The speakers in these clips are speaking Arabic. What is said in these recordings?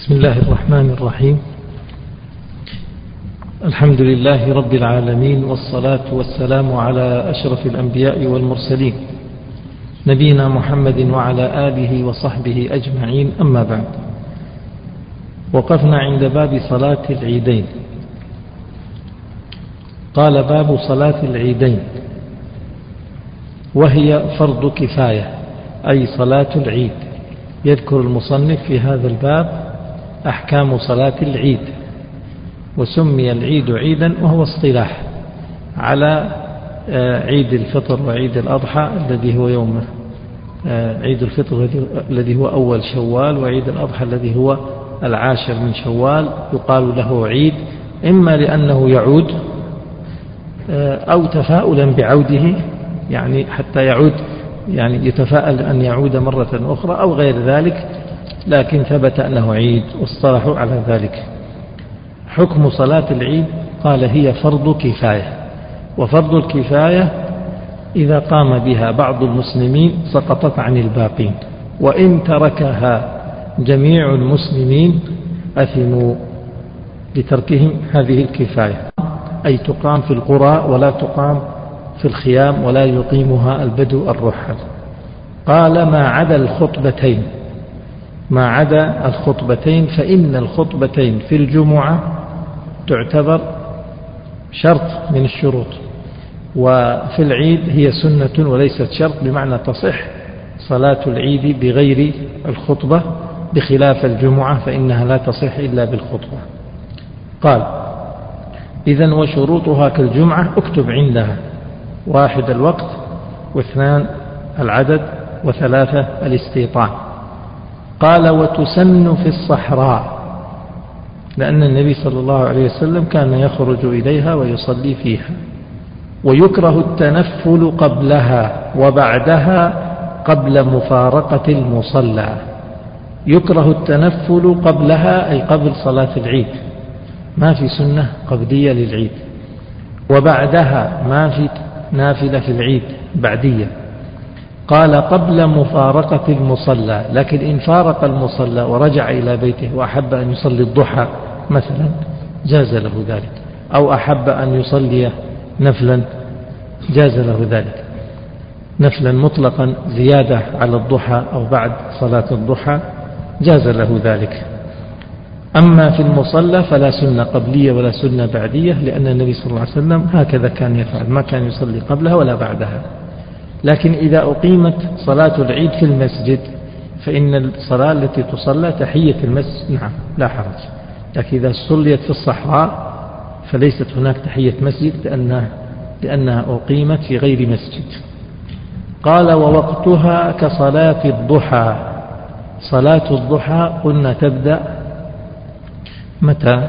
بسم الله الرحمن الرحيم. الحمد لله رب العالمين، والصلاة والسلام على أشرف الأنبياء والمرسلين نبينا محمد وعلى آله وصحبه أجمعين، أما بعد. وقفنا عند باب صلاة العيدين. قال: باب صلاة العيدين، وهي فرض كفاية، أي صلاة العيد. يذكر المصنف في هذا الباب أحكام صلاة العيد. وسمي العيد عيدا وهو اصطلاح على عيد الفطر وعيد الأضحى الذي هو يوم عيد الفطر الذي هو أول شوال، وعيد الأضحى الذي هو العاشر من شوال. يقال له عيد إما لأنه يعود أو تفاؤلا بعوده، يعني حتى يعود، يعني يتفاءل أن يعود مرة أخرى أو غير ذلك، لكن ثبت أنه عيد واصطلحوا على ذلك. حكم صلاة العيد قال: هي فرض كفاية، وفرض الكفاية إذا قام بها بعض المسلمين سقطت عن الباقين، وإن تركها جميع المسلمين أثموا لتركهم هذه الكفاية، أي تقام في القرى ولا تقام في الخيام، ولا يقيمها البدو الرحل. قال: ما عدا الخطبتين، ما عدا الخطبتين، فإن الخطبتين في الجمعة تعتبر شرط من الشروط، وفي العيد هي سنة وليست شرط، بمعنى تصح صلاة العيد بغير الخطبة، بخلاف الجمعة فإنها لا تصح إلا بالخطبة. قال: إذن وشروطها كالجمعة، اكتب عندها: 1 الوقت، 2 العدد، 3 الاستيطان. قال: وتسن في الصحراء، لأن النبي صلى الله عليه وسلم كان يخرج إليها ويصلي فيها. ويكره التنفل قبلها وبعدها قبل مفارقة المصلى. يكره التنفل قبلها، أي قبل صلاة العيد، ما في سنة قبلية للعيد. وبعدها ما في نافلة في العيد بعدية. قال: قبل مفارقة المصلى، لكن إن فارق المصلى ورجع إلى بيته وأحب أن يصلي الضحى مثلا جاز له ذلك، أو أحب أن يصلي نفلا جاز له ذلك، نفلا مطلقا زيادة على الضحى أو بعد صلاة الضحى جاز له ذلك. أما في المصلى فلا سنة قبلية ولا سنة بعدية، لأن النبي صلى الله عليه وسلم هكذا كان يفعل، ما كان يصلي قبلها ولا بعدها. لكن إذا أقيمت صلاة العيد في المسجد فإن الصلاة التي تصلى تحية المسجد، نعم لا حرج. لكن إذا صليت في الصحراء فليست هناك تحية مسجد، لأنها أقيمت في غير مسجد. قال: ووقتها كصلاة الضحى. صلاة الضحى قلنا تبدأ متى؟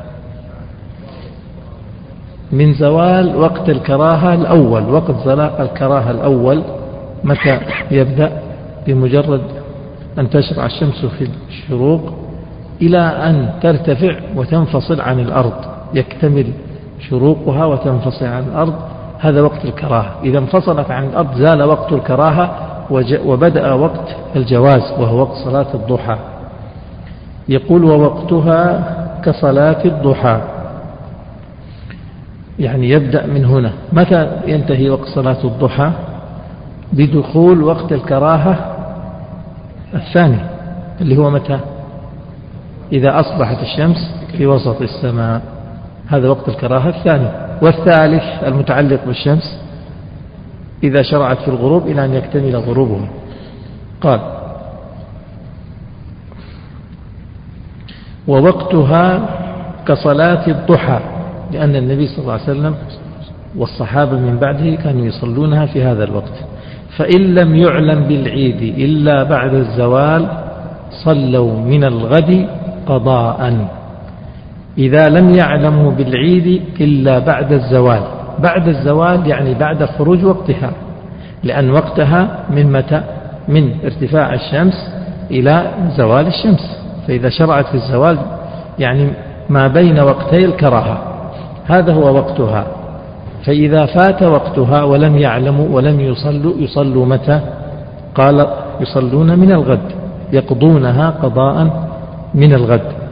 من زوال وقت الكراهة الأول. وقت زوال الكراهة الأول متى يبدأ؟ بمجرد أن تشرع الشمس في الشروق إلى أن ترتفع وتنفصل عن الأرض، يكتمل شروقها وتنفصل عن الأرض، هذا وقت الكراهة. إذا انفصلت عن الأرض زال وقت الكراهة وبدأ وقت الجواز، وهو وقت صلاة الضحى. يقول: ووقتها كصلاة الضحى، يعني يبدأ من هنا. متى ينتهي وقت صلاة الضحى؟ بدخول وقت الكراهة الثاني، اللي هو متى؟ إذا أصبحت الشمس في وسط السماء، هذا وقت الكراهة الثاني. والثالث المتعلق بالشمس إذا شرعت في الغروب إلى أن يكتمل غروبها. قال: ووقتها كصلاة الضحى، لأن النبي صلى الله عليه وسلم والصحابة من بعده كانوا يصلونها في هذا الوقت. فإن لم يعلم بالعيد إلا بعد الزوال صلوا من الغد قضاء. إذا لم يعلموا بالعيد إلا بعد الزوال، بعد الزوال يعني بعد خروج وقتها، لأن وقتها من متى؟ من ارتفاع الشمس إلى زوال الشمس، فإذا شرعت في الزوال يعني ما بين وقتي الكراهة، هذا هو وقتها. فإذا فات وقتها ولم يعلموا ولم يصلوا متى؟ قال: يصلون من الغد، يقضونها قضاء من الغد.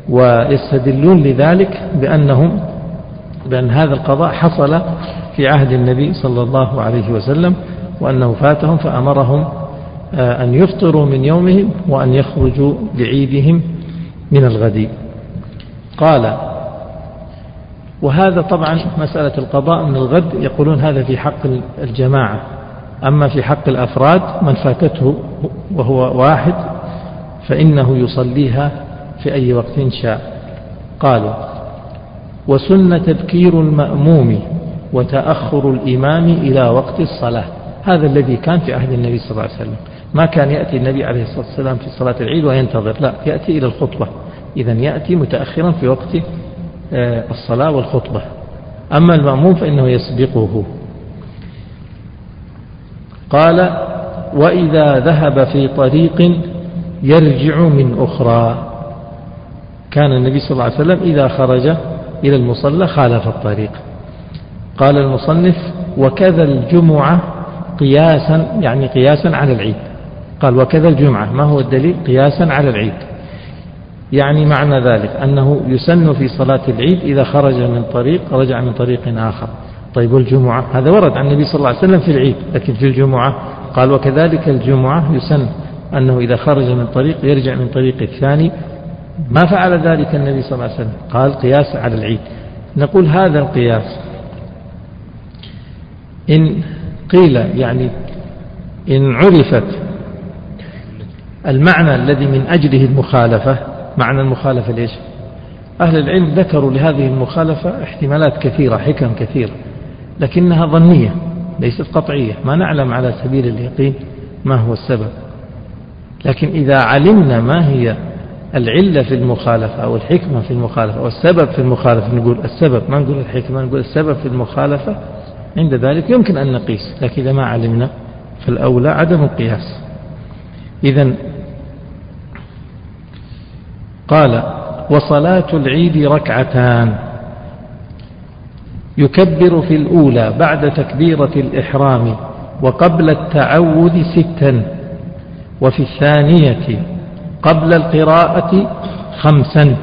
ويستدلون لذلك بأن هذا القضاء حصل في عهد النبي صلى الله عليه وسلم، وأنه فاتهم فأمرهم أن يفطروا من يومهم وأن يخرجوا لعيدهم من الغد. قال: وهذا طبعا مسألة القضاء من الغد يقولون هذا في حق الجماعة، أما في حق الأفراد من فاتته وهو واحد فإنه يصليها في أي وقت شاء. قالوا: وسن تبكير المأموم وتأخر الإمام إلى وقت الصلاة. هذا الذي كان في عهد النبي صلى الله عليه وسلم، ما كان يأتي النبي عليه الصلاة والسلام في صلاة العيد وينتظر، لا، يأتي إلى الخطبة، إذن يأتي متأخرا في وقت الصلاة والخطبة. أما المأموم فإنه يسبقه. قال: وإذا ذهب في طريق يرجع من أخرى. كان النبي صلى الله عليه وسلم إذا خرج إلى المصلى خالف الطريق. قال المصنف: وكذا الجمعة قياسا، يعني قياسا على العيد. قال: وكذا الجمعة، ما هو الدليل؟ قياسا على العيد، يعني معنى ذلك أنه يسن في صلاة العيد إذا خرج من طريق رجع من طريق آخر. طيب والجمعة؟ هذا ورد عن النبي صلى الله عليه وسلم في العيد، لكن في الجمعة قال: وكذلك الجمعة يسن أنه إذا خرج من طريق يرجع من طريق الثاني. ما فعل ذلك النبي صلى الله عليه وسلم، قال: قياس على العيد. نقول هذا القياس إن قيل، يعني إن عرفت المعنى الذي من أجله المخالفة. معنى المخالفة ليش؟ أهل العلم ذكروا لهذه المخالفة احتمالات كثيرة، حكم كثيرة، لكنها ظنية ليست قطعية، ما نعلم على سبيل اليقين ما هو السبب. لكن إذا علمنا ما هي العلة في المخالفة أو الحكمة في المخالفة أو السبب في المخالفة، نقول السبب، ما نقول الحكمة، نقول السبب في المخالفة، عند ذلك يمكن أن نقيس. لكن إذا ما علمنا فالأولى عدم القياس. إذن قال: وصلاة العيد ركعتان، يكبر في الأولى بعد تكبيرة الإحرام وقبل التعوذ 6، وفي الثانية قبل القراءة 5،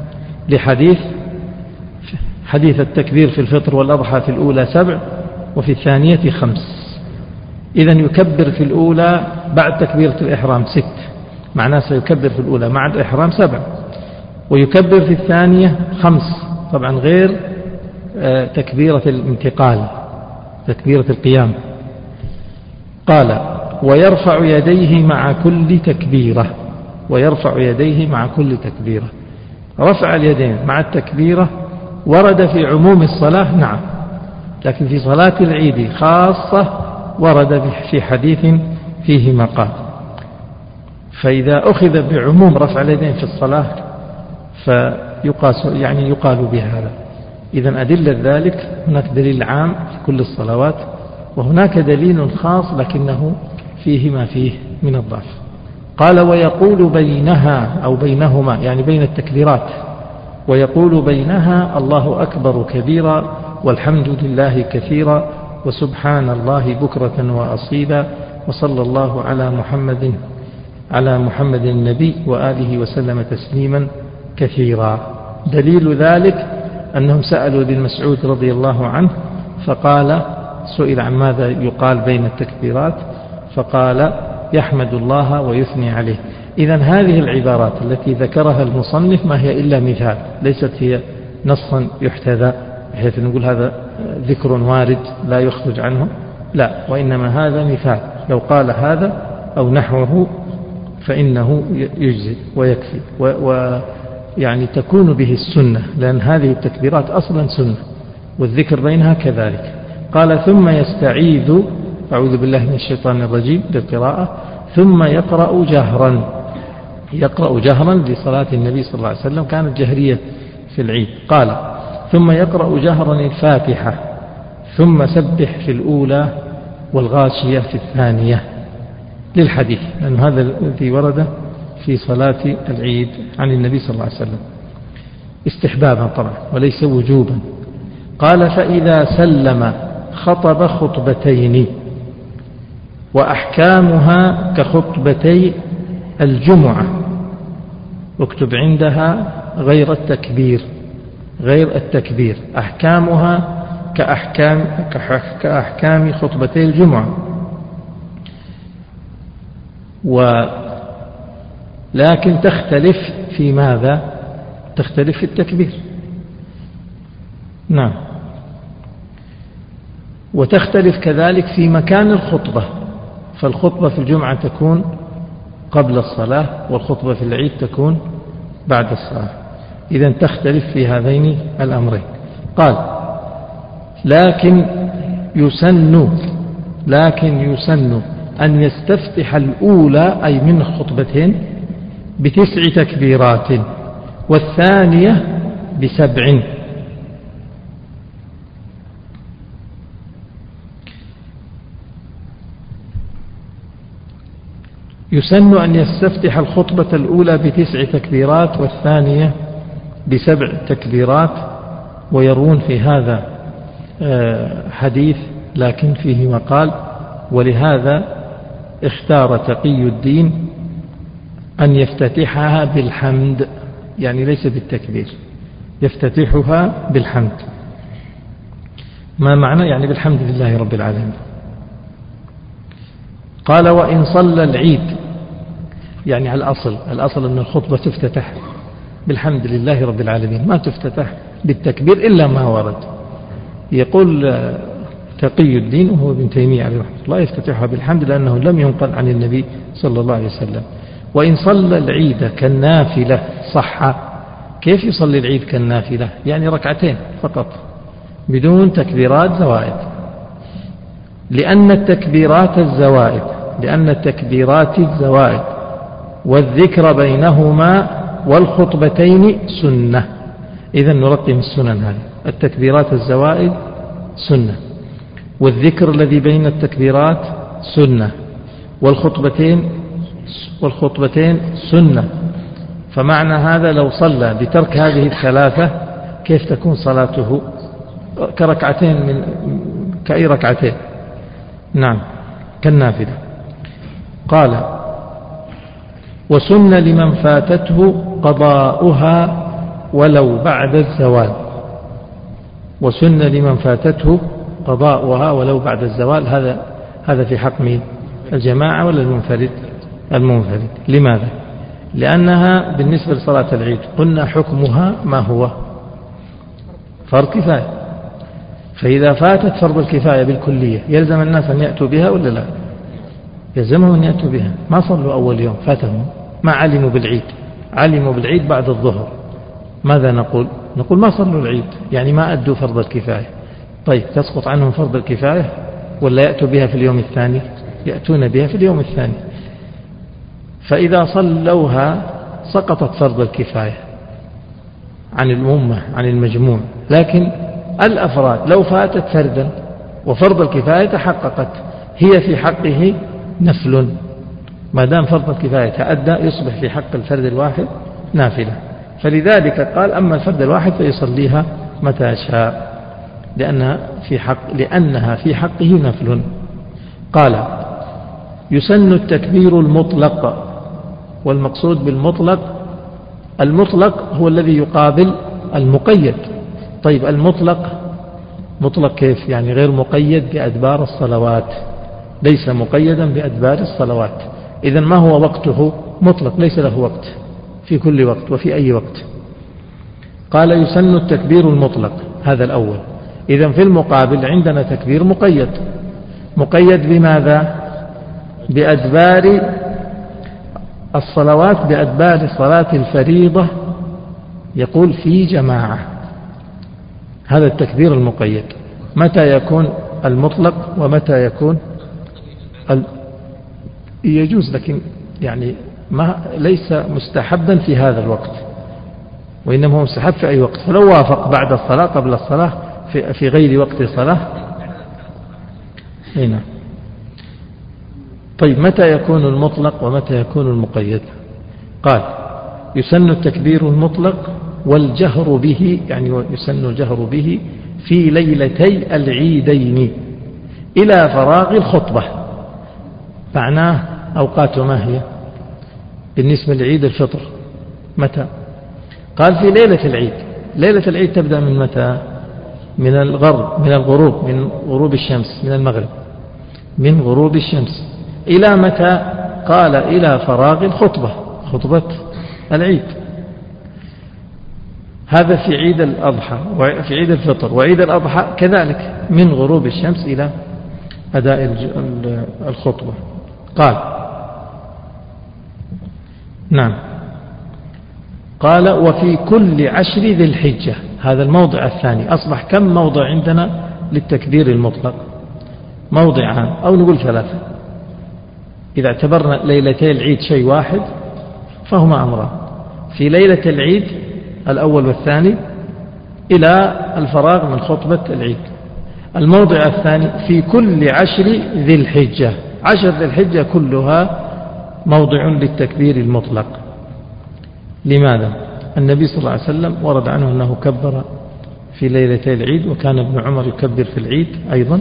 حديث التكبير في الفطر والأضحى في الأولى 7 وفي الثانية 5. إذن يكبر في الأولى بعد تكبيرة الإحرام 6، معناه سيكبر في الأولى مع الإحرام 7، ويكبر في الثانية 5، طبعا غير تكبيرة الانتقال، تكبيرة القيام. قال: ويرفع يديه مع كل تكبيرة، ويرفع يديه مع كل تكبيرة. رفع اليدين مع التكبيرة ورد في عموم الصلاة، نعم، لكن في صلاة العيد خاصة ورد في حديث فيه مقال. فإذا أخذ بعموم رفع اليدين في الصلاة فيقاس، يعني يقال بهذا. إذن أدلة ذلك هناك دليل عام في كل الصلوات، وهناك دليل خاص لكنه فيه ما فيه من الضعف. قال: ويقول بينها أو بينهما، يعني بين التكبيرات، ويقول بينها: الله أكبر كبيرا والحمد لله كثيرا وسبحان الله بكرة وأصيلا وصلى الله على محمد النبي وآله وسلم تسليما كثيرا. دليل ذلك أنهم سألوا ابن مسعود رضي الله عنه فقال، سئل عن ماذا يقال بين التكبيرات فقال: يحمد الله ويثني عليه. إذن هذه العبارات التي ذكرها المصنف ما هي إلا مثال، ليست هي نصا يحتذى بحيث نقول هذا ذكر وارد لا يخرج عنه، لا، وإنما هذا مثال، لو قال هذا أو نحوه فإنه يجزي ويكفي، ويعني تكون به السنة، لأن هذه التكبيرات أصلا سنة والذكر بينها كذلك. قال: ثم يستعيذ، أعوذ بالله من الشيطان الرجيم، للقراءة، ثم يقرأ جهرا لصلاة النبي صلى الله عليه وسلم كانت جهرية في العيد. قال: ثم يقرأ جهرا الفاتحة، ثم سبح في الأولى والغاشية في الثانية، للحديث، لأن هذا الذي ورد في صلاة العيد عن النبي صلى الله عليه وسلم استحبابا طبعا وليس وجوبا. قال: فإذا سلم خطب خطبتين وأحكامها كخطبتي الجمعة، اكتب عندها غير التكبير، غير التكبير، أحكامها كأحكام خطبتي الجمعة، لكن تختلف في ماذا؟ تختلف في التكبير. نعم. وتختلف كذلك في مكان الخطبة، فالخطبة في الجمعة تكون قبل الصلاة، والخطبة في العيد تكون بعد الصلاة. إذن تختلف في هذين الأمرين. قال لكن يسن أن يستفتح الأولى أي من خطبتين ب9 تكبيرات والثانية ب7. يسن أن يستفتح الخطبة الأولى ب9 تكبيرات والثانية ب7 تكبيرات، ويروون في هذا حديث لكن فيه مقال، ولهذا اختار تقي الدين أن يفتتحها بالحمد، يعني ليس بالتكبير، يفتتحها بالحمد. ما معنى؟ يعني بالحمد لله رب العالمين. قال وإن صلى العيد، يعني على الأصل أن الخطبة تفتتح بالحمد لله رب العالمين، ما تفتتح بالتكبير إلا ما ورد. يقول تقي الدين وهو ابن تيمية عليه رحمة الله يفتتحها بالحمد لأنه لم ينقل عن النبي صلى الله عليه وسلم. وإن صلى العيد كالنافلة صح. كيف يصلي العيد كالنافلة؟ يعني ركعتين فقط بدون تكبيرات زوائد، لأن التكبيرات الزوائد والذكر بينهما والخطبتين سنة. إذن نرقم السنن هذه: التكبيرات الزوائد سنة، والذكر الذي بين التكبيرات سنة، والخطبتين سنة. فمعنى هذا لو صلى بترك هذه الثلاثة كيف تكون صلاته؟ كركعتين كأي ركعتين. نعم، كالنافلة. قال وسن لمن فاتته قضاؤها ولو بعد الزوال. وسن لمن فاتته قضاؤها ولو بعد الزوال. هذا في حق مين؟ الجماعة ولا المنفرد؟ المنفرد. لماذا؟ لأنها بالنسبة لصلاة العيد قلنا حكمها ما هو؟ فرض كفاية. فإذا فاتت فرض الكفاية بالكلية يلزم الناس أن يأتوا بها ولا لا؟ يلزمهم أن يأتوا بها. ما صلوا أول يوم، فاتهم، ما علموا بالعيد بعد الظهر، ماذا نقول؟ نقول ما صلوا العيد، يعني ما أدوا فرض الكفاية. طيب تسقط عنهم فرض الكفاية ولا يأتوا بها في اليوم الثاني؟ يأتون بها في اليوم الثاني. فإذا صلوها سقطت فرض الكفاية عن الأمة، عن المجموع. لكن الأفراد لو فاتت فردا وفرض الكفاية تحققت، هي في حقه نفل. ما دام فرض الكفاية تأدى يصبح في حق الفرد الواحد نافلة. فلذلك قال أما الفرد الواحد فيصليها متى شاء، لأنها في حقه نفل. قال يسن التكبير المطلق. والمقصود بالمطلق، المطلق هو الذي يقابل المقيد. طيب المطلق مطلق كيف؟ يعني غير مقيد بأدبار الصلوات، ليس مقيدا بأدبار الصلوات. إذن ما هو وقته؟ مطلق، ليس له وقت، في كل وقت وفي أي وقت. قال يسن التكبير المطلق، هذا الأول. إذن في المقابل عندنا تكبير مقيد. مقيد بماذا؟ بأدبار الصلوات، بأدبار صلاة الفريضة، يقول في جماعة. هذا التكبير المقيد. متى يكون المطلق ومتى يكون يجوز، لكن يعني ليس مستحبا في هذا الوقت، وإنما هو مستحب في أي وقت. فلو وافق بعد الصلاة قبل الصلاة في غير وقت الصلاة هنا. طيب متى يكون المطلق ومتى يكون المقيد؟ قال يسن التكبير المطلق والجهر به، يعني يسن الجهر به في ليلتي العيدين إلى فراغ الخطبة. معناه أوقات ما هي بالنسبة لعيد الفطر؟ متى؟ قال في ليلة العيد. ليلة العيد تبدأ من متى؟ من الغروب، من غروب الشمس، من المغرب، من غروب الشمس إلى متى؟ قال إلى فراغ الخطبة، خطبة العيد. هذا في عيد الأضحى وفي عيد الفطر. وعيد الأضحى كذلك من غروب الشمس إلى أداء الخطبة. قال نعم، قال وفي كل 10 ذي الحجة. هذا الموضع الثاني. أصبح كم موضع عندنا للتكبير المطلق؟ موضعان أو نقول 3. إذا اعتبرنا ليلتي العيد شيء واحد فهما أمران. في ليلة العيد الأول والثاني إلى الفراغ من خطبة العيد. الموضع الثاني في كل 10 ذي الحجة. 10 ذي الحجة كلها موضع للتكبير المطلق. لماذا؟ النبي صلى الله عليه وسلم ورد عنه أنه كبر في ليلتي العيد، وكان ابن عمر يكبر في العيد أيضا.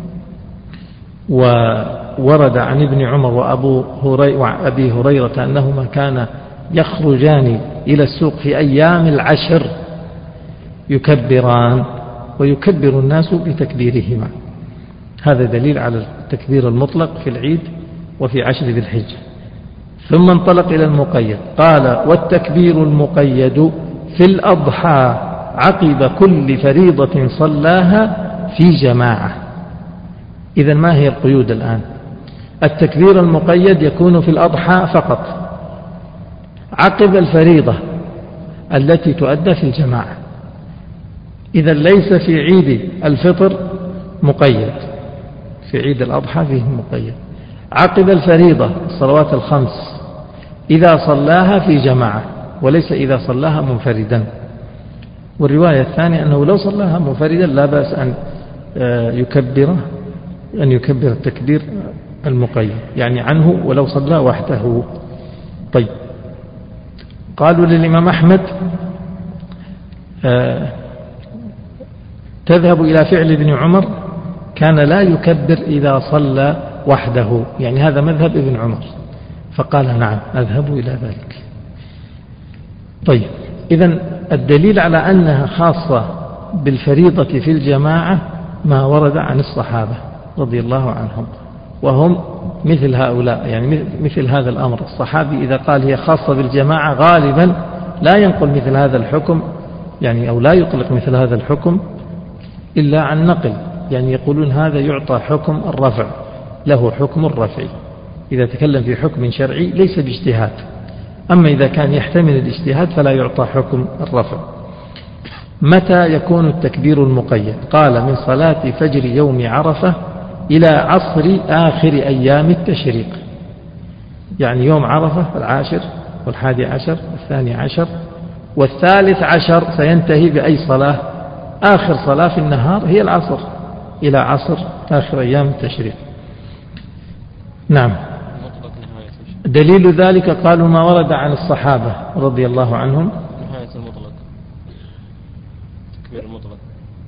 وورد عن ابن عمر وأبي هريرة أنهما كان يخرجان إلى السوق في أيام العشر يكبران، ويكبر الناس بتكبيرهما. هذا دليل على التكبير المطلق في العيد وفي 10 ذي الحجة. ثم انطلق إلى المقيد. قال والتكبير المقيد في الأضحى عقب كل فريضة صلاها في جماعة. إذن ما هي القيود الآن؟ التكبير المقيد يكون في الأضحى فقط عقب الفريضة التي تؤدى في الجماعة. إذا ليس في عيد الفطر مقيد، في عيد الأضحى فيه مقيد. عقب الفريضة الصلوات الخمس إذا صلاها في جماعة، وليس إذا صلاها منفردا. والرواية الثانية أنه لو صلاها منفردا لا بأس أن يكبر التكبير المقيد، يعني عنه ولو صلى وحده. طيب، قالوا للإمام أحمد تذهب إلى فعل ابن عمر، كان لا يكبر إذا صلى وحده، يعني هذا مذهب ابن عمر. فقال نعم أذهب إلى ذلك. طيب، إذن الدليل على أنها خاصة بالفريضة في الجماعة ما ورد عن الصحابة رضي الله عنهم، وهم مثل هؤلاء، يعني مثل هذا الأمر. الصحابي إذا قال هي خاصة بالجماعة غالبا لا ينقل مثل هذا الحكم، يعني أو لا يطلق مثل هذا الحكم إلا عن نقل، يعني يقولون هذا يعطى حكم الرفع، له حكم الرفع إذا تكلم في حكم شرعي ليس باجتهاد. أما إذا كان يحتمل الاجتهاد فلا يعطى حكم الرفع. متى يكون التكبير المقيد؟ قال من صلاة فجر يوم عرفة إلى عصر آخر أيام التشريق، يعني يوم عرفة 10 و11 و12 و13 سينتهي بأي صلاة؟ آخر صلاة في النهار هي العصر، إلى عصر آخر أيام التشريق. نعم. دليل ذلك قالوا ما ورد عن الصحابة رضي الله عنهم. نهاية المطلق، تكبير المطلق،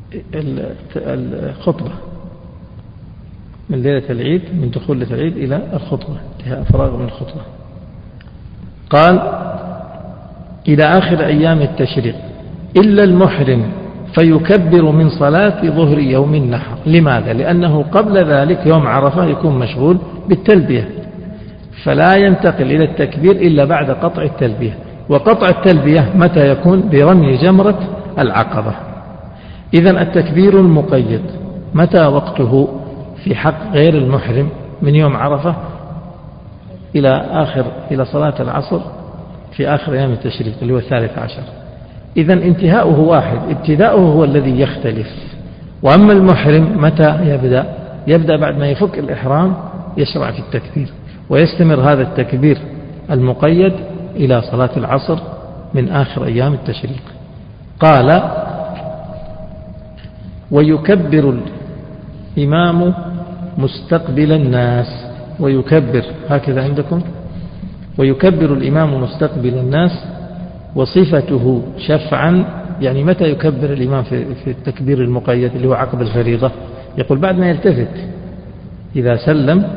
الخطبة من ليلة العيد، من دخول ليلة العيد إلى الخطبة، انتهاء فراغ من الخطبة. قال إلى آخر أيام التشريق إلا المحرم فيكبر من صلاة ظهر يوم النحر. لماذا؟ لأنه قبل ذلك يوم عرفة يكون مشغول بالتلبية، فلا ينتقل إلى التكبير إلا بعد قطع التلبية. وقطع التلبية متى يكون؟ برمي جمرة العقبة. إذن التكبير المقيد متى وقته في حق غير المحرم؟ من يوم عرفة إلى صلاة العصر في آخر أيام التشريق اللي هو 13. إذن انتهاؤه واحد، ابتداؤه هو الذي يختلف. وأما المحرم متى يبدأ بعد ما يفك الإحرام يشرع في التكبير، ويستمر هذا التكبير المقيد إلى صلاة العصر من آخر أيام التشريق. قال ويكبر الإمام مستقبل الناس. ويكبر هكذا عندكم، ويكبر الإمام مستقبل الناس، وصفته شفعا. يعني متى يكبر الإمام في التكبير المقيد اللي هو عقب الفريضة؟ يقول بعد ما يلتفت، إذا سلم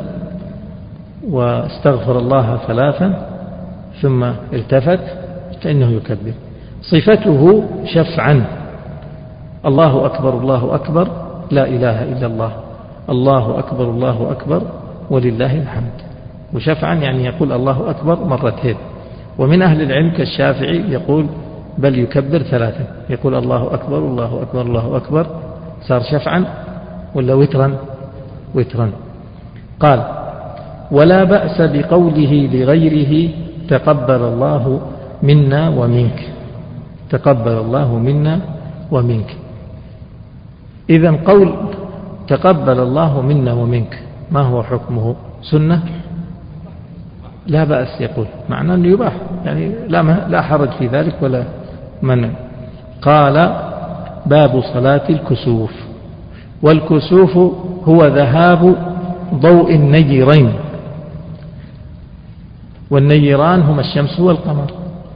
واستغفر الله 3 ثم التفت فإنه يكبر. صفته شفعا، الله أكبر الله أكبر لا إله إلا الله، الله أكبر الله أكبر ولله الحمد. وشفعا يعني يقول الله أكبر مرتين. ومن أهل العلم كالشافعي يقول بل يكبر 3، يقول الله أكبر الله أكبر الله أكبر، صار شفعا ولا وترا؟ وترا. قال ولا بأس بقوله لغيره تقبل الله منا ومنك، تقبل الله منا ومنك. إذن قول تقبل الله منا ومنك ما هو حكمه؟ سنة؟ لا بأس، يقول معناه أنه يباح، يعني لا حرج في ذلك ولا منع. قال باب صلاة الكسوف. والكسوف هو ذهاب ضوء النيرين، والنيران هما الشمس والقمر.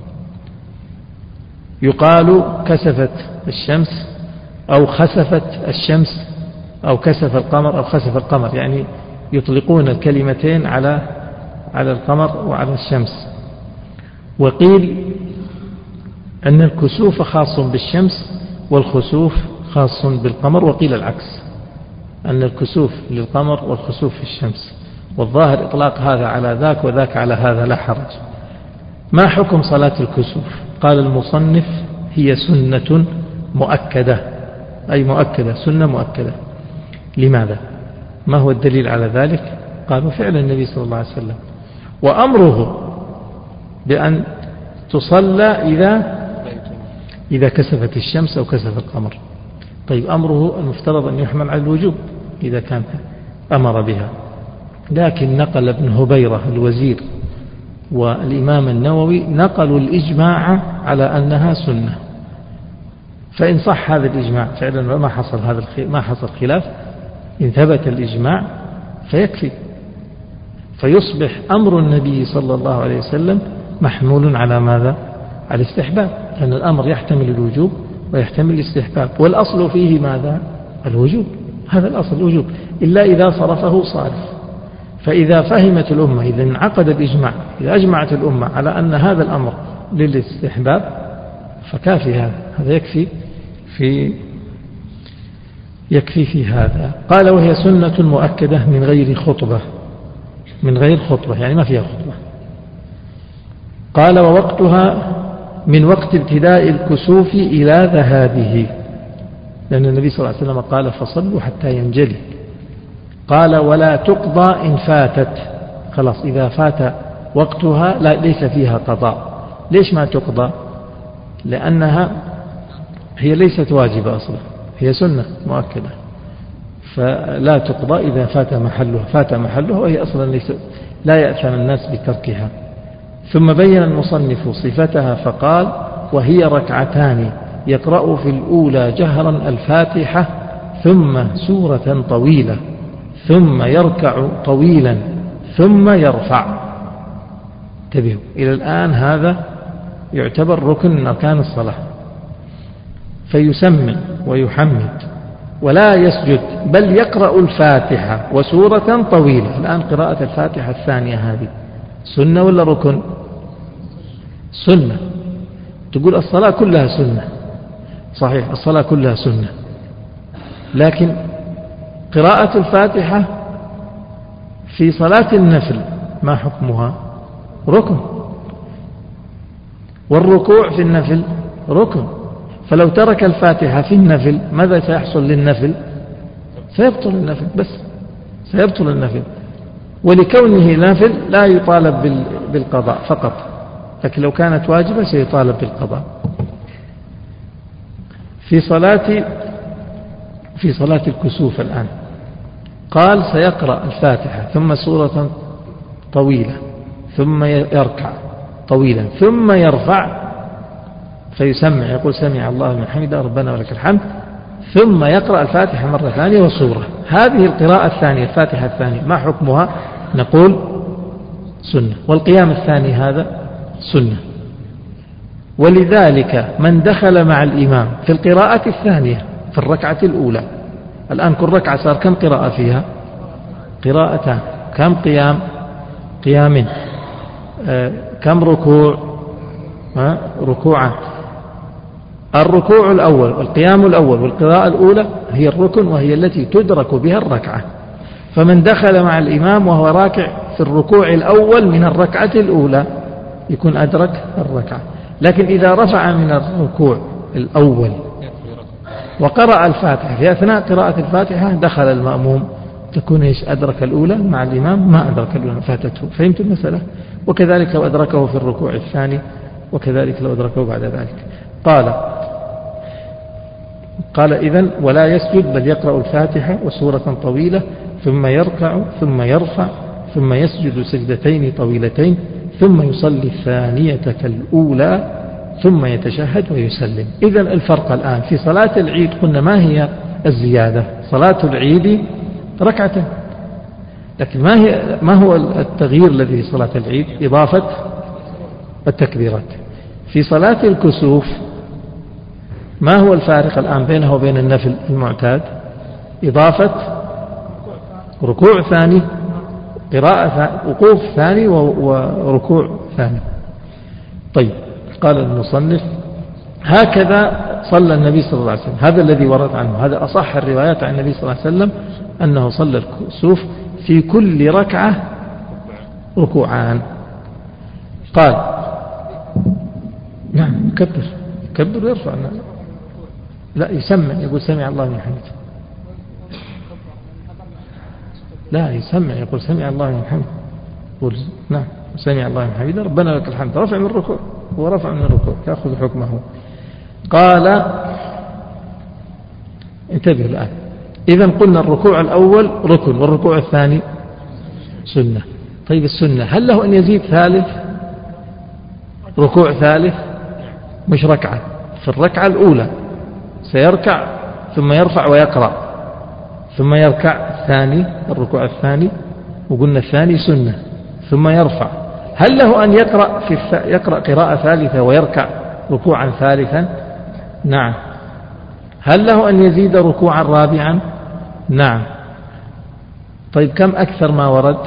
يقال كسفت الشمس أو خسفت الشمس أو كسف القمر أو خسف القمر، يعني يطلقون الكلمتين على القمر وعلى الشمس. وقيل أن الكسوف خاص بالشمس والخسوف خاص بالقمر، وقيل العكس، أن الكسوف للقمر والخسوف في الشمس. والظاهر إطلاق هذا على ذاك وذاك على هذا لا حرج. ما حكم صلاة الكسوف؟ قال المصنف هي سنة مؤكدة، أي مؤكدة، سنة مؤكدة. لماذا؟ ما هو الدليل على ذلك؟ قالوا فعل النبي صلى الله عليه وسلم، وأمره بأن تصلى إذا كسفت الشمس أو كسف القمر. طيب أمره المفترض أن يحمل على الوجوب إذا كان أمر بها، لكن نقل ابن هبيرة الوزير والإمام النووي نقلوا الإجماع على أنها سنة. فإن صح هذا الإجماع فعلا ما حصل خلاف، إن ثبت الإجماع فيكفي، فيصبح أمر النبي صلى الله عليه وسلم محمول على ماذا؟ على الاستحباب، لأن الأمر يحتمل الوجوب ويحتمل الاستحباب، والأصل فيه ماذا؟ الوجوب، هذا الأصل الوجوب، إلا إذا صرفه صارف. فإذا فهمت الأمة، إذا انعقد الإجماع، إذا أجمعت الأمة على أن هذا الأمر للاستحباب فكافي، هذا يكفي في هذا. قال وهي سنة مؤكدة من غير خطبة، من غير خطبة يعني ما فيها خطبة. قال ووقتها من وقت ابتداء الكسوف إلى ذهابه، لأن النبي صلى الله عليه وسلم قال فصلوا حتى ينجلي. قال ولا تقضى إن فاتت، خلاص إذا فات وقتها ليس فيها قضاء. ليش ما تقضى؟ لأنها هي ليست واجبة أصلا، هي سنة مؤكدة، فلا تقضى إذا فات محله وهي أصلا لا يأثم الناس بتركها. ثم بين المصنف صفتها فقال وهي ركعتان يقرأ في الأولى جهرا الفاتحة ثم سورة طويلة ثم يركع طويلا ثم يرفع. انتبهوا إلى الآن هذا يعتبر ركن من أركان الصلاة، فيسمي ويحمد ولا يسجد بل يقرأ الفاتحة وسورة طويلة. الآن قراءة الفاتحة الثانية هذه سنة ولا ركن؟ سنة. تقول الصلاة كلها سنة، صحيح الصلاة كلها سنة، لكن قراءة الفاتحة في صلاة النفل ما حكمها؟ ركن، والركوع في النفل ركن. فلو ترك الفاتحة في النفل ماذا سيحصل للنفل؟ سيبطل النفل، بس سيبطل النفل، ولكونه نافل لا يطالب بالقضاء فقط، لكن لو كانت واجبة سيطالب بالقضاء. في صلاة الكسوف الآن قال سيقرأ الفاتحة ثم سورة طويلة ثم يركع طويلا ثم يرفع فيسمع، يقول سمع الله لمن حمده ربنا ولك الحمد، ثم يقرأ الفاتحة مرة ثانية وسورة. هذه القراءة الثانية الفاتحة الثانية ما حكمها؟ نقول سنة. والقيام الثاني هذا سنة. ولذلك من دخل مع الإمام في القراءة الثانية في الركعة الأولى، الآن كل ركعة صار كم قراءة فيها؟ قراءتان. كم قيام كم ركوع؟ ركوعا. الركوع الأول والقيام الأول والقراءة الأولى هي الركن، وهي التي تدرك بها الركعة. فمن دخل مع الإمام وهو راكع في الركوع الأول من الركعة الأولى يكون أدرك الركعة. لكن إذا رفع من الركوع الأول وقرأ الفاتحة في أثناء قراءة الفاتحة دخل المأموم، تكون إيش؟ أدرك الأولى مع الإمام، ما أدرك الأولى فاتته. فهمت المسألة؟ وكذلك لو أدركه في الركوع الثاني، وكذلك لو أدركه بعد ذلك. قال إذن ولا يسجد بل يقرأ الفاتحة وسورة طويلة ثم يركع ثم يرفع ثم يسجد سجدتين طويلتين ثم يصلي الثانية كالأولى ثم يتشهد ويسلم. إذن الفرق الآن في صلاة العيد قلنا ما هي الزيادة؟ صلاة العيد ركعتين، لكن ما هو التغيير الذي في صلاة العيد؟ إضافة التكبيرات. في صلاة الكسوف ما هو الفارق الآن بينه وبين النفل المعتاد؟ إضافة ركوع ثاني، قراءة وقوف ثاني وركوع ثاني. طيب، قال المصنف هكذا صلى النبي صلى الله عليه وسلم، هذا الذي ورد عنه، هذا أصح الروايات عن النبي صلى الله عليه وسلم أنه صلى الكسوف في كل ركعة ركوعان. قال نعم، كبر ويرفع، لا يسمع، يقول سمع الله من حمده، لا يسمع، يقول سمع الله من حمده، يقول نعم سمع الله من حمده ربنا لك الحمد، رفع من الركوع، هو رفع من الركوع يأخذ حكمه. قال انتبه الآن، إذن قلنا الركوع الأول ركن والركوع الثاني سنة. طيب السنة هل له أن يزيد ثالث ركوع ثالث؟ مش ركعة، في الركعة الأولى سيركع ثم يرفع ويقرأ ثم يركع الثاني الركوع الثاني، وقلنا الثاني سنة، ثم يرفع. هل له أن يقرأ قراءة ثالثة ويركع ركوعا ثالثا؟ نعم. هل له أن يزيد ركوعا رابعا؟ نعم. طيب كم أكثر ما ورد؟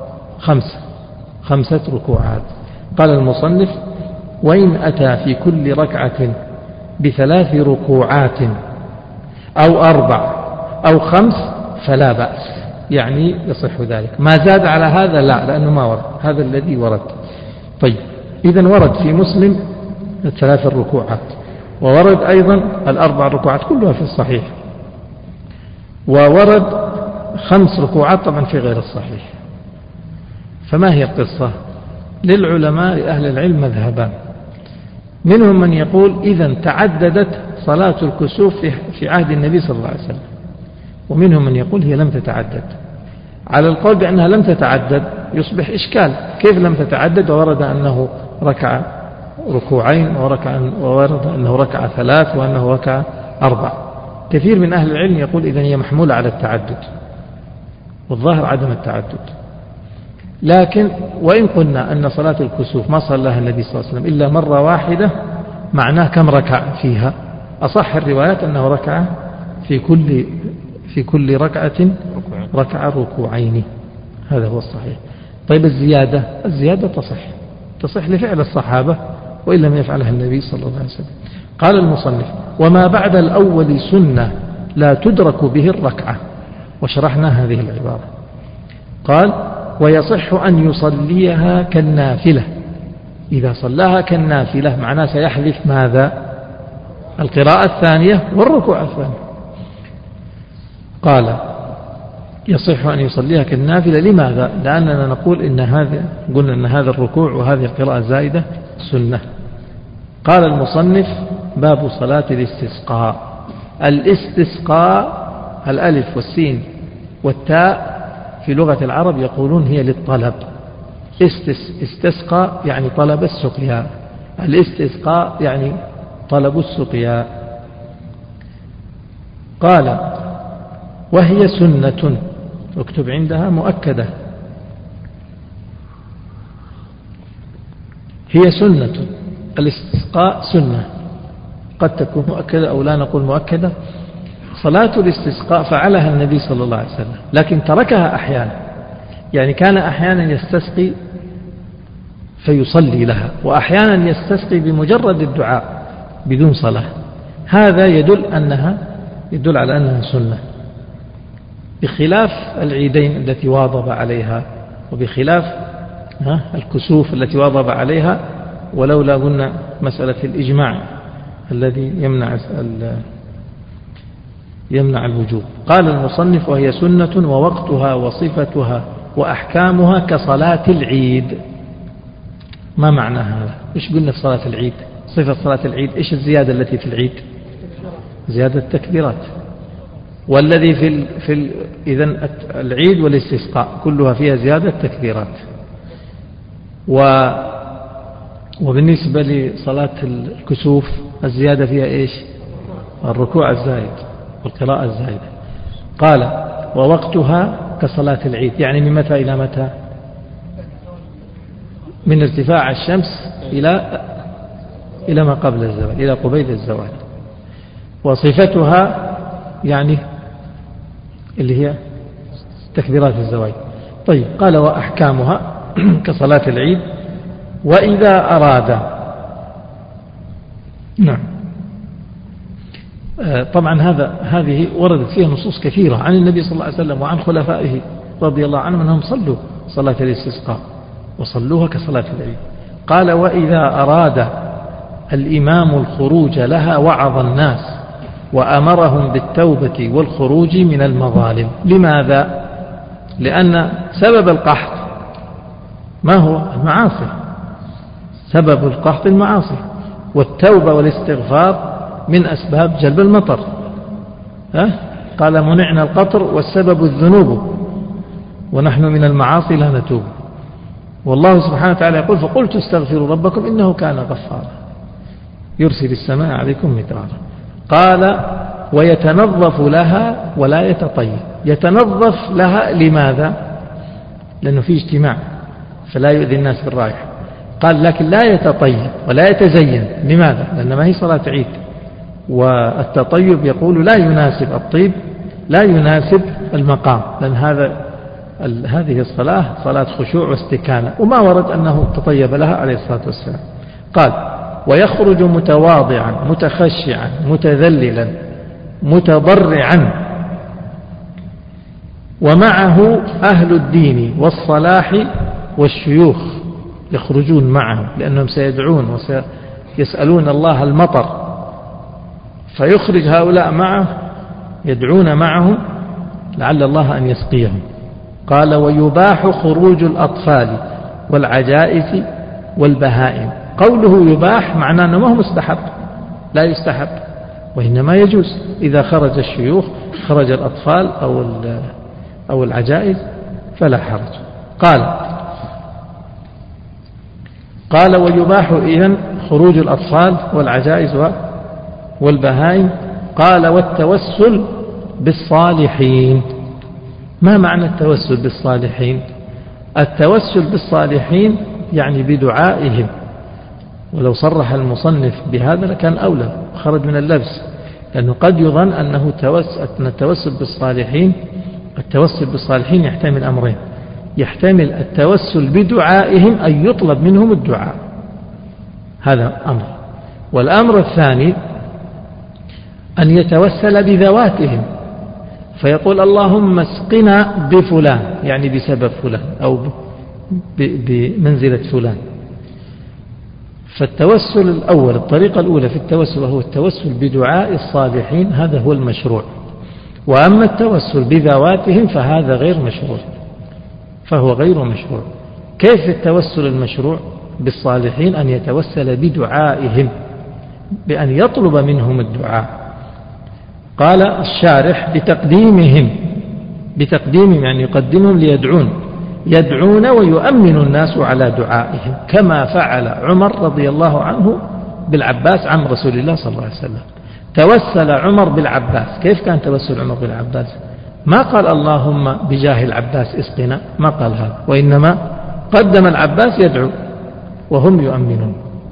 5 ركوعات. قال المصنف وإن أتى في كل ركعة ب3 ركوعات أو 4 أو 5 فلا بأس، يعني يصح ذلك. ما زاد على هذا لا، لأنه ما ورد، هذا الذي ورد. طيب إذن ورد في مسلم 3 ركوعات، وورد أيضا 4 ركوعات كلها في الصحيح، وورد 5 ركوعات طبعا في غير الصحيح. فما هي القصة؟ للعلماء أهل العلم مذهبان، منهم من يقول إذا تعددت صلاة الكسوف في عهد النبي صلى الله عليه وسلم، ومنهم من يقول هي لم تتعدد. على القول بأنها لم تتعدد يصبح إشكال، كيف لم تتعدد وورد أنه ركع ركوعين وورد أنه ركع 3 وأنه ركع 4؟ كثير من أهل العلم يقول إذن هي محمولة على التعدد، والظاهر عدم التعدد. لكن وإن قلنا أن صلاة الكسوف ما صلاها النبي صلى الله عليه وسلم إلا مرة واحدة، معناه كم ركع فيها؟ أصح الروايات أنه ركع في كل ركعة ركع ركوعين، هذا هو الصحيح. طيب الزيادة تصح لفعل الصحابة وإن لم يفعلها النبي صلى الله عليه وسلم. قال المصنف وما بعد الأول سنة لا تدرك به الركعة، وشرحنا هذه العبارة. قال ويصح أن يصليها كالنافلة. إذا صلاها كالنافلة معناه سيحذف ماذا؟ القراءة الثانية والركوع الثاني. قال يصح أن يصليها كالنافلة. لماذا؟ لأننا نقول قلنا إن هذا الركوع وهذه القراءة الزائدة سنة. قال المصنف باب صلاة الاستسقاء. الاستسقاء الألف والسين والتاء في لغة العرب يقولون هي للطلب. استسقى يعني طلب السقيا، الاستسقاء يعني طلب السقيا. قال وهي سنة، اكتب عندها مؤكدة، هي سنة. الاستسقاء سنة، قد تكون مؤكدة أو لا نقول مؤكدة. صلاة الاستسقاء فعلها النبي صلى الله عليه وسلم، لكن تركها أحيانا، يعني كان أحيانا يستسقي فيصلي لها، وأحيانا يستسقي بمجرد الدعاء بدون صلاة. هذا يدل على أنها سنة، بخلاف العيدين التي واظب عليها، وبخلاف الكسوف التي واظب عليها، ولولا قلنا مسألة الإجماع الذي يمنع الوجوب. قال المصنف: وهي سنة ووقتها وصفتها وأحكامها كصلاة العيد. ما معنى هذا؟ إيش قلنا في صلاة العيد؟ صفة صلاة العيد إيش الزيادة التي في العيد؟ زيادة التكبيرات. والذي إذن العيد والاستسقاء كلها فيها زيادة تكبيرات. وبالنسبة لصلاة الكسوف الزيادة فيها إيش؟ الركوع الزائد والقراءة الزائدة. قال: ووقتها كصلاة العيد، يعني من متى إلى متى؟ من ارتفاع الشمس إلى ما قبل الزوال، إلى قبيل الزوال. وصفتها يعني اللي هي تكبيرات الزواج. طيب، قال: وأحكامها كصلاة العيد. وإذا أراد، نعم، طبعا هذه وردت فيها نصوص كثيرة عن النبي صلى الله عليه وسلم وعن خلفائه رضي الله عنهم أنهم صلوا صلاة الاستسقاء وصلوها كصلاة العيد. قال: وإذا أراد الإمام الخروج لها وعظ الناس وأمرهم بالتوبة والخروج من المظالم. لماذا؟ لأن سبب القحط ما هو؟ المعاصي. سبب القحط المعاصي، والتوبة والاستغفار من أسباب جلب المطر. قال: منعنا القطر والسبب الذنوب ونحن من المعاصي لا نتوب. والله سبحانه وتعالى يقول: فقلت استغفروا ربكم إنه كان غفارا يرسل السماء عليكم مدرارا. قال: ويتنظف لها ولا يتطيب. يتنظف لها لماذا؟ لأنه في اجتماع فلا يؤذي الناس بالرائحة. قال: لكن لا يتطيب ولا يتزين. لماذا؟ لأن ما هي صلاة عيد، والتطيب يقول لا يناسب الطيب، لا يناسب المقام، لأن هذه الصلاة صلاة خشوع واستكانة، وما ورد أنه تطيب لها عليه الصلاة والسلام. قال: ويخرج متواضعا متخشعا متذللا متضرعا، ومعه أهل الدين والصلاح والشيوخ يخرجون معه، لأنهم سيدعون وسيسألون الله المطر، فيخرج هؤلاء معه يدعون معهم لعل الله أن يسقيهم. قال: ويباح خروج الأطفال والعجائز والبهائم. قوله يباح معناه أنه ما هو مستحب، لا يستحب، وإنما يجوز. إذا خرج الشيوخ، خرج الأطفال أو العجائز فلا حرج. قال: ويباح إذن خروج الأطفال والعجائز والبهائم. قال: والتوسل بالصالحين. ما معنى التوسل بالصالحين؟ التوسل بالصالحين يعني بدعائهم، ولو صرح المصنف بهذا لكان أولى، خرج من اللبس، لأنه قد يظن أن التوسل بالصالحين يحتمل أمرين: يحتمل التوسل بدعائهم أن يطلب منهم الدعاء، هذا أمر، والأمر الثاني أن يتوسل بذواتهم، فيقول: اللهم اسقنا بفلان، يعني بسبب فلان أو بمنزلة فلان. فالتوسل الأول، الطريقة الأولى في التوسل هو التوسل بدعاء الصالحين، هذا هو المشروع. وأما التوسل بذواتهم فهذا غير مشروع، فهو غير مشروع. كيف التوسل المشروع بالصالحين؟ أن يتوسل بدعائهم، بأن يطلب منهم الدعاء. قال الشارح: بتقديمهم يعني يقدمهم يدعون ويؤمن الناس على دعائهم، كما فعل عمر رضي الله عنه بالعباس عم رسول الله صلى الله عليه وسلم. توسل عمر بالعباس. كيف كان توسل عمر بالعباس؟ ما قال: اللهم بجاه العباس اسقنا، ما قال هذا، وإنما قدم العباس يدعو وهم يؤمنون.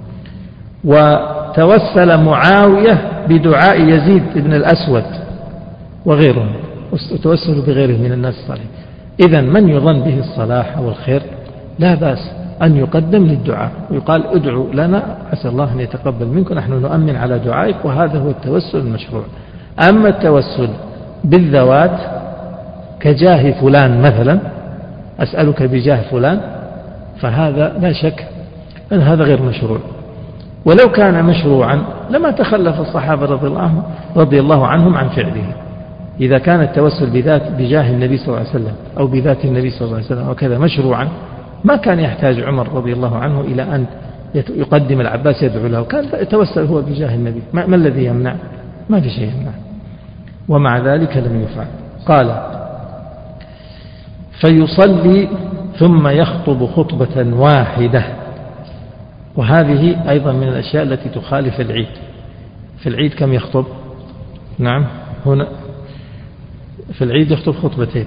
وتوسل معاوية بدعاء يزيد بن الأسود وغيرهم، وتوسلوا بغيره من الناس الصالحين. إذن من يظن به الصلاح والخير لا بأس أن يقدم للدعاء ويقال ادعوا لنا عسى الله أن يتقبل منكم، نحن نؤمن على دعائك، وهذا هو التوسل المشروع. أما التوسل بالذوات كجاه فلان مثلا، أسألك بجاه فلان، فهذا لا شك أن هذا غير مشروع. ولو كان مشروعا لما تخلف الصحابة رضي الله عنهم عن فعله. إذا كان التوسل بجاه النبي صلى الله عليه وسلم أو بذات النبي صلى الله عليه وسلم وكذا مشروعا، ما كان يحتاج عمر رضي الله عنه إلى أن يقدم العباس يدعو له، كان يتوسل هو بجاه النبي. ما الذي يمنع؟ ما في شيء يمنع، ومع ذلك لم يفعل. قال فيصلي ثم يخطب خطبة واحدة، وهذه أيضا من الأشياء التي تخالف العيد. في العيد كم يخطب؟ نعم، هنا في العيد يخطب خطبتين.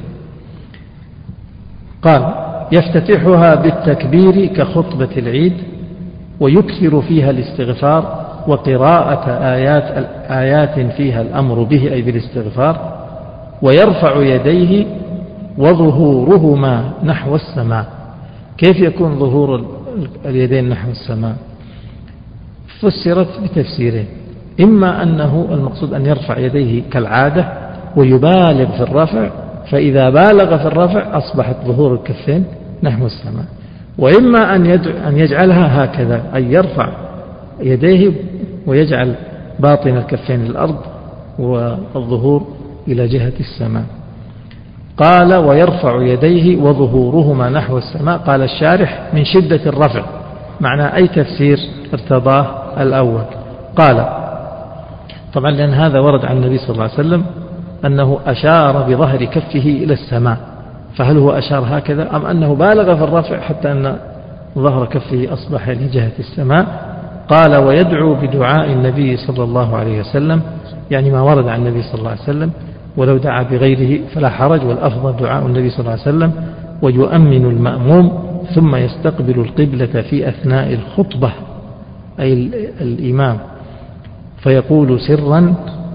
قال يفتتحها بالتكبير كخطبة العيد، ويكثر فيها الاستغفار وقراءة آيات فيها الأمر به أي بالاستغفار، ويرفع يديه وظهورهما نحو السماء. كيف يكون ظهور اليدين نحو السماء؟ فسرت بتفسيرين: إما أنه المقصود أن يرفع يديه كالعادة ويبالغ في الرفع، فإذا بالغ في الرفع أصبحت ظهور الكفين نحو السماء، وإما أن يجعلها هكذا، أن يرفع يديه ويجعل باطن الكفين الأرض والظهور إلى جهة السماء. قال ويرفع يديه وظهورهما نحو السماء. قال الشارح من شدة الرفع، معنى أي تفسير ارتضاه الأول. قال طبعا لأن هذا ورد عن النبي صلى الله عليه وسلم أنه أشار بظهر كفه إلى السماء، فهل هو أشار هكذا أم أنه بالغ في الرفع حتى أن ظهر كفه أصبح لجهة السماء؟ قال ويدعو بدعاء النبي صلى الله عليه وسلم، يعني ما ورد عن النبي صلى الله عليه وسلم، ولو دعا بغيره فلا حرج، والأفضل دعاء النبي صلى الله عليه وسلم. ويؤمن المأموم ثم يستقبل القبلة في أثناء الخطبة أي الإمام، فيقول سرا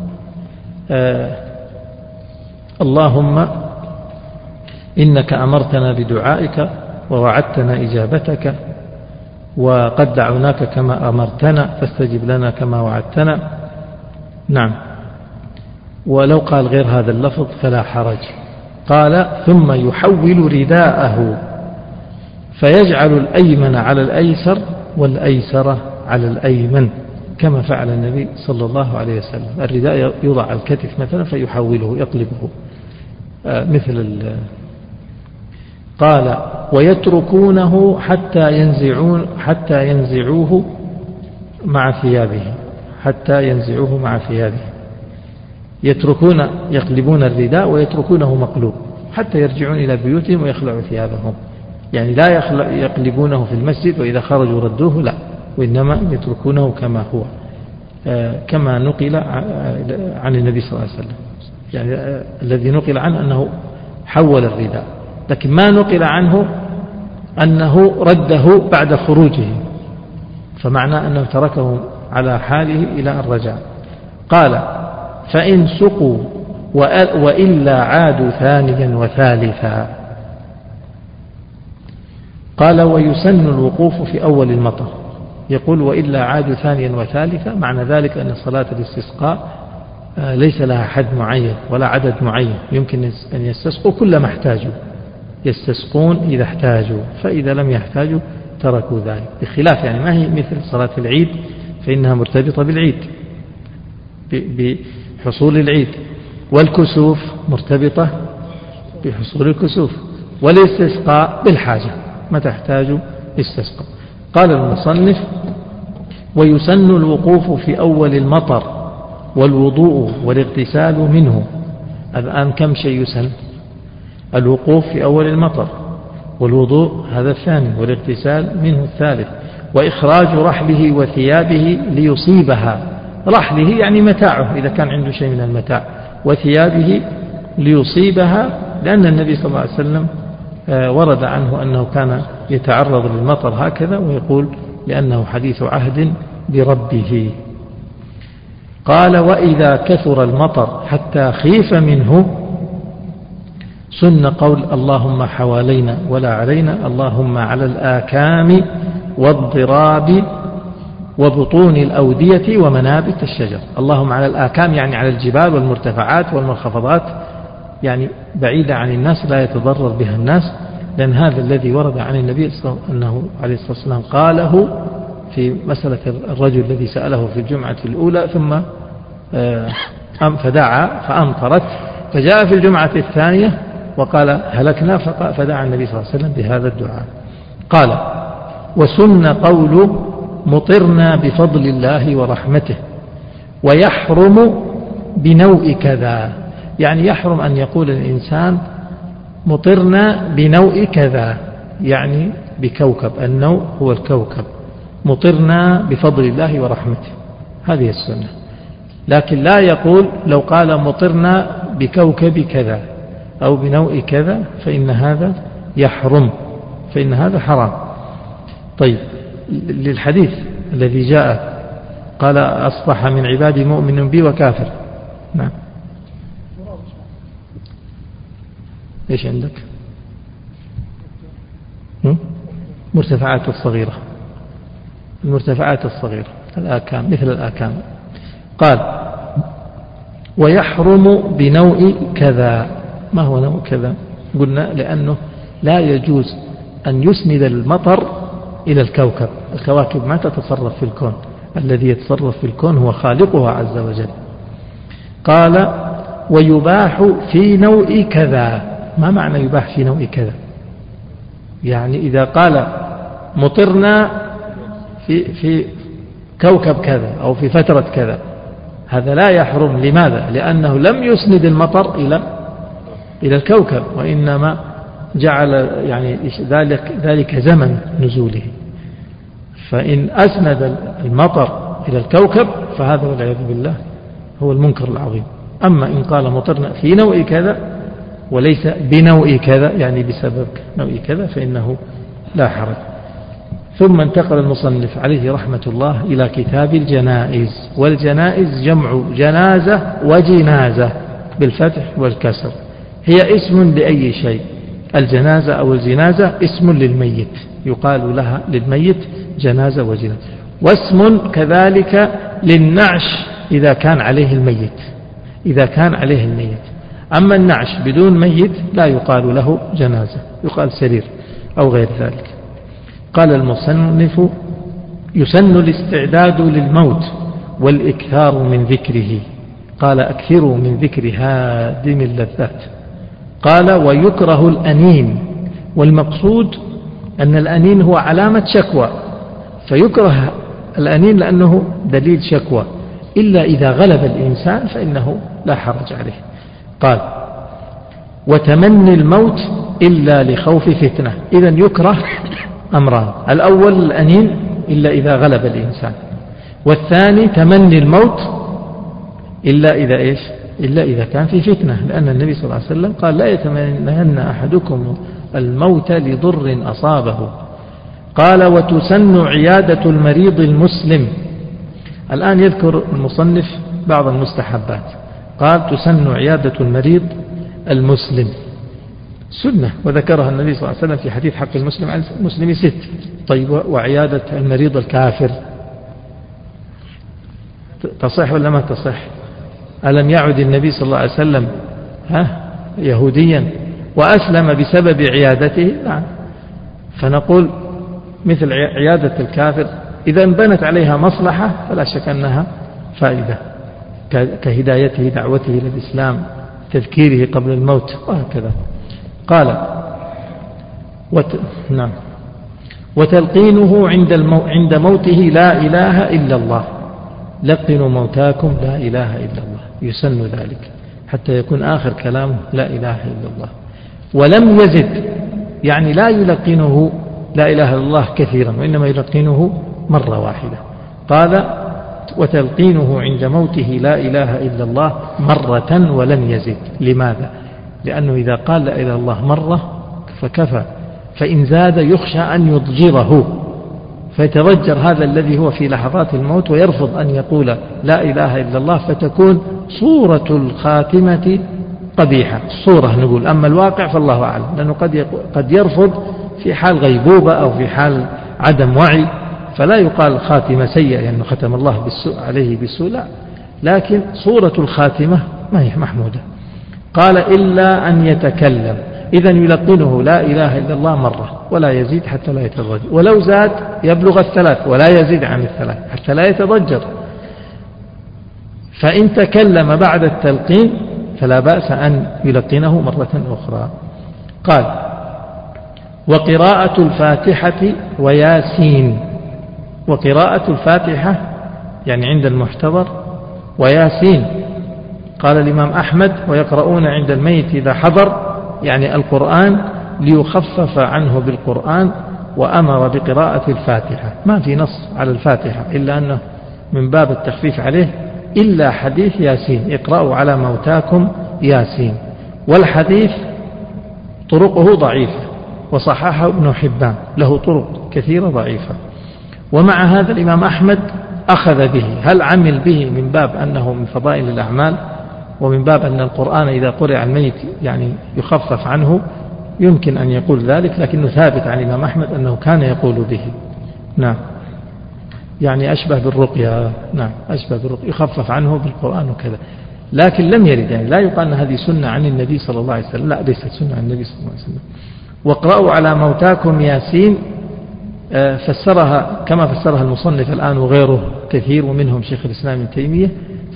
اللهم إنك أمرتنا بدعائك ووعدتنا إجابتك، وقد دعوناك كما أمرتنا فاستجب لنا كما وعدتنا. نعم. ولو قال غير هذا اللفظ فلا حرج. قال ثم يحول رداءه فيجعل الأيمن على الأيسر والأيسر على الأيمن، كما فعل النبي صلى الله عليه وسلم. الرداء يوضع على الكتف مثلا فيحوله يقلبه مثل قال ويتركونه حتى ينزعوه مع ثيابه، حتى ينزعوه مع ثيابه. يقلبون الرداء ويتركونه مقلوب حتى يرجعون إلى بيوتهم ويخلعوا ثيابهم، يعني لا يقلبونه في المسجد وإذا خرجوا ردوه، لا، وإنما يتركونه كما هو، كما نقل عن النبي صلى الله عليه وسلم. يعني الذي نقل عنه أنه حول الرداء، لكن ما نقل عنه أنه رده بعد خروجه، فمعنى أنه تركه على حاله إلى أن رجع. قال فإن سقوا وإلا عادوا ثانيا وثالثا. قال ويسن الوقوف في أول المطر. يقول وإلا عادوا ثانيا وثالثا، معنى ذلك أن صلاة الاستسقاء ليس لها حد معين ولا عدد معين، يمكن أن يستسقوا كلما احتاجوا، يستسقون إذا احتاجوا، فإذا لم يحتاجوا تركوا ذلك، بخلاف يعني ما هي مثل صلاة العيد فإنها مرتبطة بالعيد بحصول العيد، والكسوف مرتبطة بحصول الكسوف، والاستسقاء بالحاجة متى احتاجوا استسقوا. قال المصنف ويسن الوقوف في أول المطر والوضوء والاغتسال منه. الآن كم شيء يسن؟ الوقوف في أول المطر، والوضوء هذا الثاني، والاغتسال منه الثالث، وإخراج رحله وثيابه ليصيبها. رحله يعني متاعه إذا كان عنده شيء من المتاع، وثيابه ليصيبها، لأن النبي صلى الله عليه وسلم ورد عنه أنه كان يتعرض للمطر هكذا، ويقول لأنه حديث عهد بربه. قال وإذا كثر المطر حتى خيف منه سن قول اللهم حوالينا ولا علينا، اللهم على الآكام والضراب وبطون الأودية ومنابت الشجر. اللهم على الآكام يعني على الجبال والمرتفعات والمنخفضات، يعني بعيدة عن الناس لا يتضرر بها الناس، لأن هذا الذي ورد عن النبي أنه عليه الصلاة والسلام قاله في مسألة الرجل الذي سأله في الجمعة الأولى ثم فدعا فأمطرت، فجاء في الجمعة الثانية وقال هلكنا، فدعا النبي صلى الله عليه وسلم بهذا الدعاء. قال وسن قول مطرنا بفضل الله ورحمته، ويحرم بنوء كذا، يعني يحرم أن يقول الإنسان مطرنا بنوء كذا، يعني بكوكب، النوء هو الكوكب، مطرنا بفضل الله ورحمته، هذه السنة. لكن لا يقول لو قال مطرنا بكوكب كذا أو بنوء كذا فإن هذا يحرم، فإن هذا حرام. طيب، للحديث الذي جاء قال أصبح من عبادي مؤمن بي وكافر. نعم. إيش عندك؟ مرتفعات الصغيرة، المرتفعات الصغيرة الآكام، مثل الآكام. قال ويحرم بنوء كذا. ما هو نوء كذا؟ قلنا لأنه لا يجوز أن يسند المطر إلى الكوكب، الكواكب ما تتصرف في الكون، الذي يتصرف في الكون هو خالقها عز وجل. قال ويباح في نوء كذا. ما معنى يباح في نوء كذا؟ يعني إذا قال مطرنا في كوكب كذا أو في فترة كذا، هذا لا يحرم. لماذا؟ لأنه لم يسند المطر إلى الكوكب، وإنما جعل يعني ذلك زمن نزوله. فإن أسند المطر إلى الكوكب فهذا والعياذ بالله هو المنكر العظيم. أما إن قال مطرنا في نوء كذا وليس بنوء كذا، يعني بسبب نوء كذا، فإنه لا حرج. ثم انتقل المصنف عليه رحمة الله إلى كتاب الجنائز. والجنائز جمع جنازة وجنازة بالفتح والكسر، هي اسم لأي شيء. الجنازة أو الجنازة اسم للميت، يقال لها للميت جنازة وجنازة، واسم كذلك للنعش إذا كان عليه الميت، إذا كان عليه الميت. أما النعش بدون ميت لا يقال له جنازة، يقال سرير أو غير ذلك. قال المصنف يسن الاستعداد للموت والإكثار من ذكره. قال أكثروا من ذكر هادم اللذات. قال ويكره الأنين، والمقصود أن الأنين هو علامة شكوى، فيكره الأنين لأنه دليل شكوى، إلا إذا غلب الإنسان فإنه لا حرج عليه. قال وتمني الموت إلا لخوف فتنة. إذن يكره أمران: الأول الأنين إلا إذا غلب الإنسان، والثاني تمني الموت إلا إذا إيش؟ إلا إذا كان في فتنة، لأن النبي صلى الله عليه وسلم قال لا يتمنين أحدكم الموت لضر أصابه. قال وتسن عيادة المريض المسلم. الآن يذكر المصنف بعض المستحبات. قال تسن عيادة المريض المسلم سنة، وذكرها النبي صلى الله عليه وسلم في حديث حق المسلم على المسلم 6. طيب وعيادة المريض الكافر تصح ولا ما تصح؟ ألم يعد النبي صلى الله عليه وسلم يهوديا وأسلم بسبب عيادته؟ نعم. فنقول مثل عيادة الكافر إذا انبنت عليها مصلحة فلا شك أنها فائدة، كهدايته دعوته إلى الإسلام، تذكيره قبل الموت وهكذا. قال نعم وتلقينه عند موته لا إله إلا الله. لقنوا موتاكم لا إله إلا الله، يسن ذلك حتى يكون آخر كلامه لا إله إلا الله. ولم يزد، يعني لا يلقنه لا إله إلا الله كثيرا، وإنما يلقنه مرة واحدة. قال وتلقينه عند موته لا إله إلا الله مرة ولم يزد. لماذا؟ لأنه إذا قال لا إله إلا الله مرة فكفى، فإن زاد يخشى أن يضجره، فيتضجر هذا الذي هو في لحظات الموت ويرفض أن يقول لا إله إلا الله، فتكون صورة الخاتمة قبيحة الصورة نقول، أما الواقع فالله أعلم، لأنه قد يرفض في حال غيبوبة أو في حال عدم وعي، فلا يقال خاتمة سيئة لأنه يعني ختم الله عليه بالسوء، لا، لكن صورة الخاتمة ما هي محمودة. قال إلا أن يتكلم، إذن يلقنه لا إله إلا الله مرة ولا يزيد حتى لا يتضجر، ولو زاد يبلغ 3 ولا يزيد عن 3 حتى لا يتضجر. فإن تكلم بعد التلقين فلا بأس أن يلقنه مرة أخرى. قال وقراءة الفاتحة وياسين، وقراءة الفاتحة يعني عند المحتضر، وياسين قال الإمام أحمد ويقرؤون عند الميت إذا حضر يعني القرآن ليخفف عنه بالقرآن، وأمر بقراءة الفاتحة. ما في نص على الفاتحة إلا أنه من باب التخفيف عليه، إلا حديث ياسين اقرأوا على موتاكم ياسين، والحديث طرقه ضعيفة وصححه ابن حبان، له طرق كثيرة ضعيفة. ومع هذا الإمام أحمد أخذ به. هل عمل به من باب أنه من فضائل الأعمال ومن باب أن القرآن إذا قرئ الميت يعني يخفف عنه؟ يمكن أن يقول ذلك، لكنه ثابت عن الإمام أحمد أنه كان يقول به. نعم، يعني أشبه بالرقية، نعم أشبه بالرقية، يخفف عنه بالقرآن وكذا، لكن لم يرد، يعني لا يقال أن هذه سنة عن النبي صلى الله عليه وسلم، لا ليست سنة عن النبي صلى الله عليه وسلم. واقرأوا على موتاكم ياسين فسرها كما فسرها المصنف الآن وغيره كثير، ومنهم شيخ الإسلام ابن تيمية،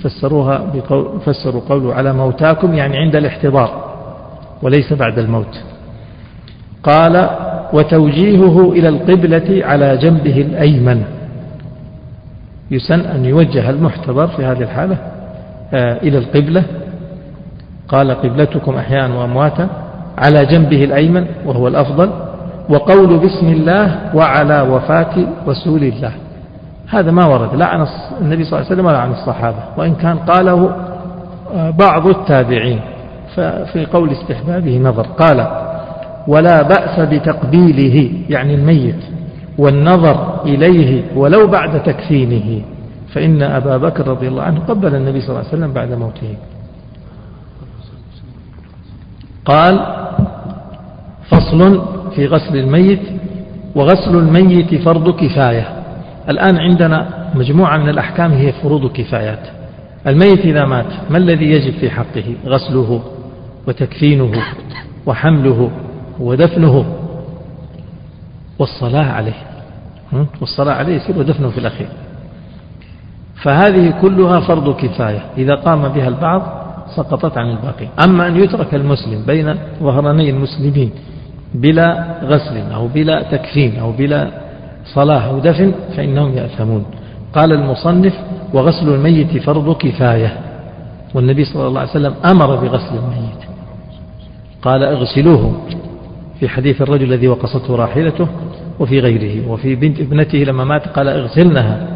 فسروا قوله على موتاكم يعني عند الاحتضار وليس بعد الموت. قال وتوجيهه إلى القبلة على جنبه الأيمن، يسن أن يوجه المحتضر في هذه الحالة إلى القبلة. قال قبلتكم أحياء وأمواتا، على جنبه الأيمن وهو الأفضل. وقول بسم الله وعلى وفاة رسول الله، هذا ما ورد لا عن النبي صلى الله عليه وسلم ولا عن الصحابة، وإن كان قاله بعض التابعين، ففي قول استحبابه نظر. قال ولا بأس بتقبيله يعني الميت والنظر إليه ولو بعد تكفينه، فإن أبا بكر رضي الله عنه قبل النبي صلى الله عليه وسلم بعد موته. قال فصل في غسل الميت. وغسل الميت فرض كفاية. الآن عندنا مجموعة من الأحكام هي فروض كفايات. الميت إذا مات ما الذي يجب في حقه؟ غسله وتكفينه وحمله ودفنه والصلاة عليه، والصلاة عليه يصير ودفنه في الأخير. فهذه كلها فرض كفاية، إذا قام بها البعض سقطت عن الباقي. أما أن يترك المسلم بين ظهراني المسلمين بلا غسل أو بلا تكفين أو بلا صلاة أو دفن فإنهم يأثمون. قال المصنف وغسل الميت فرض كفاية، والنبي صلى الله عليه وسلم أمر بغسل الميت، قال اغسلوه في حديث الرجل الذي وقصته راحلته وفي غيره. وفي بنت ابنته لما مات قال اغسلنها.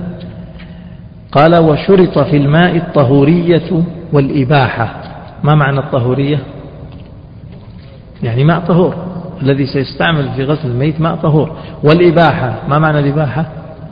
قال وشرط في الماء الطهورية والإباحة. ما معنى الطهورية؟ يعني ماء طهور، الذي سيستعمل في غسل الميت ماء طهور. والإباحة ما معنى الإباحة؟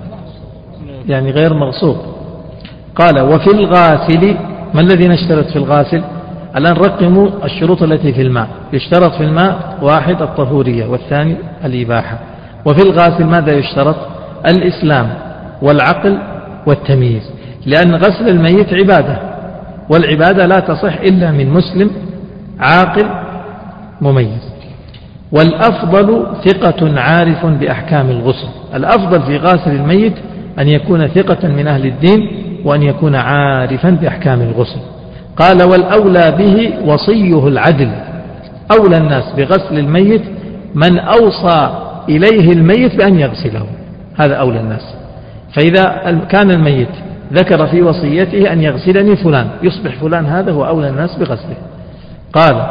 يعني غير مغصوب. قال وفي الغاسل، ما الذي نشترط في الغاسل؟ الآن رقموا الشروط التي في الماء. يشترط في الماء: 1 الطهورية، والثاني الإباحة. وفي الغاسل ماذا يشترط؟ الإسلام والعقل والتمييز، لأن غسل الميت عبادة، والعبادة لا تصح إلا من مسلم عاقل مميز. والأفضل ثقة عارف بأحكام الغسل. الأفضل في غاسل الميت أن يكون ثقة من أهل الدين، وأن يكون عارفا بأحكام الغسل. قال والأولى به وصيه العدل. أولى الناس بغسل الميت من أوصى إليه الميت بأن يغسله، هذا أولى الناس. فإذا كان الميت ذكر في وصيته أن يغسلني فلان، يصبح فلان هذا هو أولى الناس بغسله. قال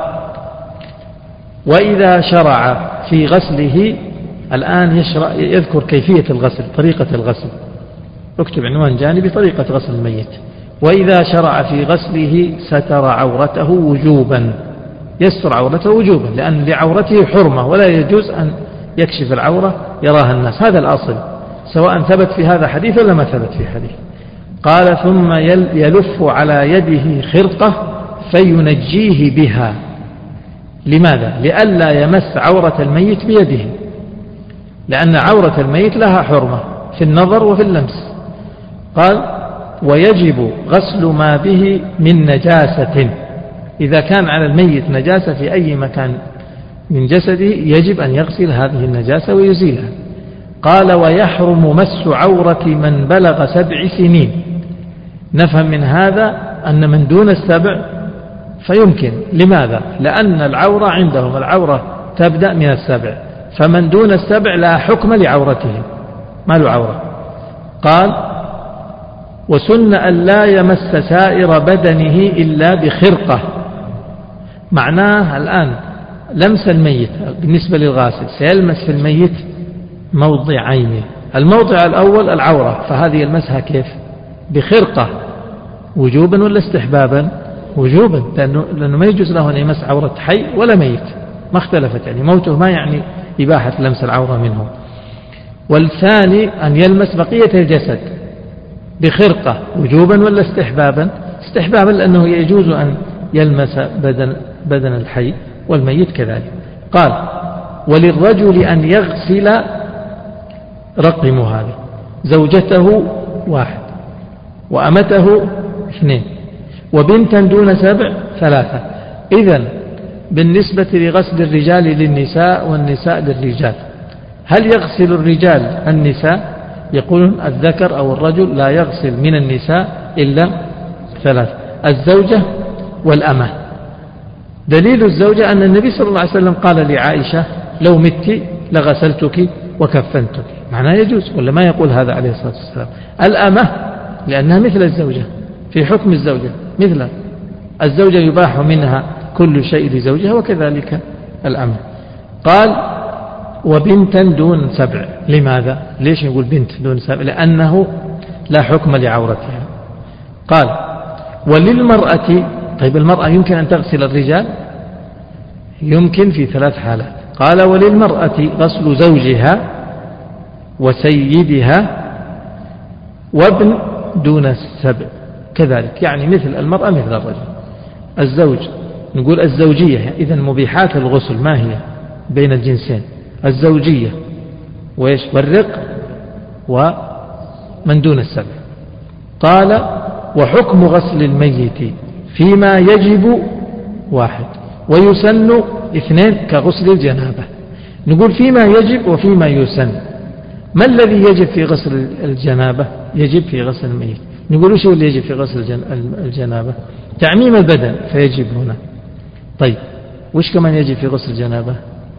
وإذا شرع في غسله، الآن يذكر كيفية الغسل، طريقة الغسل. اكتب عنوان جانبي: طريقة غسل الميت. وإذا شرع في غسله ستر عورته وجوبا، يستر عورته وجوبا، لأن لعورته حرمة ولا يجوز أن يكشف العورة يراها الناس، هذا الأصل، سواء ثبت في هذا حديث ولا ما ثبت في حديث. قال ثم يلف على يده خرقة فينجيه بها. لماذا؟ لئلا يمس عورة الميت بيده، لأن عورة الميت لها حرمة في النظر وفي اللمس. قال ويجب غسل ما به من نجاسة، إذا كان على الميت نجاسة في أي مكان من جسده يجب أن يغسل هذه النجاسة ويزيلها. قال ويحرم مس عورة من بلغ 7 سنين. نفهم من هذا أن من دون 7 فيمكن. لماذا؟ لأن العورة عندهم العورة تبدأ من 7، فمن دون 7 لا حكم لعورته، ما له عورة. قال وسن أن لا يمس سائر بدنه إلا بخرقة. معناه الآن لمس الميت بالنسبة للغاسل سيلمس في الميت موضعين، الموضع الأول العورة، فهذه يلمسها كيف؟ بخرقة، وجوبا ولا استحبابا؟ وجوبا، لأنه ما يجوز له أن يمس عورة حي ولا ميت، ما اختلفت، يعني موته ما يعني إباحة لمس العورة منه. والثاني أن يلمس بقية الجسد بخرقة، وجوبا ولا استحبابا؟ استحبابا، لأنه يجوز أن يلمس بدن الحي والميت كذلك. قال وللرجل أن يغسل، رقم هذا، زوجته 1 وأمته 2 وبنتا دون 7 3. إذن بالنسبة لغسل الرجال للنساء والنساء للرجال، هل يغسل الرجال النساء؟ يقولون الذكر أو الرجل لا يغسل من النساء إلا 3، الزوجة والأمة. دليل الزوجة أن النبي صلى الله عليه وسلم قال لعائشة لو مت لغسلتك وكفنتك، معناه يجوز، ولا ما يقول هذا عليه الصلاة والسلام؟ الأمة لأنها مثل الزوجة في حكم الزوجة، مثل الزوجة يباح منها كل شيء لزوجها وكذلك الأمة. قال وبنتا دون 7. لماذا؟ ليش نقول بنت دون 7؟ لأنه لا حكم لعورتها. قال وللمرأة، طيب المرأة يمكن أن تغسل الرجال؟ يمكن في 3 حالات. قال وللمرأة غسل زوجها وسيدها وابن دون 7 كذلك، يعني مثل المرأة مثل الرجل. الزوج نقول الزوجية، إذن مبيحات الغسل ما هي بين الجنسين؟ الزوجية وإيش؟ والرق ومن دون 7. قال وحكم غسل الميت فيما يجب 1 ويسن 2 كغسل الجنابة. نقول فيما يجب وفيما يسن. ما الذي يجب في غسل الجنابة؟ يجب في غسل الميت. نقول وش هو اللي يجب في غسل الجنابة؟ تعميم البدن فيجب هنا. طيب وش كمان يجب في غسل الجنابة؟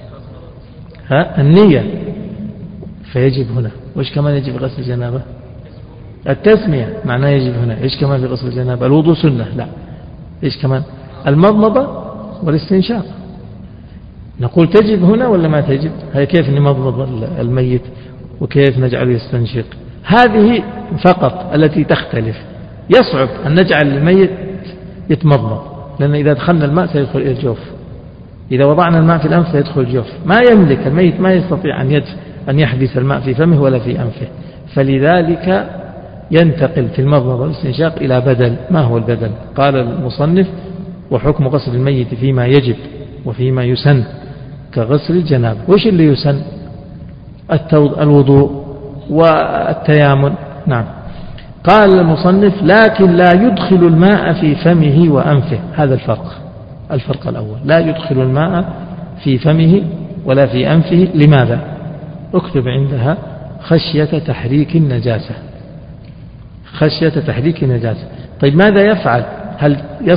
النية فيجب هنا. وش كمان يجب في غسل الجنابة؟ التسمية، معناه يجب هنا. إيش كمان في غسل الجنابة؟ الوضوء سنة، لا. إيش كمان؟ المضمضة والاستنشاق. نقول تجب هنا ولا ما تجب؟ هي كيف نمضمض الميت وكيف نجعله يستنشق؟ هذه فقط التي تختلف. يصعب أن نجعل الميت يتمضمض، لأن إذا دخلنا الماء سيدخل إلى الجوف، إذا وضعنا الماء في الأنف سيدخل الجوف، ما يملك الميت، ما يستطيع أن يحبس الماء في فمه ولا في أنفه، فلذلك ينتقل في المضمضة والاستنشاق إلى بدل. ما هو البدل؟ قال المصنف وحكم غسل الميت فيما يجب وفيما يسن كغسل الجنابة. وش اللي يسن؟ الوضوء والتيامن. نعم. قال المصنف لكن لا يدخل الماء في فمه وأنفه. هذا الفرق الأول، لا يدخل الماء في فمه ولا في أنفه. لماذا؟ اكتب عندها خشية تحريك النجاسة، خشية تحريك النجاسة. طيب ماذا يفعل؟ هل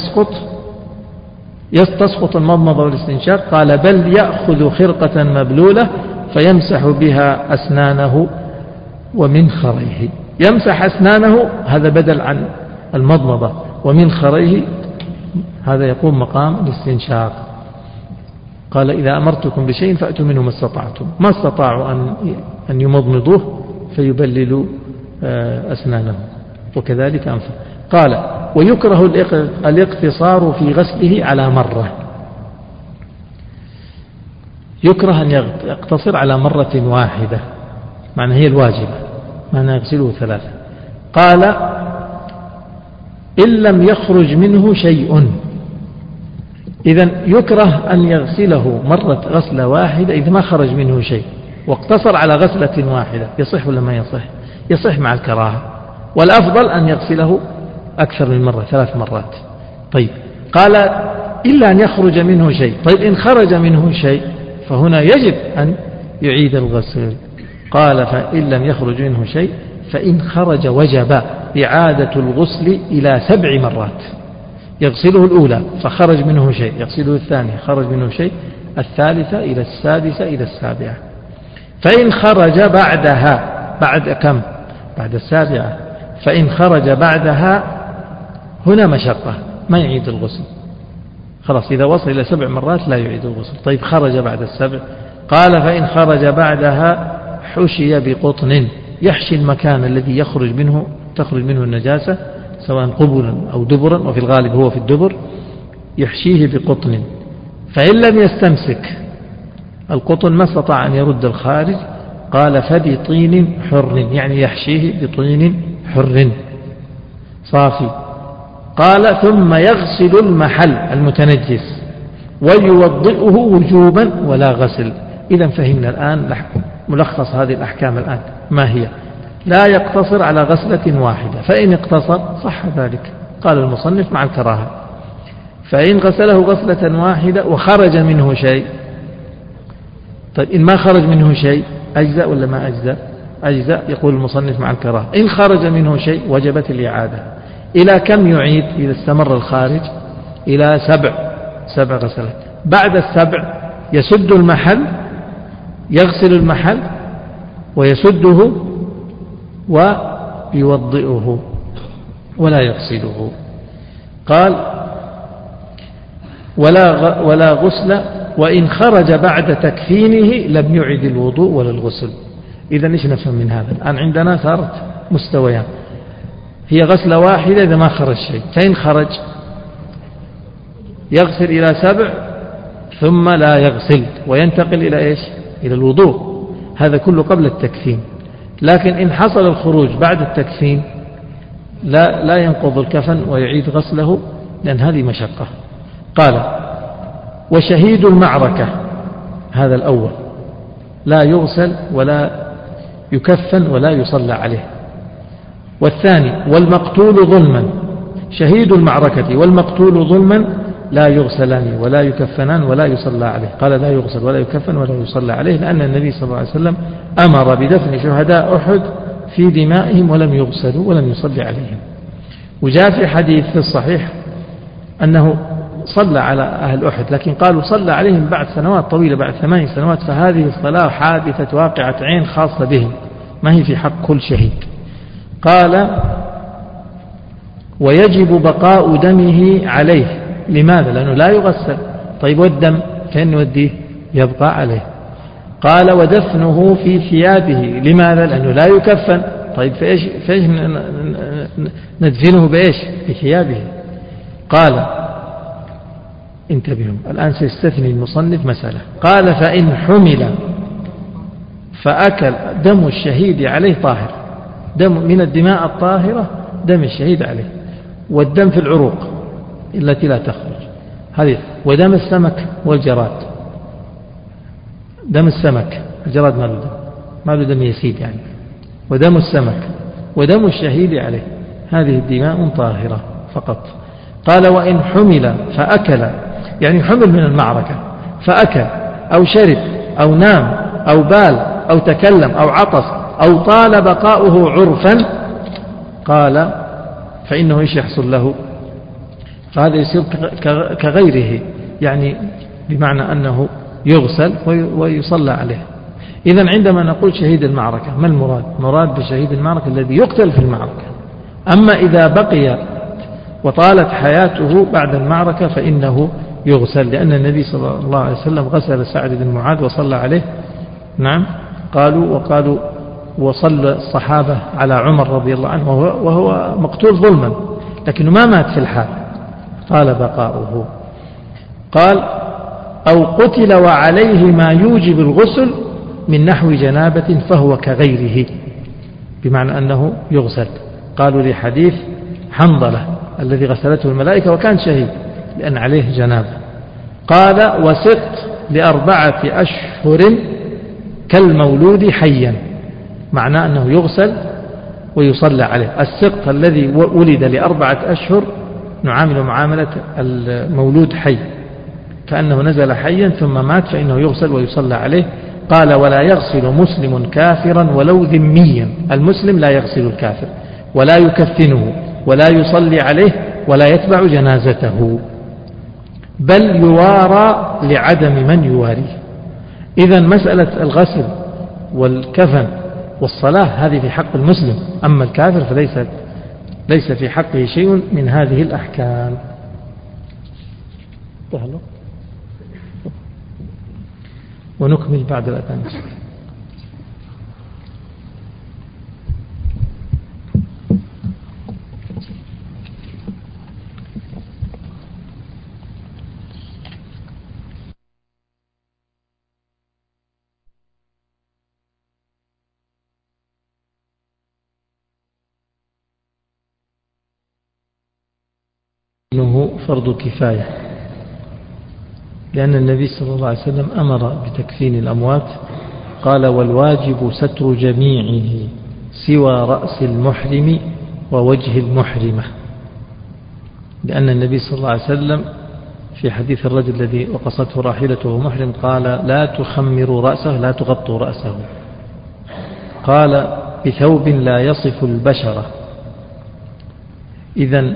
تسقط المضمضة والاستنشاق؟ قال بل يأخذ خرقة مبلولة فيمسح بها أسنانه ومنخريه. يمسح أسنانه هذا بدل عن المضمضة، ومنخريه هذا يقوم مقام الاستنشاق. قال إذا أمرتكم بشيء فأتوا منه ما استطعتم. ما استطاعوا أن يمضمضوه فيبللوا أسنانه وكذلك أنفه. قال ويكره الاقتصار في غسله على مرة. يكره أن يقتصر على مرة واحدة، معنى هي الواجبة، معنى يغسله 3. قال إن لم يخرج منه شيء، إذن يكره أن يغسله مرة غسلة واحدة إذا ما خرج منه شيء واقتصر على غسلة واحدة. يصح ولا ما يصح؟ يصح مع الكراهة، والأفضل أن يغسله أكثر من مرة، 3 مرات. طيب قال إلا أن يخرج منه شيء. طيب إن خرج منه شيء فهنا يجب أن يعيد الغسل. قال فإن لم يخرج منه شيء فإن خرج وجب إعادة الغسل إلى 7 مرات. يغسله الأولى فخرج منه شيء، يغسله الثانية خرج منه شيء، الثالثة إلى السادسة إلى السابعة. فإن خرج بعدها، بعد كم؟ بعد السابعة. فإن خرج بعدها هنا مشقة، ما يعيد الغسل خلاص. إذا وصل إلى 7 مرات لا يعيد الغسل. طيب خرج بعد السبع. قال فإن خرج بعدها حشي بقطن، يحشي المكان الذي تخرج منه النجاسة سواء قبلا أو دبرا، وفي الغالب هو في الدبر، يحشيه بقطن. فإن لم يستمسك القطن ما استطاع أن يرد الخارج، قال فبطين حر، يعني يحشيه بطين حر صافي. قال ثم يغسل المحل المتنجس ويوضئه وجوبا ولا غسل. إذا فهمنا الآن ملخص هذه الأحكام الآن ما هي. لا يقتصر على غسلة واحدة، فإن اقتصر صح ذلك، قال المصنف مع الكراهة. فإن غسله غسلة واحدة وخرج منه شيء، طيب إن ما خرج منه شيء أجزاء ولا ما أجزاء؟ أجزاء، يقول المصنف مع الكراهة. إن خرج منه شيء وجبت الإعادة. إلى كم يعيد إذا استمر الخارج؟ إلى 7 غسلات. بعد 7 يسد المحل، يغسل المحل ويسده ويوضئه ولا يغسله. قال ولا غسل وإن خرج بعد تكفينه لم يعد الوضوء ولا الغسل. إذا إيش نفهم من هذا؟ الآن عندنا صارت مستويان، هي غسلة واحدة إذا ما خرج شيء، فإن خرج يغسل إلى 7 ثم لا يغسل وينتقل إلى إيش؟ إلى الوضوء. هذا كله قبل التكفين. لكن إن حصل الخروج بعد التكفين لا ينقض الكفن ويعيد غسله، لأن هذه مشقة. قال وشهيد المعركة، هذا الأول لا يغسل ولا يكفن ولا يصلى عليه. والثاني والمقتول ظلما، شهيد المعركة والمقتول ظلما لا يغسلان ولا يكفنان ولا يصلى عليه. قال لا يغسل ولا يكفن ولا يصلى عليه، لأن النبي صلى الله عليه وسلم أمر بدفن شهداء أحد في دمائهم ولم يغسلوا ولم يصلي عليهم. وجاء في حديث في الصحيح أنه صلى على أهل أحد، لكن قالوا صلى عليهم بعد سنوات طويلة، بعد 8 سنوات، فهذه الصلاة حادثة واقعة عين خاصة بهم، ما هي في حق كل شهيد. قال ويجب بقاء دمه عليه. لماذا؟ لأنه لا يغسل. طيب والدم فين نوديه؟ يبقى عليه. قال ودفنه في ثيابه. لماذا؟ لأنه لا يكفن. طيب فإيش ندفنه بإيش؟ في ثيابه. قال انتبهوا الآن سيستثني المصنف مسألة. قال فإن حمل فأكل، دم الشهيد عليه طاهر، دم من الدماء الطاهرة دم الشهيد عليه، والدم في العروق التي لا تخرج هذه، ودم السمك والجراد. دم السمك، الجراد ما له دم يسيد يعني، ودم السمك ودم الشهيد عليه، هذه الدماء طاهرة فقط. قال وإن حمل فأكل، يعني حمل من المعركة فأكل أو شرب أو نام أو بال أو تكلم أو عطس أو طال بقاؤه عرفا، قال فإنه إيش يحصل له؟ فهذا يصير كغيره، يعني بمعنى أنه يغسل ويصلى عليه. إذن عندما نقول شهيد المعركة ما المراد؟ مراد بشهيد المعركة الذي يقتل في المعركة. أما إذا بقي وطالت حياته بعد المعركة فإنه يغسل، لأن النبي صلى الله عليه وسلم غسل سعد بن معاذ وصلى عليه. نعم، وقالوا وصلى الصحابة على عمر رضي الله عنه وهو مقتول ظلما، لكنه ما مات في الحال، طال بقاؤه. قال أو قتل وعليه ما يوجب الغسل من نحو جنابة فهو كغيره، بمعنى أنه يغسل. قالوا لحديث حنظلة الذي غسلته الملائكة وكان شهيد لأن عليه جنابة. قال وسقط ل4 أشهر كالمولود حيا، معناه أنه يغسل ويصلى عليه. السقط الذي ولد ل4 أشهر نعامل معاملة المولود حي، كأنه نزل حيا ثم مات، فإنه يغسل ويصلى عليه. قال ولا يغسل مسلم كافرا ولو ذميا، المسلم لا يغسل الكافر ولا يكفنه ولا يصلي عليه ولا يتبع جنازته، بل يوارى لعدم من يواريه. إذن مسألة الغسل والكفن والصلاة هذه في حق المسلم، أما الكافر فليس في حقه شيء من هذه الأحكام. ونكمل بعد الأذان. إنه فرض كفاية، لأن النبي صلى الله عليه وسلم أمر بتكفين الأموات، قال والواجب ستر جميعه سوى رأس المحرم ووجه المحرمة، لأن النبي صلى الله عليه وسلم في حديث الرجل الذي وقصته راحلته وهو محرم قال لا تخمروا رأسه، لا تغطوا رأسه، قال بثوب لا يصف البشرة. إذن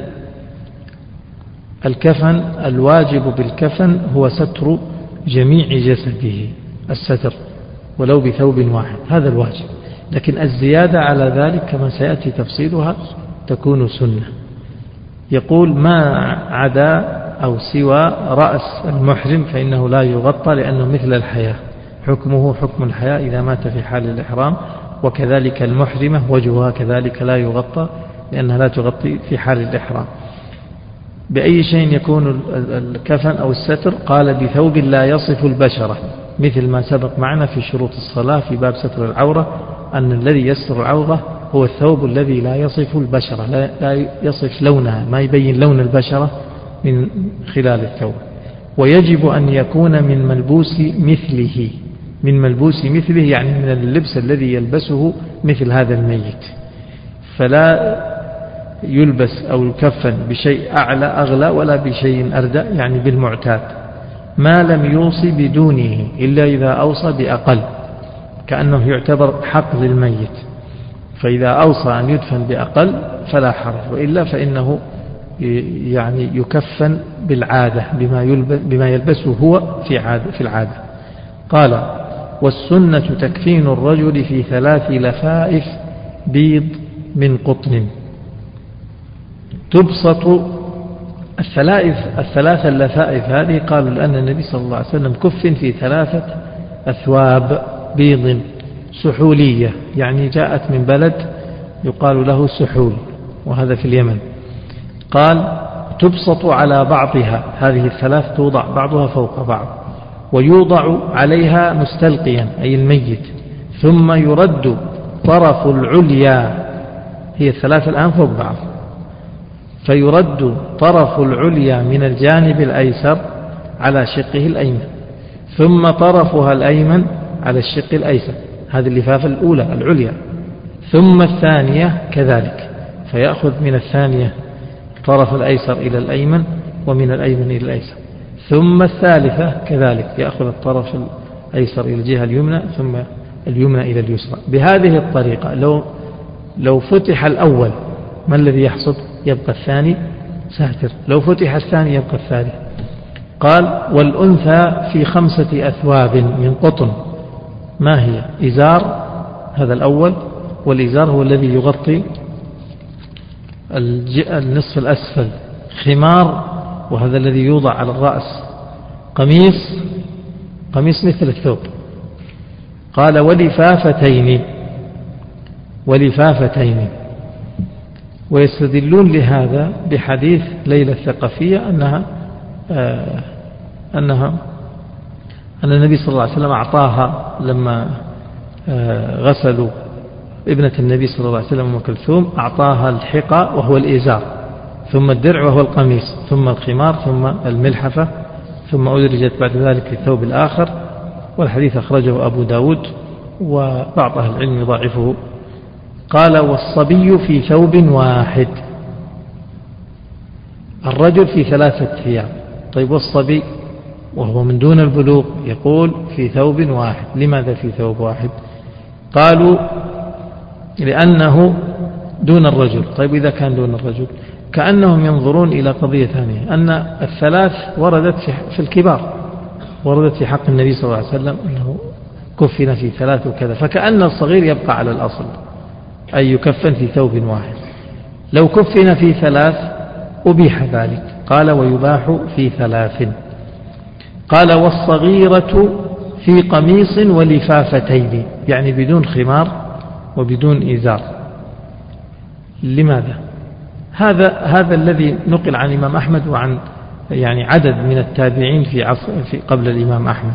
الكفن الواجب بالكفن هو ستر جميع جسده، الستر ولو بثوب واحد، هذا الواجب. لكن الزيادة على ذلك كما سيأتي تفصيلها تكون سنة. يقول ما عدا أو سوى رأس المحرم فإنه لا يغطى، لأنه مثل الحياة، حكمه حكم الحياة إذا مات في حال الإحرام، وكذلك المحرمة وجهها كذلك لا يغطى، لأنها لا تغطي في حال الإحرام. بأي شيء يكون الكفن أو الستر؟ قال بثوب لا يصف البشرة، مثل ما سبق معنا في شروط الصلاة في باب ستر العورة، أن الذي يستر العورة هو الثوب الذي لا يصف البشرة، لا يصف لونها، ما يبين لون البشرة من خلال الثوب. ويجب أن يكون من ملبوس مثله، من ملبوس مثله يعني من اللبس الذي يلبسه مثل هذا الميت، فلا يلبس أو يكفن بشيء أعلى أغلى ولا بشيء أردى، يعني بالمعتاد، ما لم يوصي بدونه إلا إذا أوصى بأقل، كأنه يعتبر حق للميت، فإذا أوصى أن يدفن بأقل فلا حرج، وإلا فإنه يعني يكفن بالعادة بما يلبسه هو في العادة. قال والسنة تكفين الرجل في 3 لفائف بيض من قطن تبسط. الثلاثة اللفائف هذه قالوا لأن النبي صلى الله عليه وسلم كفن في 3 أثواب بيض سحولية، يعني جاءت من بلد يقال له سحول، وهذا في اليمن. قال تبسط على بعضها، هذه ال3 توضع بعضها فوق بعض، ويوضع عليها مستلقيا أي الميت، ثم يرد طرف العليا، هي ال3 الآن فوق بعض، فيرد طرف العليا من الجانب الأيسر على شقه الأيمن، ثم طرفها الأيمن على الشق الأيسر، هذه اللفافة الأولى العليا، ثم الثانية كذلك، فيأخذ من الثانية طرف الأيسر إلى الأيمن ومن الأيمن إلى الأيسر، ثم الثالثة كذلك يأخذ الطرف الأيسر إلى الجهة اليمنى ثم اليمنى إلى اليسرى. بهذه الطريقة لو فتح الأول ما الذي يحصل؟ يبقى الثاني ساتر، لو فتح الثاني يبقى الثالث. قال والأنثى في 5 أثواب من قطن، ما هي؟ إزار، هذا الأول، والإزار هو الذي يغطي النصف الأسفل، خمار وهذا الذي يوضع على الرأس، قميص مثل الثوب. قال ولفافتين، ويستدلون لهذا بحديث ليلى الثقفية أن النبي صلى الله عليه وسلم أعطاها لما غسلوا ابنة النبي صلى الله عليه وسلم أم كلثوم، أعطاها الحقى وهو الإزار، ثم الدرع وهو القميص، ثم الخمار، ثم الملحفة، ثم أدرجت بعد ذلك في الثوب الآخر، والحديث أخرجه أبو داود وبعض أهل العلم يضاعفه. قال والصبي في ثوب واحد، الرجل في 3 ثياب. طيب والصبي وهو من دون البلوغ يقول في ثوب واحد، لماذا في ثوب واحد؟ قالوا لأنه دون الرجل. طيب إذا كان دون الرجل كأنهم ينظرون إلى قضية ثانية، أن الثلاث وردت في الكبار، وردت في حق النبي صلى الله عليه وسلم أنه كفن في 3 وكذا، فكأن الصغير يبقى على الأصل أي يكفن في ثوب واحد. لو كفن في 3 أبيح ذلك. قال ويباح في 3. قال والصغيرة في قميص ولفافتين، يعني بدون خمار وبدون إزار. لماذا؟ هذا الذي نقل عن الإمام أحمد وعن يعني عدد من التابعين في قبل الإمام أحمد،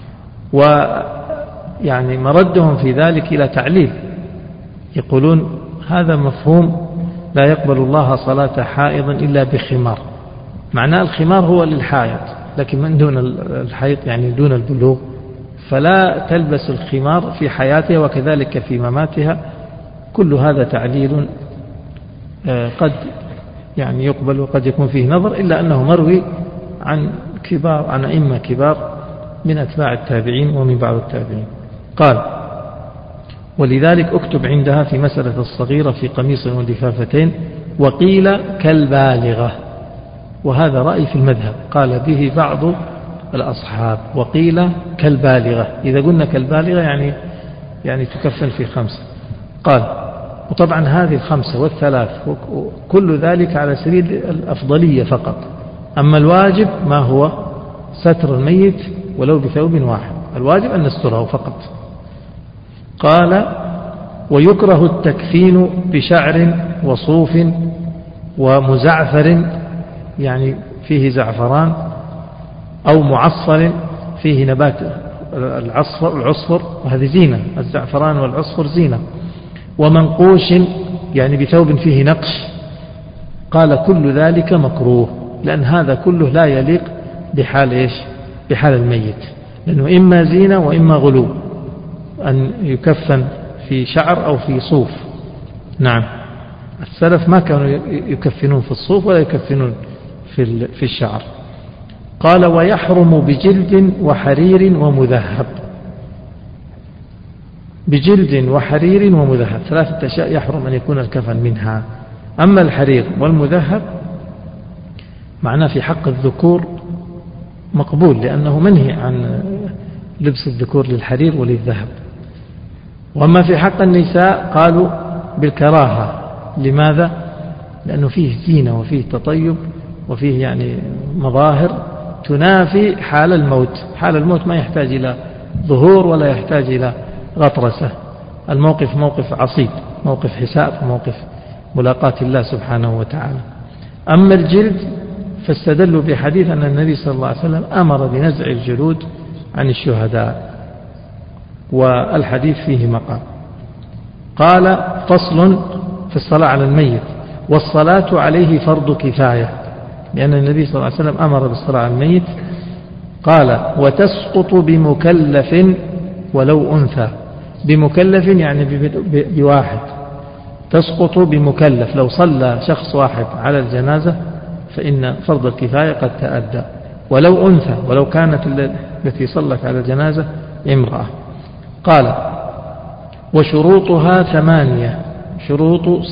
ويعني مردهم في ذلك إلى تعليل، يقولون هذا مفهوم لا يقبل الله صلاة حائض إلا بخمار. معناه الخمار هو للحائض، لكن من دون الحيض يعني دون البلوغ فلا تلبس الخمار في حياتها وكذلك في مماتها. كل هذا تعليل قد يعني يقبل وقد يكون فيه نظر، إلا أنه مروي عن أئمة كبار من أتباع التابعين ومن بعض التابعين. قال ولذلك اكتب عندها في مسألة الصغيرة في قميص ولفافتين، وقيل كالبالغة، وهذا رأي في المذهب قال به بعض الأصحاب، وقيل كالبالغة. إذا قلنا كالبالغة يعني تكفن في 5. قال وطبعا هذه 5 و3 كل ذلك على سبيل الأفضلية فقط، أما الواجب ما هو ستر الميت ولو بثوب واحد، الواجب أن نستره فقط. قال ويكره التكفين بشعر وصوف ومزعفر، يعني فيه زعفران، أو معصر فيه نبات العصفر، وهذه زينة، الزعفران والعصفر زينة، ومنقوش يعني بثوب فيه نقش. قال كل ذلك مكروه، لأن هذا كله لا يليق بحال بحال الميت، لأنه إما زينة وإما غلو، أن يكفن في شعر أو في صوف. نعم، السلف ما كانوا يكفنون في الصوف ولا يكفنون في الشعر. قال ويحرم بجلد وحرير ومذهب. بجلد وحرير ومذهب 3 أشياء يحرم أن يكون الكفن منها. أما الحرير والمذهب معناه في حق الذكور مقبول، لأنه منهي عن لبس الذكور للحرير وللذهب. وأما في حق النساء قالوا بالكراهة. لماذا؟ لأنه فيه زينة وفيه تطيب وفيه يعني مظاهر تنافي حال الموت. حال الموت ما يحتاج إلى ظهور ولا يحتاج إلى غطرسة، الموقف موقف عصيب، موقف حساب، موقف ملاقاة الله سبحانه وتعالى. أما الجلد فاستدلوا بحديث أن النبي صلى الله عليه وسلم أمر بنزع الجلود عن الشهداء، والحديث فيه مقام. قال فصل في الصلاة على الميت، والصلاة عليه فرض كفاية، لأن النبي صلى الله عليه وسلم أمر بالصلاة على الميت. قال وتسقط بمكلف ولو أنثى. بمكلف يعني بواحد، تسقط بمكلف. لو صلى شخص واحد على الجنازة فإن فرض الكفاية قد تأدى، ولو أنثى، ولو كانت التي صلت على الجنازة امرأة. قال وشروطها 8. شروط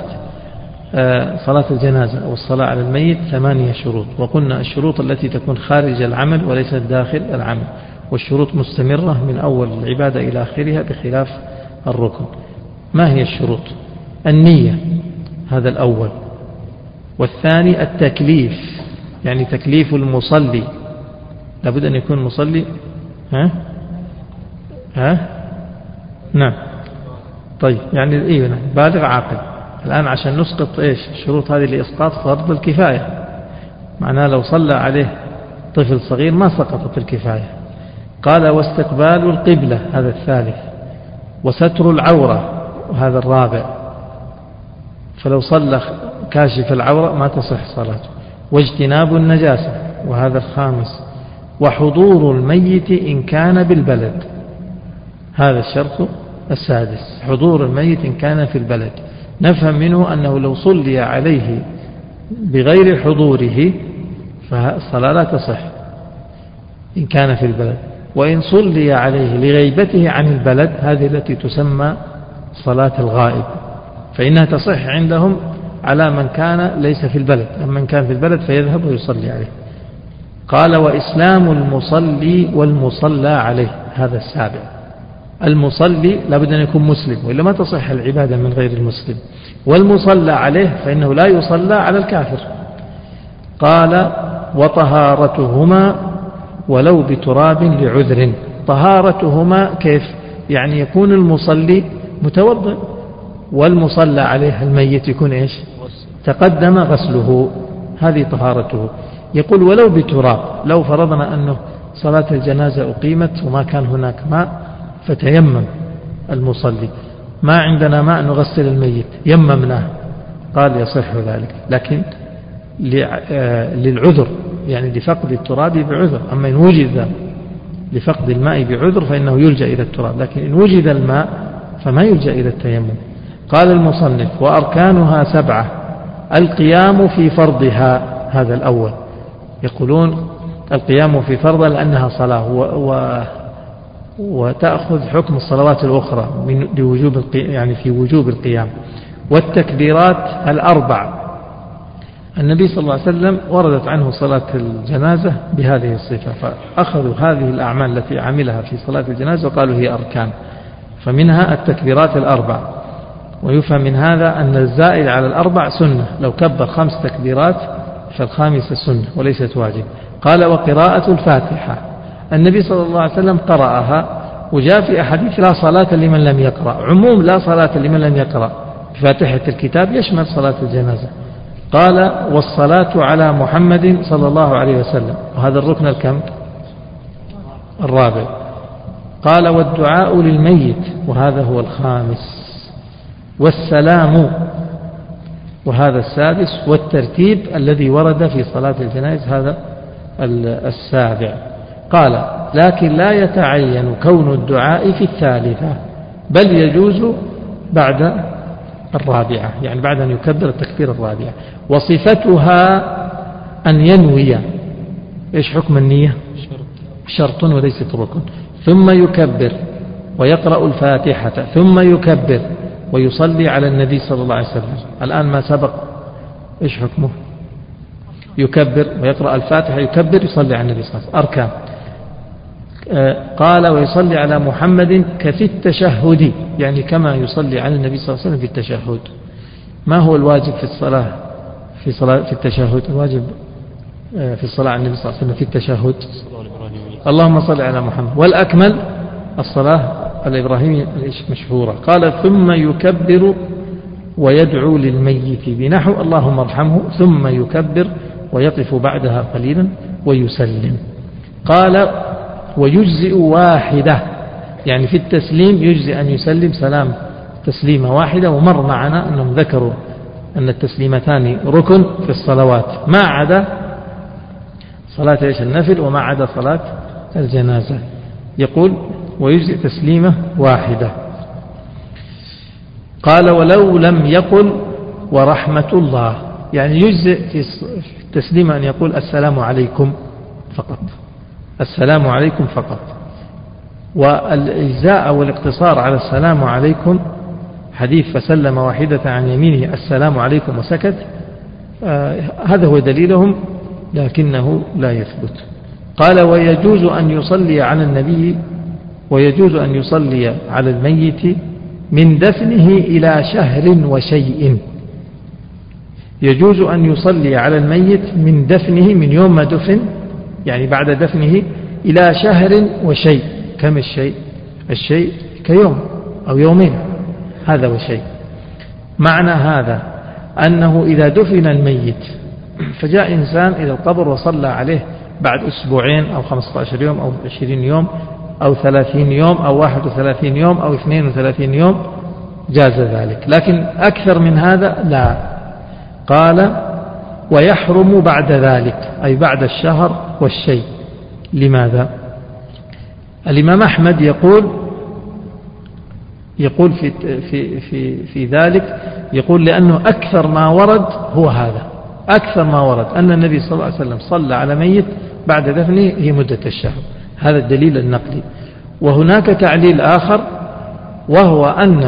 صلاة الجنازة أو الصلاة على الميت 8 شروط، وقلنا الشروط التي تكون خارج العمل وليست داخل العمل، والشروط مستمرة من أول العبادة إلى آخرها بخلاف الركن. ما هي الشروط؟ النية، هذا الأول. والثاني التكليف، يعني تكليف المصلي، لابد أن يكون مصلي. نعم، طيب يعني إيه، بالغ عاقل. الآن عشان نسقط الشروط هذه لإسقاط فرض الكفاية، معناه لو صلى عليه طفل صغير ما سقطت الكفاية. قال واستقبال القبلة، هذا الثالث. وستر العورة، وهذا الرابع، فلو صلى كاشف العورة ما تصح صلاته. واجتناب النجاسة، وهذا الخامس. وحضور الميت إن كان بالبلد. هذا الشرط السادس، حضور الميت إن كان في البلد. نفهم منه أنه لو صلي عليه بغير حضوره فالصلاة لا تصح إن كان في البلد، وإن صلي عليه لغيبته عن البلد هذه التي تسمى صلاة الغائب، فإنها تصح عندهم على من كان ليس في البلد، أما من كان في البلد فيذهب ويصلي عليه. قال وإسلام المصلي والمصلى عليه، هذا السابع. المصلي لابد أن يكون مسلم وإلا ما تصح العبادة من غير المسلم، والمصلى عليه فإنه لا يصلى على الكافر. قال وطهارتهما ولو بتراب لعذر. طهارتهما كيف؟ يعني يكون المصلي متوضئ والمصلى عليه الميت يكون إيش؟ تقدم غسله، هذه طهارته. يقول ولو بتراب، لو فرضنا أنه صلاة الجنازة أقيمت وما كان هناك ماء فتيمم المصلي، ما عندنا ماء نغسل الميت يممناه، قال يصح ذلك، لكن للعذر، يعني لفقد التراب بعذر. أما إن وجد لفقد الماء بعذر فإنه يلجأ إلى التراب، لكن إن وجد الماء فما يلجأ إلى التيمم. قال المصنف وأركانها 7: القيام في فرضها، هذا الأول. يقولون القيام في فرضها لأنها صلاة وتأخذ حكم الصلوات الأخرى لوجوب يعني في وجوب القيام. والتكبيرات 4. النبي صلى الله عليه وسلم وردت عنه صلاة الجنازة بهذه الصفة، فأخذوا هذه الأعمال التي عملها في صلاة الجنازة وقالوا هي أركان، فمنها التكبيرات 4. ويفهم من هذا أن الزائد على 4 سنة، لو كبر 5 تكبيرات فالخامسة سنة وليست واجب. قال وقراءة الفاتحة، النبي صلى الله عليه وسلم قرأها، وجاء في أحاديث لا صلاة لمن لم يقرأ، عموم لا صلاة لمن لم يقرأ بفاتحة الكتاب يشمل صلاة الجنازة. قال والصلاة على محمد صلى الله عليه وسلم، وهذا الركن الكم؟ 4. قال والدعاء للميت، وهذا هو 5. والسلام، وهذا 6. والترتيب الذي ورد في صلاة الجنائز، هذا 7. قال لكن لا يتعين كون الدعاء في 3، بل يجوز بعد 4، يعني بعد أن يكبر التكبير 4. وصفتها أن ينوي. إيش حكم النية؟ شرط وليست ركن. ثم يكبر ويقرأ الفاتحة ثم يكبر ويصلي على النبي صلى الله عليه وسلم. الآن ما سبق إيش حكمه؟ يكبر ويقرأ الفاتحة، يكبر يصلي على النبي صلى الله عليه وسلم، أركان. قال ويصلي على محمد كفي التشهد، يعني كما يصلي على النبي صلى الله عليه وسلم في التشهد. ما هو الواجب في الصلاة في التشهد؟ الواجب في الصلاة على النبي صلى الله عليه وسلم في التشهد اللهم صل على محمد، والأكمل الصلاة الإبراهيمية مشهورة. قال ثم يكبر ويدعو للميت بنحو اللهم ارحمه، ثم يكبر ويقف بعدها قليلا ويسلم. قال ويجزئ واحدة، يعني في التسليم يجزئ أن يسلم سلام تسليمة واحدة، ومر معنا أنهم ذكروا أن التسليمتان ركن في الصلوات ما عدا صلاة النفل وما عدا صلاة الجنازة. يقول ويجزئ تسليمة واحدة. قال ولو لم يقل ورحمة الله، يعني يجزئ في التسليمة أن يقول السلام عليكم فقط، السلام عليكم فقط. والإجزاء والاقتصار على السلام عليكم حديث فسلم واحدة عن يمينه السلام عليكم وسكت، هذا هو دليلهم لكنه لا يثبت. قال ويجوز أن يصلي على النبي، ويجوز أن يصلي على الميت من دفنه إلى شهر وشيء. يجوز أن يصلي على الميت من دفنه، من يوم ما دفن يعني بعد دفنه، إلى شهر وشيء. كم الشيء؟ الشيء كيوم أو يومين، هذا هو الشيء. معنى هذا أنه إذا دفن الميت فجاء إنسان إلى القبر وصلى عليه بعد أسبوعين أو 15 يوم أو 20 يوم أو 30 يوم أو 31 يوم أو 32 يوم، جاز ذلك، لكن أكثر من هذا لا. قال ويحرم بعد ذلك، أي بعد الشهر والشيء. لماذا؟ الإمام أحمد يقول في ذلك، يقول لأنه أكثر ما ورد هو هذا، أكثر ما ورد أن النبي صلى الله عليه وسلم صلى على ميت بعد دفنه هي مدة الشهر، هذا الدليل النقلي. وهناك تعليل آخر، وهو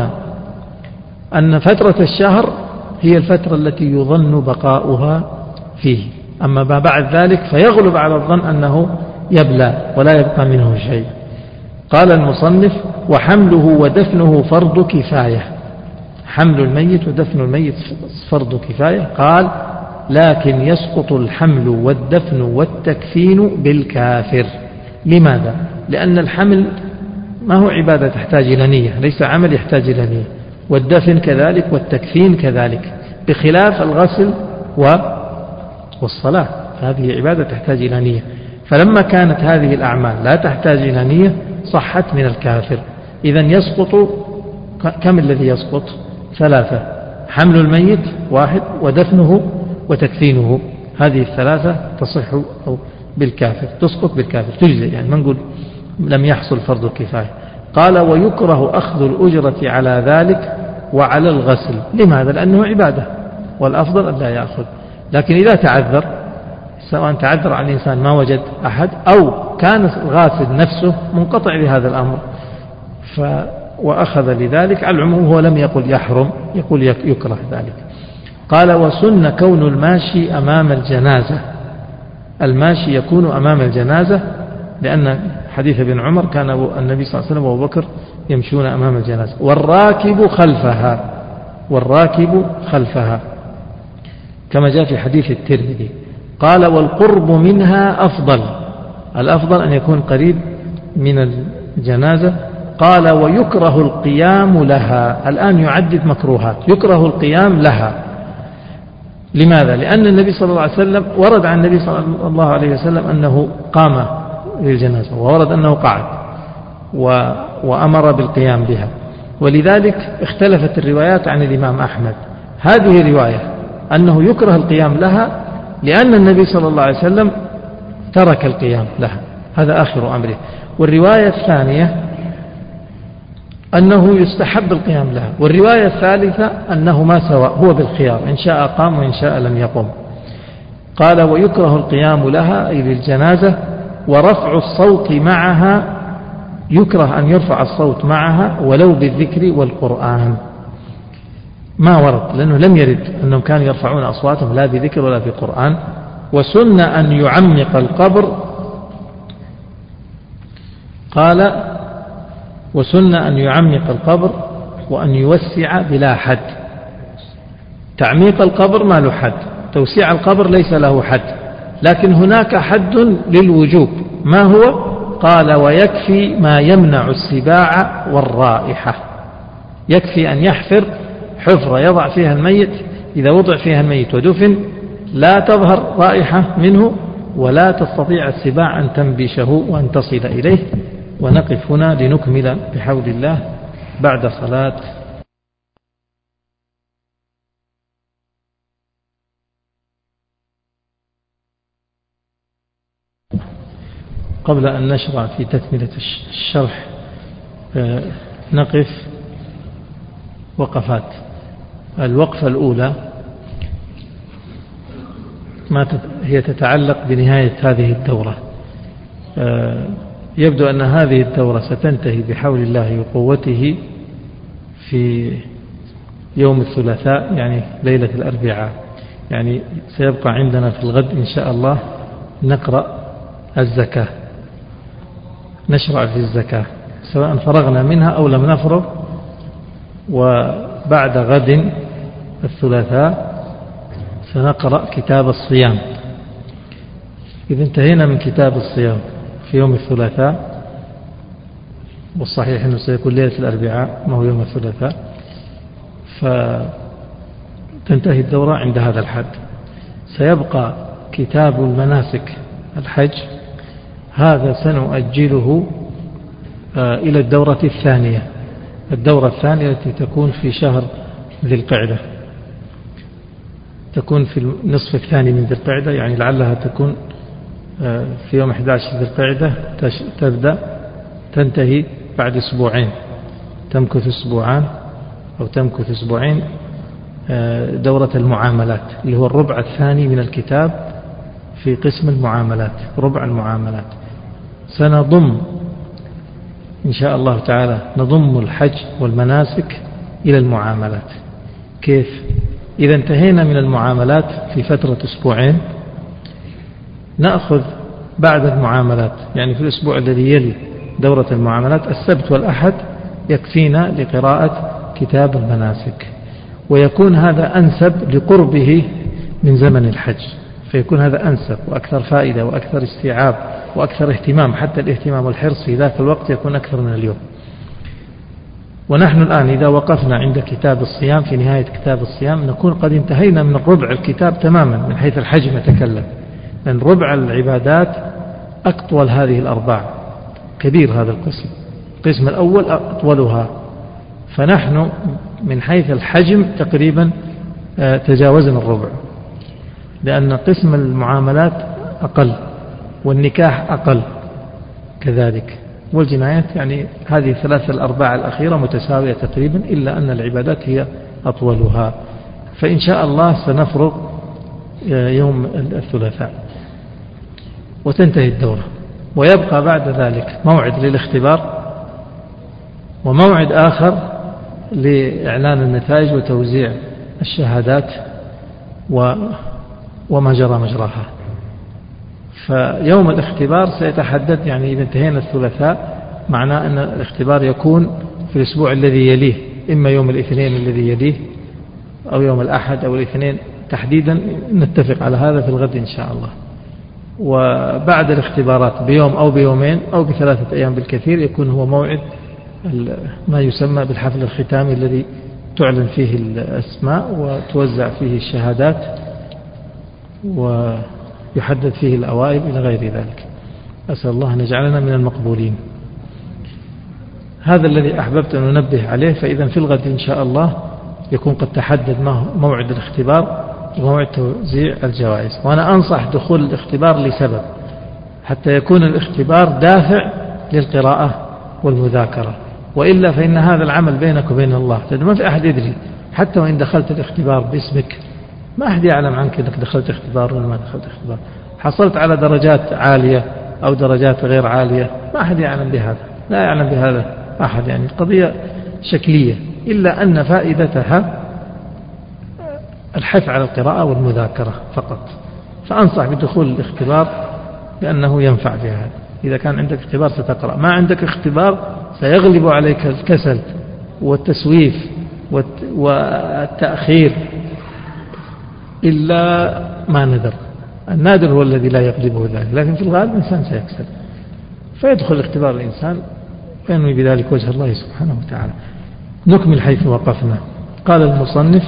أن فترة الشهر هي الفترة التي يظن بقاؤها فيه، أما ما بعد ذلك فيغلب على الظن أنه يبلى ولا يبقى منه شيء. قال المصنف: وحمله ودفنه فرض كفاية. حمل الميت ودفن الميت فرض كفاية. قال: لكن يسقط الحمل والدفن والتكفين بالكافر. لماذا؟ لأن الحمل ما هو عبادة تحتاج إلى نية، ليس عمل يحتاج إلى نية، والدفن كذلك والتكفين كذلك، بخلاف الغسل والصلاة، هذه عبادة تحتاج إلى نية. فلما كانت هذه الأعمال لا تحتاج إلى نية صحت من الكافر. إذن يسقط، كم الذي يسقط؟ 3: حمل الميت 1، ودفنه وتكفينه، هذه الثلاثة تصح بالكافر، تسقط بالكافر، تجزئ، يعني ما نقول لم يحصل فرض الكفاية. قال: ويكره أخذ الأجرة على ذلك وعلى الغسل. لماذا؟ لأنه عبادة، والأفضل أن لا يأخذ. لكن إذا تعذر، سواء تعذر على الإنسان ما وجد أحد، أو كان الغاسل نفسه منقطع بهذا الأمر وأخذ لذلك، على العموم هو لم يقل يحرم، يقول يكره ذلك. قال: وسن كون الماشي أمام الجنازة. الماشي يكون أمام الجنازة، لأن حديث ابن عمر كان النبي صلى الله عليه وسلم وأبو بكر يمشون أمام الجنازة. والراكب خلفها كما جاء في حديث الترمذي. قال: والقرب منها أفضل، الأفضل أن يكون قريب من الجنازة. قال: ويكره القيام لها. الآن يعدد مكروهات، يكره القيام لها. لماذا؟ لأن النبي صلى الله عليه وسلم ورد عن النبي صلى الله عليه وسلم أنه قام للجنازة، وورد أنه قعد وأمر بالقيام بها، ولذلك اختلفت الروايات عن الإمام أحمد. هذه رواية أنه يكره القيام لها لأن النبي صلى الله عليه وسلم ترك القيام لها، هذا آخر أمره. والرواية الثانية أنه يستحب القيام لها. والرواية الثالثة أنه ما سواء، هو بالخيار، إن شاء قام وإن شاء لم يقم. قال: ويكره القيام لها أي للجنازة. ورفع الصوت معها، يكره أن يرفع الصوت معها ولو بالذكر والقرآن، ما ورد، لأنه لم يرد أنهم كانوا يرفعون أصواتهم لا بذكر ولا بقرآن. وسن أن يعمق القبر. قال: وسن أن يعمق القبر وأن يوسع بلا حد. تعميق القبر ما له حد، توسيع القبر ليس له حد، لكن هناك حد للوجوب. ما هو؟ قال: ويكفي ما يمنع السباع والرائحة. يكفي أن يحفر حفرة يضع فيها الميت، إذا وضع فيها الميت ودفن لا تظهر رائحة منه ولا تستطيع السباع أن تنبشه وأن تصل إليه. ونقف هنا لنكمل بحول الله بعد صلاة. قبل أن نشرع في تكملة الشرح نقف وقفات. الوقفة الأولى هي تتعلق بنهاية هذه الدورة. يبدو أن هذه الدورة ستنتهي بحول الله وقوته في يوم الثلاثاء، يعني ليلة الأربعاء، يعني سيبقى عندنا في الغد إن شاء الله نقرأ الزكاة، نشرع في الزكاة سواء فرغنا منها أو لم نفرغ. وبعد غد الثلاثاء سنقرأ كتاب الصيام. إذا انتهينا من كتاب الصيام في يوم الثلاثاء، والصحيح أنه سيكون ليلة الأربعاء ما هو يوم الثلاثاء، فتنتهي الدورة عند هذا الحد. سيبقى كتاب المناسك الحج، هذا سنؤجله إلى الدورة الثانية. الدورة الثانية التي تكون في شهر ذي القعدة، تكون في النصف الثاني من ذي القعدة، يعني لعلها تكون في يوم 11 ذي القعدة تبدأ تنتهي بعد أسبوعين، تمكث أسبوعان أو تمكث أسبوعين دورة المعاملات اللي هو الربع الثاني من الكتاب في قسم المعاملات، ربع المعاملات. سنضم إن شاء الله تعالى نضم الحج والمناسك إلى المعاملات. كيف؟ إذا انتهينا من المعاملات في فترة أسبوعين، نأخذ بعد المعاملات يعني في الأسبوع الذي يلي دورة المعاملات السبت والأحد يكفينا لقراءة كتاب المناسك، ويكون هذا أنسب لقربه من زمن الحج، فيكون هذا أنسب وأكثر فائدة وأكثر استيعاب وأكثر اهتمام، حتى الاهتمام والحرص في ذاك الوقت يكون أكثر من اليوم. ونحن الآن إذا وقفنا عند كتاب الصيام في نهاية كتاب الصيام نكون قد انتهينا من ربع الكتاب تماما من حيث الحجم نتكلم، لأن ربع العبادات أطول هذه الأرباع، كبير هذا القسم، القسم الأول أطولها، فنحن من حيث الحجم تقريبا تجاوزنا الربع، لأن قسم المعاملات أقل والنكاح أقل كذلك، والجنايات يعني هذه الأرباع الأخيرة متساوية تقريبا، إلا أن العبادات هي أطولها. فإن شاء الله سنفرغ يوم الثلاثاء وتنتهي الدورة، ويبقى بعد ذلك موعد للاختبار وموعد آخر لإعلان النتائج وتوزيع الشهادات وما جرى مجراها. فيوم الاختبار سيتحدد، يعني إذا انتهينا الثلاثاء معناه أن الاختبار يكون في الأسبوع الذي يليه، إما يوم الاثنين الذي يليه أو يوم الأحد أو الاثنين تحديدا، نتفق على هذا في الغد إن شاء الله. وبعد الاختبارات بيوم أو بيومين أو ب3 أيام بالكثير يكون هو موعد ما يسمى بالحفل الختامي، الذي تعلن فيه الأسماء وتوزع فيه الشهادات ويحدد فيه الأوائل إلى غير ذلك. أسأل الله أن يجعلنا من المقبولين. هذا الذي أحببت أن أنبه عليه. فإذا في الغد إن شاء الله يكون قد تحدد موعد الاختبار وموعد توزيع الجوائز. وأنا أنصح دخول الاختبار لسبب، حتى يكون الاختبار دافع للقراءة والمذاكرة، وإلا فإن هذا العمل بينك وبين الله، ما في أحد يدري، حتى وإن دخلت الاختبار باسمك ما أحد يعلم عنك أنك دخلت اختبار ولا ما دخلت اختبار. حصلت على درجات عالية أو درجات غير عالية ما أحد يعلم بهذا، لا يعلم بهذا أحد، يعني قضية شكلية، إلا أن فائدتها الحث على القراءة والمذاكرة فقط. فأنصح بدخول الاختبار لأنه ينفع في هذا. إذا كان عندك اختبار ستقرأ، ما عندك اختبار سيغلب عليك الكسل والتسويف والتأخير، إلا ما ندر. النادر هو الذي لا يغلبه ذلك، لكن في الغالب الإنسان سيكسل. فيدخل الاختبار الإنسان وينوي بذلك وجه الله سبحانه وتعالى. نكمل حيث وقفنا. قال المصنف: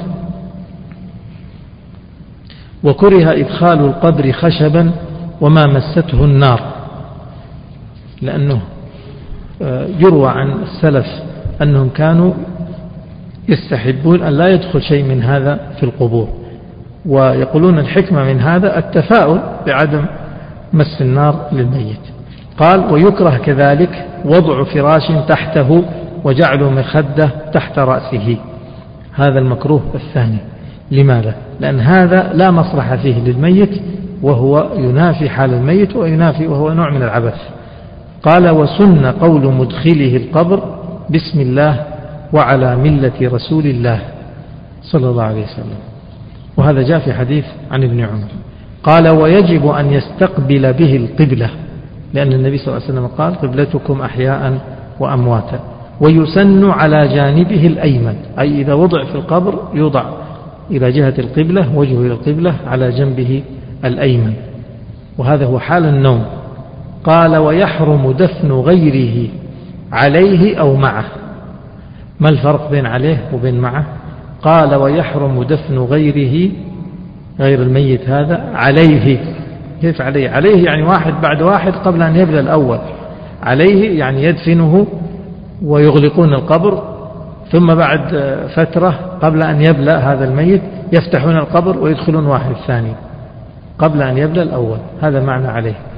وكره إدخال القبر خشبا وما مسته النار، لأنه يروى عن السلف أنهم كانوا يستحبون أن لا يدخل شيء من هذا في القبور، ويقولون الحكمة من هذا التفاؤل بعدم مس النار للميت. قال: ويكره كذلك وضع فراش تحته وجعل مخدة تحت رأسه، هذا المكروه الثاني. لماذا؟ لأن هذا لا مصلحة فيه للميت، وهو ينافي حال الميت وهو نوع من العبث. قال: وسن قول مدخله القبر بسم الله وعلى ملة رسول الله صلى الله عليه وسلم، وهذا جاء في حديث عن ابن عمر. قال: ويجب أن يستقبل به القبلة، لأن النبي صلى الله عليه وسلم قال: قبلتكم أحياء وأمواتا. ويسن على جانبه الأيمن، أي إذا وضع في القبر يوضع إلى جهة القبلة، وجهه إلى القبلة على جنبه الأيمن، وهذا هو حال النوم. قال: ويحرم دفن غيره عليه أو معه. ما الفرق بين عليه وبين معه؟ قال: ويحرم دفن غيره، غير الميت هذا، عليه. كيف عليه؟ عليه يعني واحد بعد واحد قبل أن يبلى الأول. عليه يعني يدفنه ويغلقون القبر، ثم بعد فترة قبل أن يبلى هذا الميت يفتحون القبر ويدخلون واحد ثاني قبل أن يبلى الأول، هذا معنى عليه.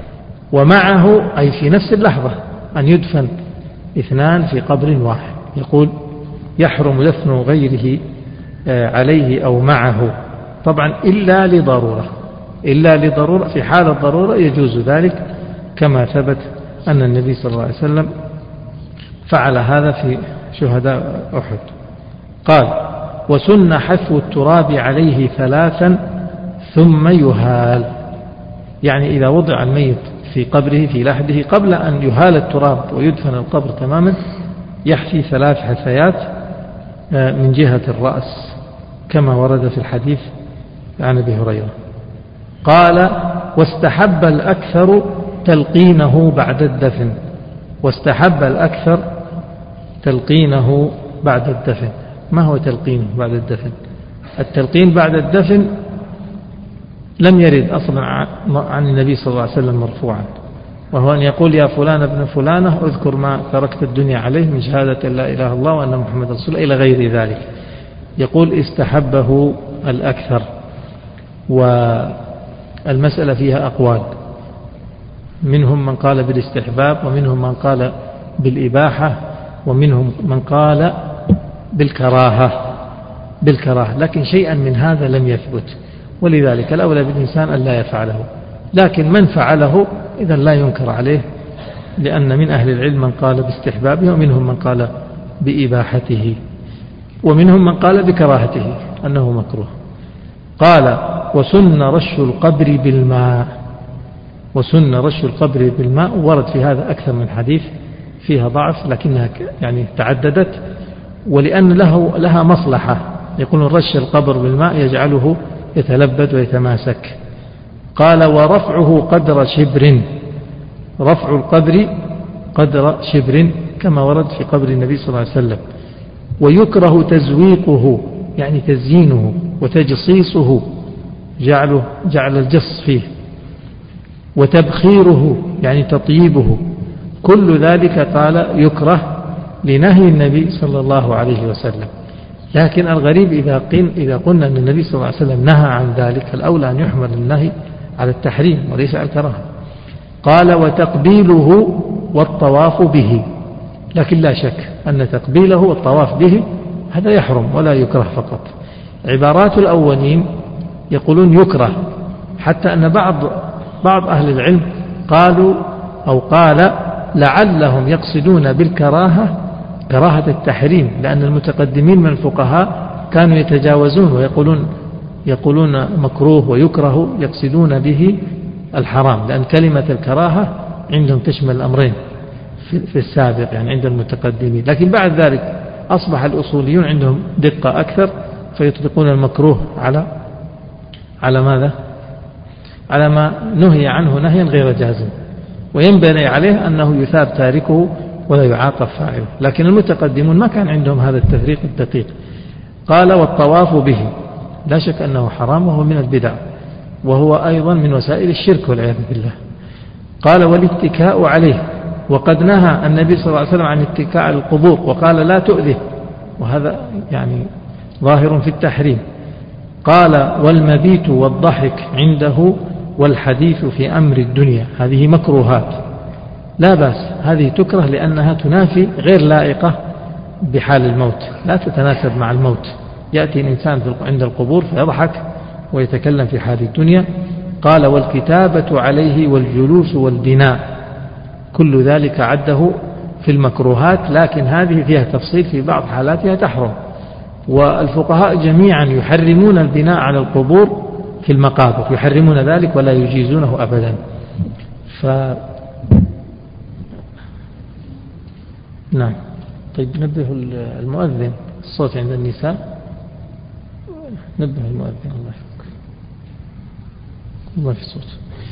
ومعه أي في نفس اللحظة أن يدفن اثنان في قبر واحد. يقول يحرم دفن غيره عليه أو معه، طبعا إلا لضرورة، إلا لضرورة، في حال الضرورة يجوز ذلك، كما ثبت أن النبي صلى الله عليه وسلم فعل هذا في شهداء أحد. قال وسن حثو التراب عليه 3 ثم يهال، يعني إذا وضع الميت في قبره في لحده قبل أن يهال التراب ويدفن القبر تماما يحثي 3 حثيات من جهة الرأس كما ورد في الحديث عن أبي هريرة. قال واستحب الأكثر تلقينه بعد الدفن، واستحب الأكثر تلقينه بعد الدفن. ما هو تلقينه بعد الدفن؟ التلقين بعد الدفن لم يرد أصلا عن النبي صلى الله عليه وسلم مرفوعا، وهو أن يقول يا فلان ابن فلانة اذكر ما تركت الدنيا عليه من شهادة لا إله إلا الله وأن محمد رسول الله إلى غير ذلك. يقول استحبه الأكثر، والمسألة فيها أقوال، منهم من قال بالاستحباب، ومنهم من قال بالإباحة، ومنهم من قال بالكراهة، لكن شيئا من هذا لم يثبت، ولذلك الأولى بالإنسان أن لا يفعله، لكن من فعله إذا لا ينكر عليه، لأن من أهل العلم من قال باستحبابه، ومنهم من قال بإباحته، ومنهم من قال بكراهته أنه مكروه. قال وسن رش القبر بالماء، وسن رش القبر بالماء، ورد في هذا أكثر من حديث فيها ضعف لكنها يعني تعددت، ولأن لها مصلحة. يقولون رش القبر بالماء يجعله يتلبد ويتماسك. قال ورفعه قدر شبر، رفع القبر قدر شبر كما ورد في قبر النبي صلى الله عليه وسلم. ويكره تزويقه يعني تزيينه، وتجصيصه جعل الجص فيه، وتبخيره يعني تطييبه، كل ذلك قال يكره لنهي النبي صلى الله عليه وسلم. لكن الغريب إذا قلنا أن النبي صلى الله عليه وسلم نهى عن ذلك، الأولى أن يحمل النهي على التحريم وليس على الكراهة. قال وتقبيله والطواف به، لكن لا شك أن تقبيله والطواف به هذا يحرم ولا يكره فقط. عبارات الأولين يقولون يكره، حتى أن بعض أهل العلم قالوا أو قال لعلهم يقصدون بالكراهة كراهة التحريم، لأن المتقدمين من الفقهاء كانوا يتجاوزون ويقولون مكروه ويكره، يقصدون به الحرام، لأن كلمة الكراهة عندهم تشمل الأمرين في السابق يعني عند المتقدمين. لكن بعد ذلك أصبح الأصوليون عندهم دقة أكثر، فيطلقون المكروه على ماذا؟ على ما نهي عنه نهيا غير جازم، وينبني عليه أنه يثاب تاركه ولا يعاقب فاعله. لكن المتقدمون ما كان عندهم هذا التفريق الدقيق. قال والطواف به، لا شك أنه حرام وهو من البدع، وهو أيضا من وسائل الشرك والعياذ بالله. قال والاتكاء عليه، وقد نهى النبي صلى الله عليه وسلم عن الاتكاء على القبور وقال لا تؤذه، وهذا يعني ظاهر في التحريم. قال والمبيت والضحك عنده والحديث في أمر الدنيا، هذه مكروهات لا بأس، هذه تكره لأنها تنافي غير لائقة بحال الموت، لا تتناسب مع الموت. يأتي الإنسان عند القبور فيضحك ويتكلم في حال الدنيا. قال والكتابة عليه والجلوس والبناء، كل ذلك عده في المكروهات، لكن هذه فيها تفصيل، في بعض حالاتها تحرم. والفقهاء جميعا يحرمون البناء على القبور في المقابر، يحرمون ذلك ولا يجيزونه أبدا. نعم. طيب نبه المؤذن، الصوت عند النساء، نبه المؤذن الله يحفظك، ما في صوت.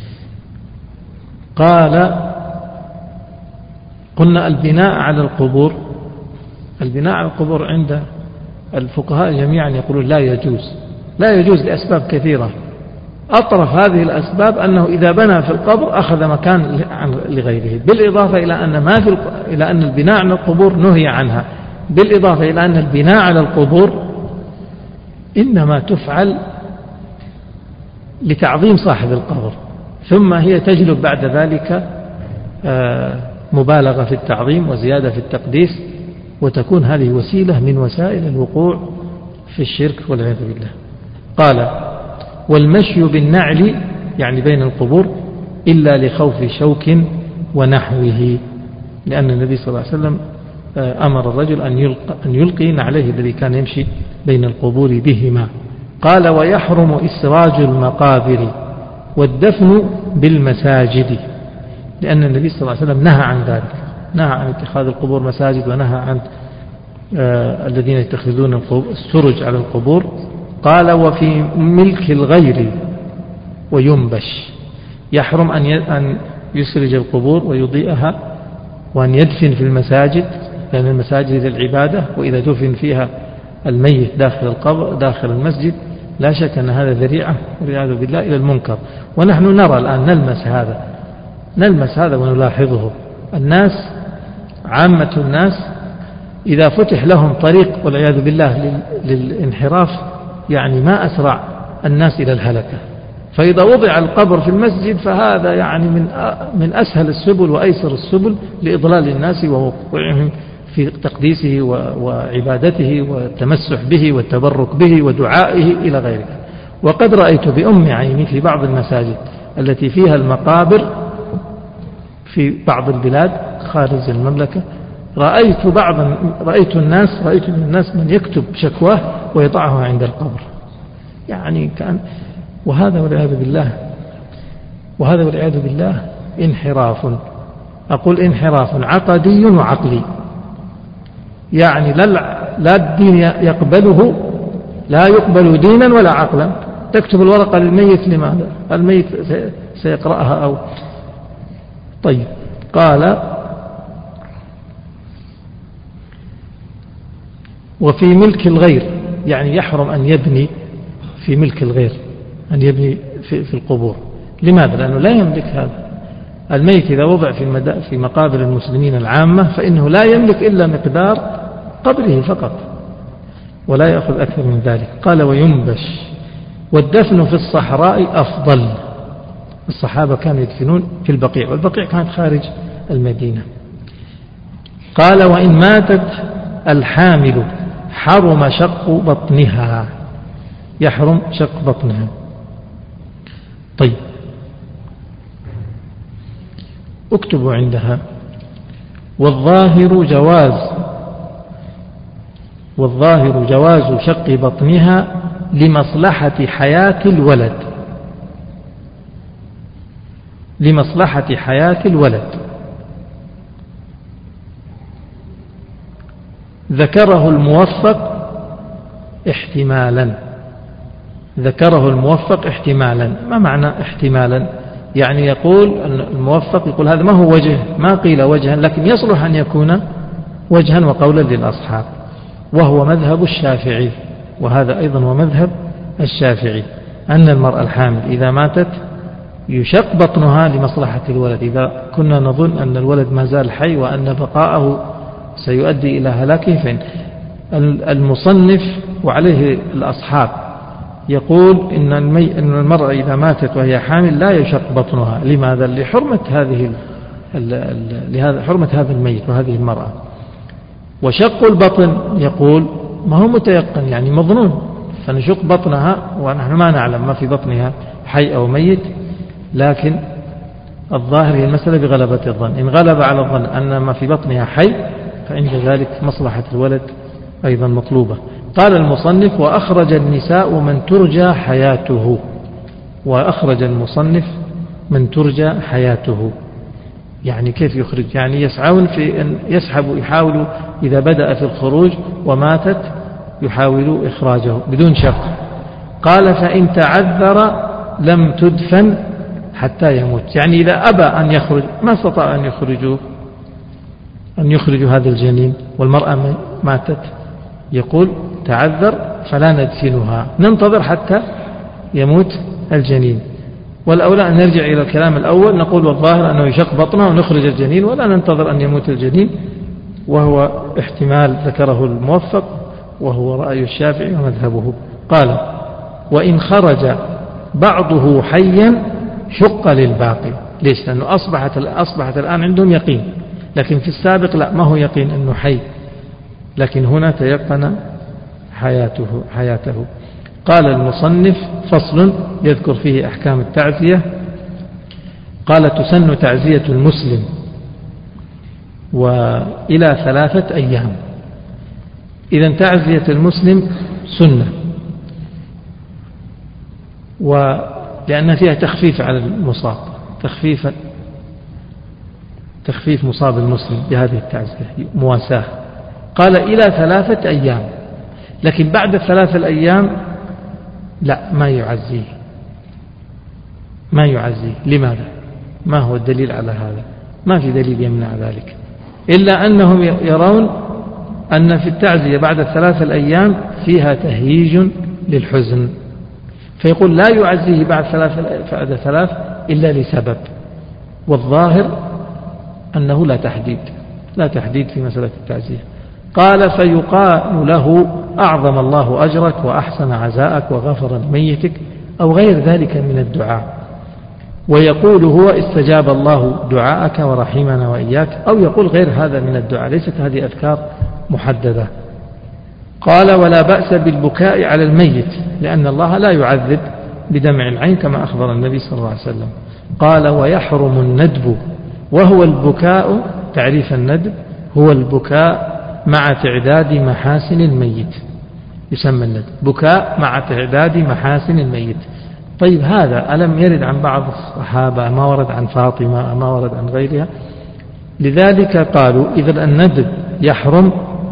قال قلنا البناء على القبور، البناء على القبور عند الفقهاء جميعا يقولون لا يجوز، لا يجوز لأسباب كثيرة. أطرف هذه الأسباب أنه إذا بنى في القبر أخذ مكان لغيره، بالإضافة إلى أن البناء على القبور نهي عنها، بالإضافة إلى أن البناء على القبور إنما تفعل لتعظيم صاحب القبر، ثم هي تجلب بعد ذلك مبالغة في التعظيم وزيادة في التقديس، وتكون هذه وسيلة من وسائل الوقوع في الشرك والعياذ بالله. قال: والمشي بالنعل يعني بين القبور إلا لخوف شوك ونحوه، لأن النبي صلى الله عليه وسلم أمر الرجل أن يلقي نعليه الذي كان يمشي بين القبور بهما. قال: ويحرم إسراج المقابر والدفن بالمساجد، لأن النبي صلى الله عليه وسلم نهى عن ذلك، نهى عن اتخاذ القبور مساجد، ونهى عن الذين يتخذون السرج على القبور. قال: وفي ملك الغير وينبش، يحرم أن يسرج القبور ويضيئها، وأن يدفن في المساجد، لأن المساجد للعبادة، وإذا دفن فيها الميت داخل القبر داخل المسجد لا شك أن هذا ذريعة والعياذ بالله إلى المنكر. ونحن نرى الآن نلمس هذا ونلاحظه. الناس عامة الناس إذا فتح لهم طريق والعياذ بالله للانحراف، يعني ما أسرع الناس إلى الهلكة. فإذا وضع القبر في المسجد فهذا يعني من أسهل السبل وأيسر السبل لإضلال الناس ووقوعهم في تقديسه وعبادته والتمسح به والتبرك به ودعائه إلى غيره. وقد رأيت بأم عيني في بعض المساجد التي فيها المقابر في بعض البلاد خارج المملكة، رأيت من الناس من يكتب شكواه ويضعها عند القبر، يعني كان وهذا والعياذ بالله انحراف، أقول انحراف عقدي وعقلي، يعني لا الدين يقبله، لا يقبل دينا ولا عقلا. تكتب الورقة للميت لماذا؟ الميت سيقرأها أو طيب. قال: وفي ملك الغير، يعني يحرم أن يبني في ملك الغير، أن يبني في القبور. لماذا؟ لأنه لا يملك هذا. الميت إذا وضع في مقابر المسلمين العامة فإنه لا يملك إلا مقدار قبره فقط، ولا يأخذ أكثر من ذلك. قال: وينبش، والدفن في الصحراء أفضل. الصحابة كانوا يدفنون في البقيع، والبقيع كانت خارج المدينة. قال: وإن ماتت الحامل حرم شق بطنها، يحرم شق بطنها. طيب، اكتبوا عندها: والظاهر جواز شق بطنها لمصلحة حياة الولد. ذكره الموفق احتمالا. ما معنى احتمالا؟ يعني يقول الموفق يقول هذا ما هو وجه، ما قيل وجها، لكن يصلح أن يكون وجها وقولا للأصحاب، وهو مذهب الشافعي، وهذا أيضا هو مذهب الشافعي، أن المرأة الحامل إذا ماتت يشق بطنها لمصلحة الولد. إذا كنا نظن أن الولد ما زال حي وأن بقاءه سيؤدي إلى هلاكه، فإن المصنف وعليه الأصحاب يقول إن المرأة إذا ماتت وهي حامل لا يشق بطنها. لماذا؟ لحرمة حرمة هذا الميت وهذه المرأة. وشق البطن يقول ما هو متيقن، يعني مظنون، فنشق بطنها ونحن ما نعلم ما في بطنها حي أو ميت، لكن الظاهر هي المسألة بغلبة الظن. إن غلب على الظن أن ما في بطنها حي فعند ذلك مصلحة الولد أيضا مطلوبة. قال المصنف: وأخرج النساء من ترجى حياته. يعني كيف يخرج؟ يعني يسعون في أن يحاولوا إذا بدأ في الخروج وماتت يحاولوا إخراجه بدون شق. قال: فإن تعذر لم تدفن حتى يموت. يعني إذا أبى أن يخرج، ما استطاع أن يخرجوا هذا الجنين والمرأة ماتت، يقول تعذر فلا ندفنها، ننتظر حتى يموت الجنين. والأولى أن نرجع إلى الكلام الأول، نقول والظاهر أنه يشق بطنه ونخرج الجنين ولا ننتظر أن يموت الجنين، وهو احتمال ذكره الموفق وهو رأي الشافعي ومذهبه. قال: وإن خرج بعضه حيا شق للباقي. ليش؟ لأنه أصبحت الآن عندهم يقين، لكن في السابق لا، ما هو يقين أنه حي، لكن هنا تيقن حياته. قال المصنف: فصل يذكر فيه أحكام التعزية. قال: تسن تعزية المسلم وإلى 3 أيام. إذن تعزية المسلم سنة، ولأن فيها تخفيف على المصاب، تخفيف مصاب المسلم بهذه التعزية، مواساة. قال: إلى 3 أيام، لكن بعد 3 الأيام لا، ما يعزيه. لماذا؟ ما هو الدليل على هذا؟ ما في دليل يمنع ذلك، إلا أنهم يرون أن في التعزية بعد 3 الأيام فيها تهييج للحزن، فيقول لا يعزيه بعد 3 إلا لسبب، والظاهر أنه لا تحديد في مسألة التعزية. قال: فيقال له: أعظم الله أجرك وأحسن عزاءك وغفر لميتك، أو غير ذلك من الدعاء. ويقول هو: استجاب الله دعاءك ورحمنا وإياك، أو يقول غير هذا من الدعاء. ليست هذه أذكار محددة. قال: ولا بأس بالبكاء على الميت، لأن الله لا يعذب بدمع العين كما أخبر النبي صلى الله عليه وسلم. قال: ويحرم الندب، وهو البكاء، تعريف الندب هو البكاء مع تعداد محاسن الميت، يسمى الندب بكاء مع تعداد محاسن الميت. طيب، هذا ألم يرد عن بعض الصحابة؟ ما ورد عن فاطمة، ما ورد عن غيرها. لذلك قالوا: إذا الندب يحرم،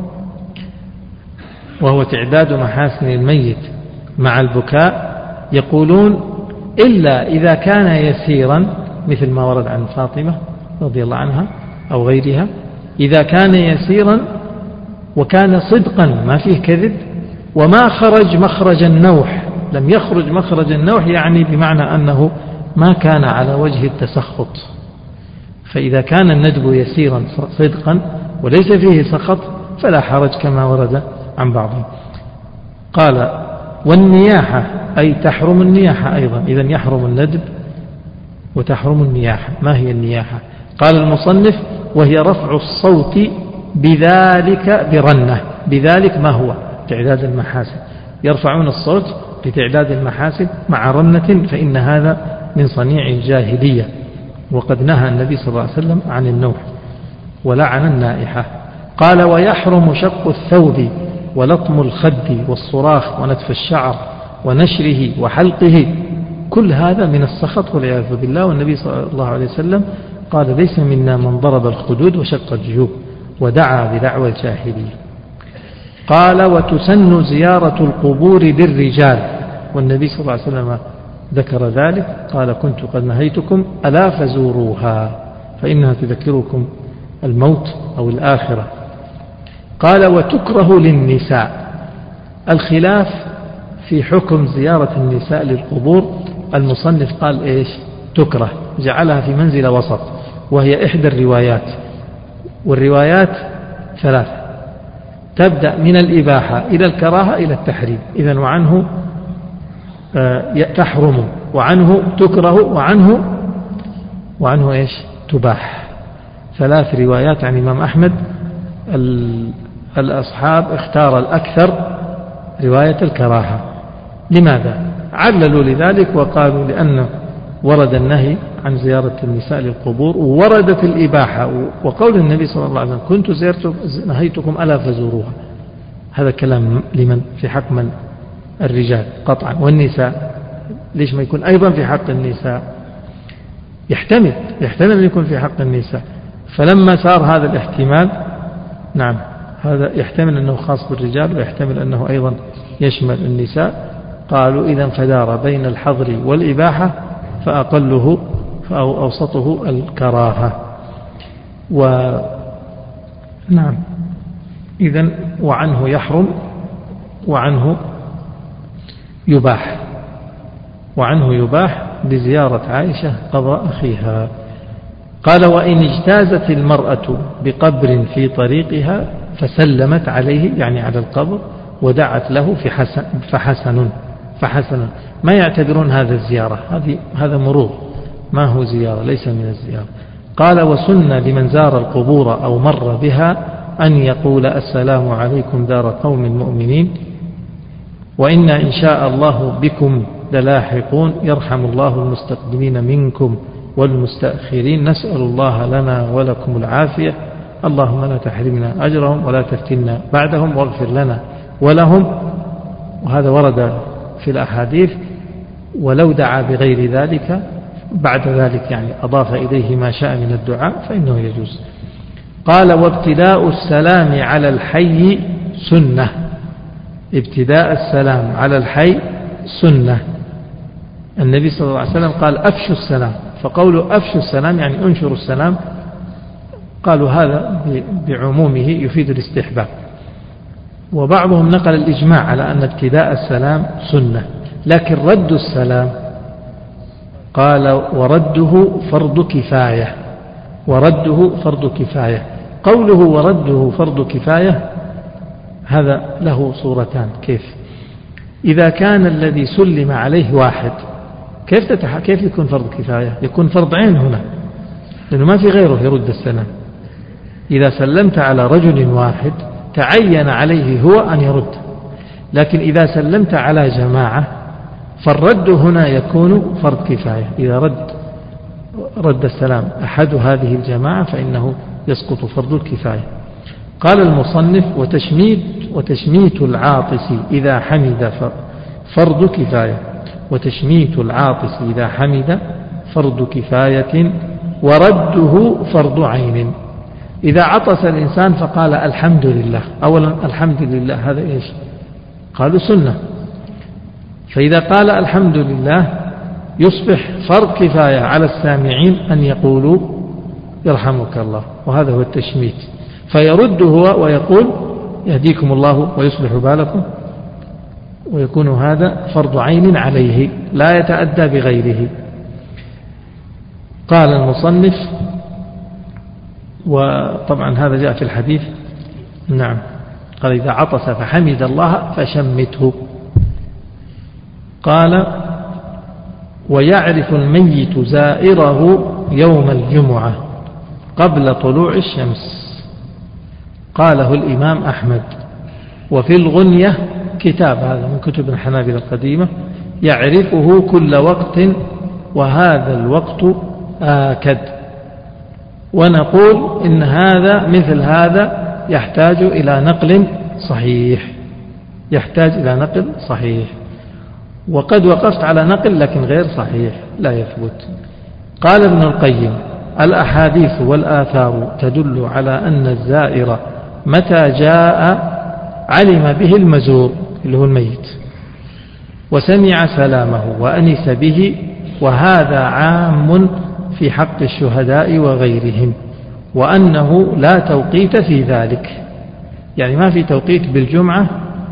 وهو تعداد محاسن الميت مع البكاء، يقولون إلا إذا كان يسيرا، مثل ما ورد عن فاطمة رضي الله عنها أو غيرها، إذا كان يسيرا وكان صدقا ما فيه كذب، وما خرج مخرج النوح. لم يخرج مخرج النوح يعني بمعنى أنه ما كان على وجه التسخط. فإذا كان الندب يسيرا صدقا وليس فيه سخط فلا حرج كما ورد عن بعضهم. قال: والنياحة، أي تحرم النياحة أيضا. إذن يحرم الندب وتحرم النياحة. ما هي النياحة؟ قال المصنف: وهي رفع الصوت بذلك برنة. بذلك ما هو؟ تعداد المحاسن، يرفعون الصوت بتعداد المحاسن مع رنة، فإن هذا من صنيع الجاهلية، وقد نهى النبي صلى الله عليه وسلم عن النوح ولعن النائحة. قال: ويحرم شق الثوب ولطم الخد والصراخ ونتف الشعر ونشره وحلقه، كل هذا من السخط والعياذ بالله. والنبي صلى الله عليه وسلم قال: ليس منا من ضرب الخدود وشق الجيوب، ودعا بدعوى الجاهلية. قال: وتسن زيارة القبور للرجال، والنبي صلى الله عليه وسلم ذكر ذلك، قال: كنت قد نهيتكم ألا فزوروها فإنها تذكركم الموت أو الآخرة. قال: وتكره للنساء. الخلاف في حكم زيارة النساء للقبور، المصنف قال إيش؟ تكره، جعلها في منزل وسط، وهي إحدى الروايات، والروايات 3 تبدأ من الإباحة إلى الكراهة إلى التحريم. إذن وعنه تحرم، وعنه تكره، وعنه إيش؟ تباح. 3 روايات عن الإمام أحمد. الأصحاب اختار الأكثر رواية الكراهة. لماذا؟ عللوا لذلك وقالوا: لأن ورد النهي عن زيارة النساء للقبور، ووردت الإباحة، وقول النبي صلى الله عليه وسلم: كنت نهيتكم ألا فزوروها. هذا كلام لمن؟ في حق من؟ الرجال قطعا. والنساء ليش ما يكون أيضا في حق النساء؟ يحتمل أن يكون في حق النساء. فلما صار هذا الاحتمال، نعم، هذا يحتمل أنه خاص بالرجال، ويحتمل أنه أيضا يشمل النساء. قالوا: إذا فدار بين الحظر والإباحة، فأقله أو أوسطه الكراهة. نعم، إذن وعنه يحرم، وعنه يباح بزيارة عائشة قضاء أخيها. قال: وإن اجتازت المرأة بقبر في طريقها فسلمت عليه، يعني على القبر، ودعت له فحسن. ما يعتبرون هذا الزيارة، هذا مرور، ما هو زيارة، ليس من الزيارة. قال وسن لمن زار القبور أو مر بها أن يقول السلام عليكم دار قوم مؤمنين وإنا إن شاء الله بكم للاحقون يرحم الله المستقدمين منكم والمستأخرين نسأل الله لنا ولكم العافية اللهم لا تحرمنا أجرهم ولا تفتنا بعدهم واغفر لنا ولهم. وهذا ورد في الأحاديث. ولو دعا بغير ذلك بعد ذلك يعني أضاف إليه ما شاء من الدعاء فإنه يجوز. قال وابتداء السلام على الحي سنة. ابتداء السلام على الحي سنة. النبي صلى الله عليه وسلم قال أفشوا السلام، فقوله أفشوا السلام يعني أنشروا السلام، قالوا هذا بعمومه يفيد الاستحباب. وبعضهم نقل الإجماع على أن ابتداء السلام سنة، لكن رد السلام قال ورده فرض كفاية. ورده فرض كفاية. قوله ورده فرض كفاية هذا له صورتان. كيف؟ إذا كان الذي سلم عليه واحد كيف يكون فرض كفاية؟ يكون فرض عين هنا، لأنه ما في غيره يرد السلام. إذا سلمت على رجل واحد تعين عليه هو أن يرد، لكن إذا سلمت على جماعة فالرد هنا يكون فرض كفاية. إذا رد السلام أحد هذه الجماعة فإنه يسقط فرض الكفاية. قال المصنف وتشميت العاطس إذا حمد فرض كفاية. وتشميت العاطس إذا حمد فرض كفاية ورده فرض عين. إذا عطس الإنسان فقال الحمد لله، أولا الحمد لله هذا إيش؟ قالوا سنة. فإذا قال الحمد لله يصبح فرض كفاية على السامعين أن يقولوا يرحمك الله، وهذا هو التشميت. فيرد هو ويقول يهديكم الله ويصلح بالكم، ويكون هذا فرض عين عليه لا يتأدى بغيره. قال المصنف وطبعا هذا جاء في الحديث. نعم. قال إذا عطس فحمد الله فشمته. قال ويعرف الميت زائره يوم الجمعة قبل طلوع الشمس. قاله الإمام أحمد. وفي الغنية كتاب هذا من كتب الحنابلة القديمة يعرفه كل وقت وهذا الوقت آكد. ونقول إن هذا مثل هذا يحتاج إلى نقل صحيح، يحتاج إلى نقل صحيح. وقد وقفت على نقل لكن غير صحيح لا يثبت. قال ابن القيم الأحاديث والآثار تدل على أن الزائر متى جاء علم به المزور اللي هو الميت وسمع سلامه وأنس به، وهذا عام في حق الشهداء وغيرهم، وأنه لا توقيت في ذلك، يعني ما في توقيت بالجمعة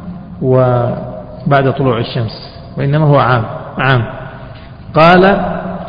وبعد طلوع الشمس، وإنما هو عام. قال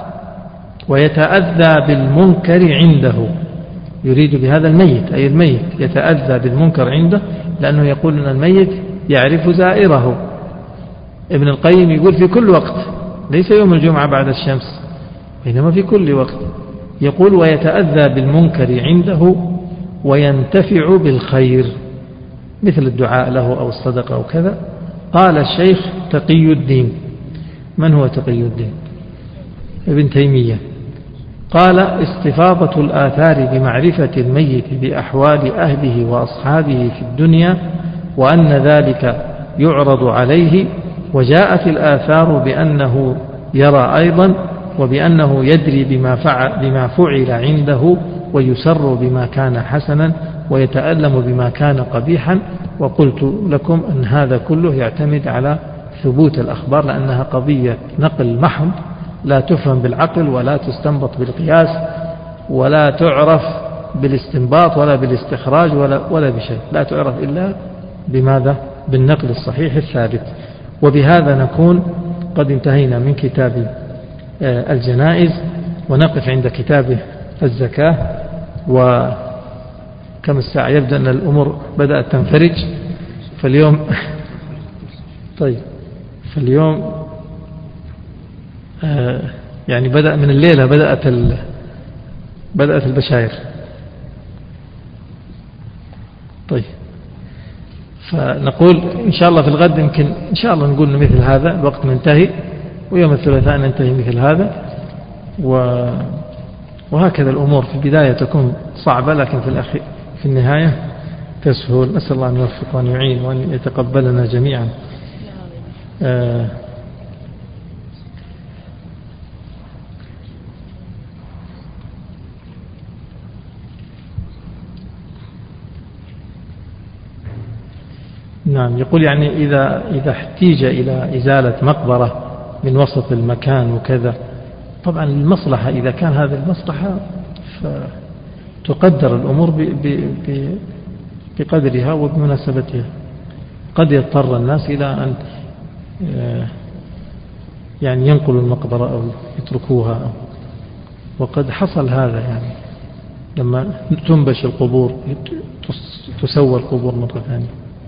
ويتأذى بالمنكر عنده، يريد بهذا الميت أي الميت يتأذى بالمنكر عنده، لأنه يقول أن الميت يعرف زائره. ابن القيم يقول في كل وقت، ليس يوم الجمعة بعد الشمس، وإنما في كل وقت. يقول ويتأذى بالمنكر عنده وينتفع بالخير مثل الدعاء له أو الصدقة أو كذا. قال الشيخ تقي الدين. من هو تقي الدين؟ ابن تيمية. قال استفاضة الآثار بمعرفة الميت بأحوال أهله وأصحابه في الدنيا، وأن ذلك يعرض عليه، وجاءت الآثار بأنه يرى أيضا، وبأنه يدري بما فعل عنده، ويسر بما كان حسنا، ويتألم بما كان قبيحا. وقلت لكم أن هذا كله يعتمد على ثبوت الأخبار، لأنها قضية نقل محض لا تفهم بالعقل ولا تستنبط بالقياس ولا تعرف بالاستنباط ولا بالاستخراج ولا بشيء، لا تعرف إلا بماذا؟ بالنقل الصحيح الثابت. وبهذا نكون قد انتهينا من كتاب الجنائز، ونقف عند كتاب الزكاة. وكم الساعة؟ يبدأ أن الأمور بدأت تنفرج فاليوم طيب فاليوم يعني بدأ من الليلة بدأت البشائر. طيب، فنقول إن شاء الله في الغد يمكن إن شاء الله نقول مثل هذا، الوقت منتهي، ويوم الثلاثاء ننتهي مثل هذا. وهكذا الأمور في البداية تكون صعبة، لكن في النهاية تسهل. نسأل الله أن يوفق وأن يعين وأن يتقبلنا جميعا. نعم، يقول يعني إذا احتيج إلى إزالة مقبرة من وسط المكان وكذا، طبعا المصلحة إذا كان هذه المصلحة فتقدر الأمور بقدرها وبمناسبتها. قد يضطر الناس إلى أن يعني ينقلوا المقبرة أو يتركوها، وقد حصل هذا يعني لما تنبش القبور تسوى القبور مرة ثانية.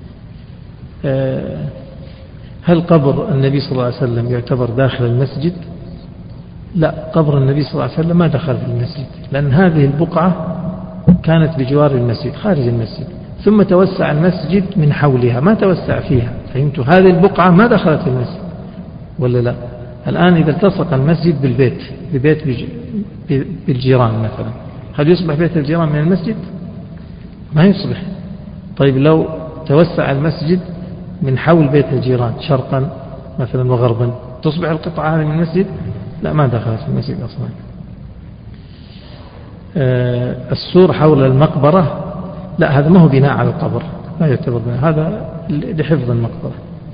هل قبر النبي صلى الله عليه وسلم يعتبر داخل المسجد؟ لا، قبر النبي صلى الله عليه وسلم ما دخل في المسجد، لأن هذه البقعة كانت بجوار المسجد خارج المسجد، ثم توسع المسجد من حولها، ما توسع فيها. فهمتوا؟ هذه البقعة ما دخلت في المسجد ولا لا؟ الآن إذا التصق المسجد ببيت بالجيران مثلا، هل يصبح بيت الجيران من المسجد؟ ما يصبح. طيب لو توسع المسجد من حول بيت الجيران شرقا مثلا وغربا، تصبح القطعة هذه من المسجد؟ لا، ما دخلت في المسجد أصلا. السور حول المقبرة، لا، هذا ما هو بناء على القبر، لا يعتبر بناء، هذا لحفظ المقبرة.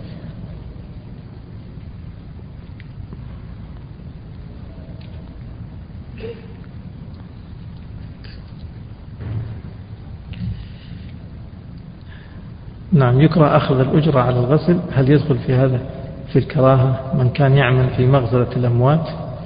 نعم، يكره أخذ الأجرة على الغسل. هل يدخل في هذا في الكراهة من كان يعمل في مغسلة الأموات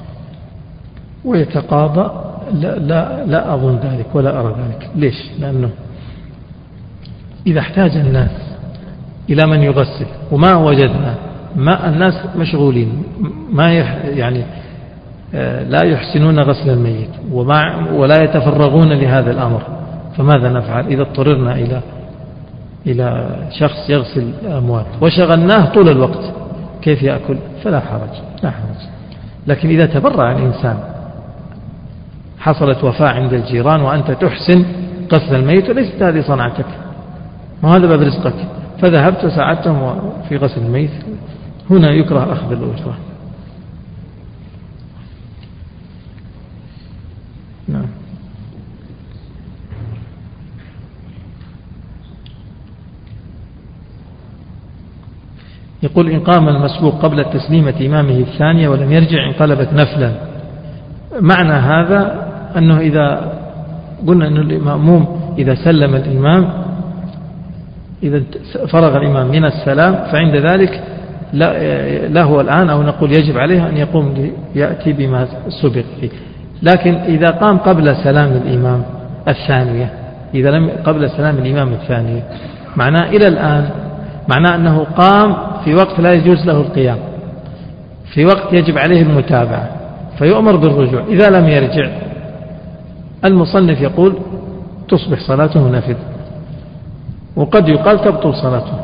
ويتقاضى؟ لا أظن ذلك ولا أرى ذلك. ليش؟ لأنه إذا احتاج الناس إلى من يغسل وما وجدنا، ما الناس مشغولين، ما يعني لا يحسنون غسل الميت ولا يتفرغون لهذا الأمر، فماذا نفعل إذا اضطررنا إلى شخص يغسل الأموات وشغلناه طول الوقت؟ كيف يأكل؟ فلا حرج، لا حرج. لكن إذا تبرع الإنسان، حصلت وفاة عند الجيران وأنت تحسن غسل الميت وليست هذه صنعتك وهذا باب رزقك، فذهبت وساعدتهم في غسل الميت، هنا يكره أخذ الأجرة. نعم. يقول إن قام المسبوق قبل التسليمة إمامه الثانية ولم يرجع انقلبت نفلا. معنى هذا أنه إذا قلنا أن المأموم إذا سلم الإمام، إذا فرغ الإمام من السلام، فعند ذلك له الآن أو نقول يجب عليه أن يقوم يأتي بما سبق فيه. لكن إذا قام قبل سلام الإمام الثانية، إذا لم قبل سلام الإمام الثانية، معناه إلى الآن معناه أنه قام في وقت لا يجوز له القيام، في وقت يجب عليه المتابعة، فيؤمر بالرجوع. إذا لم يرجع، المصنف يقول تصبح صلاته نافذة، وقد يقال تبطل صلاته.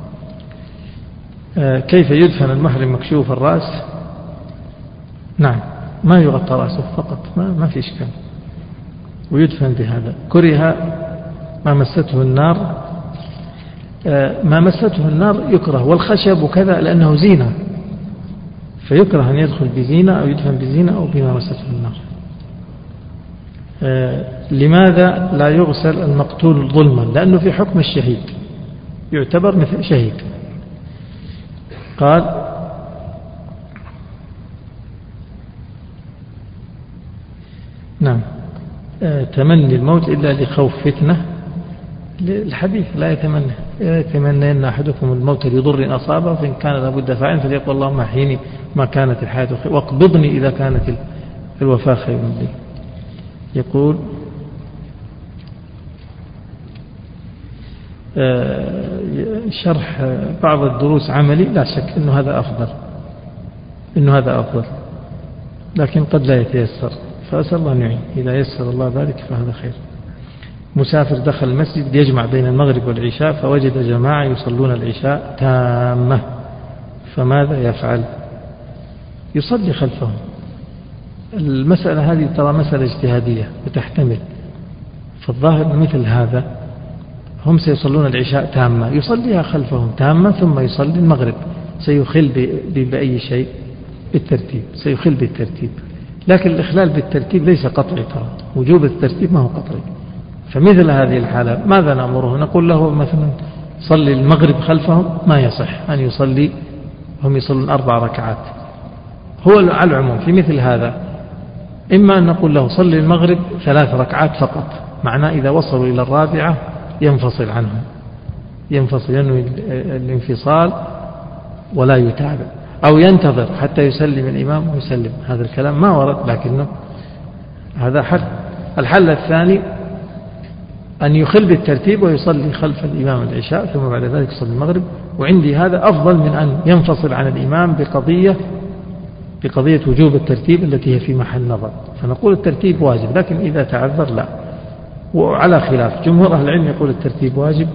كيف يدفن المحرم مكشوف الرأس؟ نعم، ما يغطى رأسه فقط، ما في إشكال، ويدفن بهذا. كره ما مسته النار، ما مسته النار يكره، والخشب وكذا لأنه زينة، فيكره أن يدخل بزينة أو يدفن بزينة أو بما مسته النار. لماذا لا يغسل المقتول ظلما؟ لأنه في حكم الشهيد، يعتبر مثل شهيد. قال نعم، تمني الموت إلا لخوف فتنة، الحديث لا يتمنى أحدكم الموت لضر أصابه، فإن كان لابد فاعل فليقول اللهم احيني ما كانت الحياة خير واقبضني إذا كانت الوفاة خير لي. يقول شرح بعض الدروس عملي، لا شك أنه هذا أفضل، لكن قد لا يتيسر، فأسأل الله أن يعين. إذا يسر الله ذلك فهذا خير. مسافر دخل المسجد يجمع بين المغرب والعشاء فوجد جماعة يصلون العشاء تامة، فماذا يفعل؟ يصلي خلفهم. المسألة هذه ترى مسألة اجتهادية وتحتمل، فالظاهر مثل هذا هم سيصلون العشاء تامة، يصليها خلفهم تامة ثم يصلي المغرب، سيخل بأي شيء؟ بالترتيب، سيخل بالترتيب. لكن الإخلال بالترتيب ليس قطعي، ترى وجوب الترتيب ما هو قطعي. فمثل هذه الحالة ماذا نأمره؟ نقول له مثلا صلي المغرب خلفهم، ما يصح أن يصلي، هم يصلون 4 ركعات. هو على العموم في مثل هذا إما أن نقول له صلي المغرب 3 ركعات فقط، معناه إذا وصلوا إلى الرابعة ينفصل عنهم، ينفصل، ينوي الانفصال ولا يتابع، أو ينتظر حتى يسلم الإمام ويسلم. هذا الكلام ما ورد، لكنه هذا حل. الحل الثاني أن يخل بالترتيب ويصلي خلف الإمام العشاء ثم بعد ذلك يصلي المغرب. وعندي هذا أفضل من أن ينفصل عن الإمام بقضية وجوب الترتيب التي هي في محل نظر. فنقول الترتيب واجب، لكن إذا تعذر لا. وعلى خلاف، جمهور أهل العلم يقول الترتيب واجب،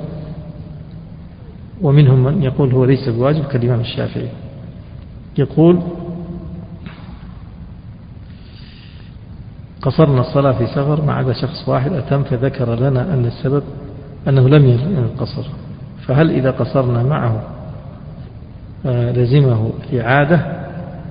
ومنهم من يقول هو ليس بواجب كالإمام الشافعي. يقول قصرنا الصلاة في سفر ما عدا شخص واحد أتم، فذكر لنا أن السبب أنه لم ينوي القصر، فهل إذا قصرنا معه لزمه إعادة؟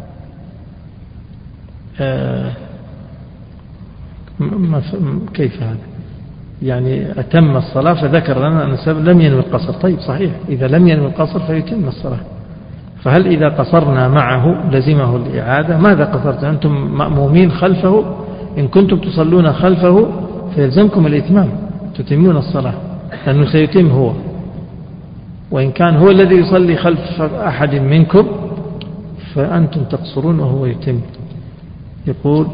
كيف هذا؟ يعني أتم الصلاة فذكر لنا أن السبب لم ينوي القصر. طيب صحيح، إذا لم ينوي القصر فيتم الصلاة. فهل إذا قصرنا معه لزمه الإعادة؟ ماذا قصرت أنتم مأمومين خلفه؟ إن كنتم تصلون خلفه فيلزمكم الإتمام، تتمون الصلاة، لأنه سيتم هو. وإن كان هو الذي يصلي خلف أحد منكم فأنتم تقصرون وهو يتم. يقول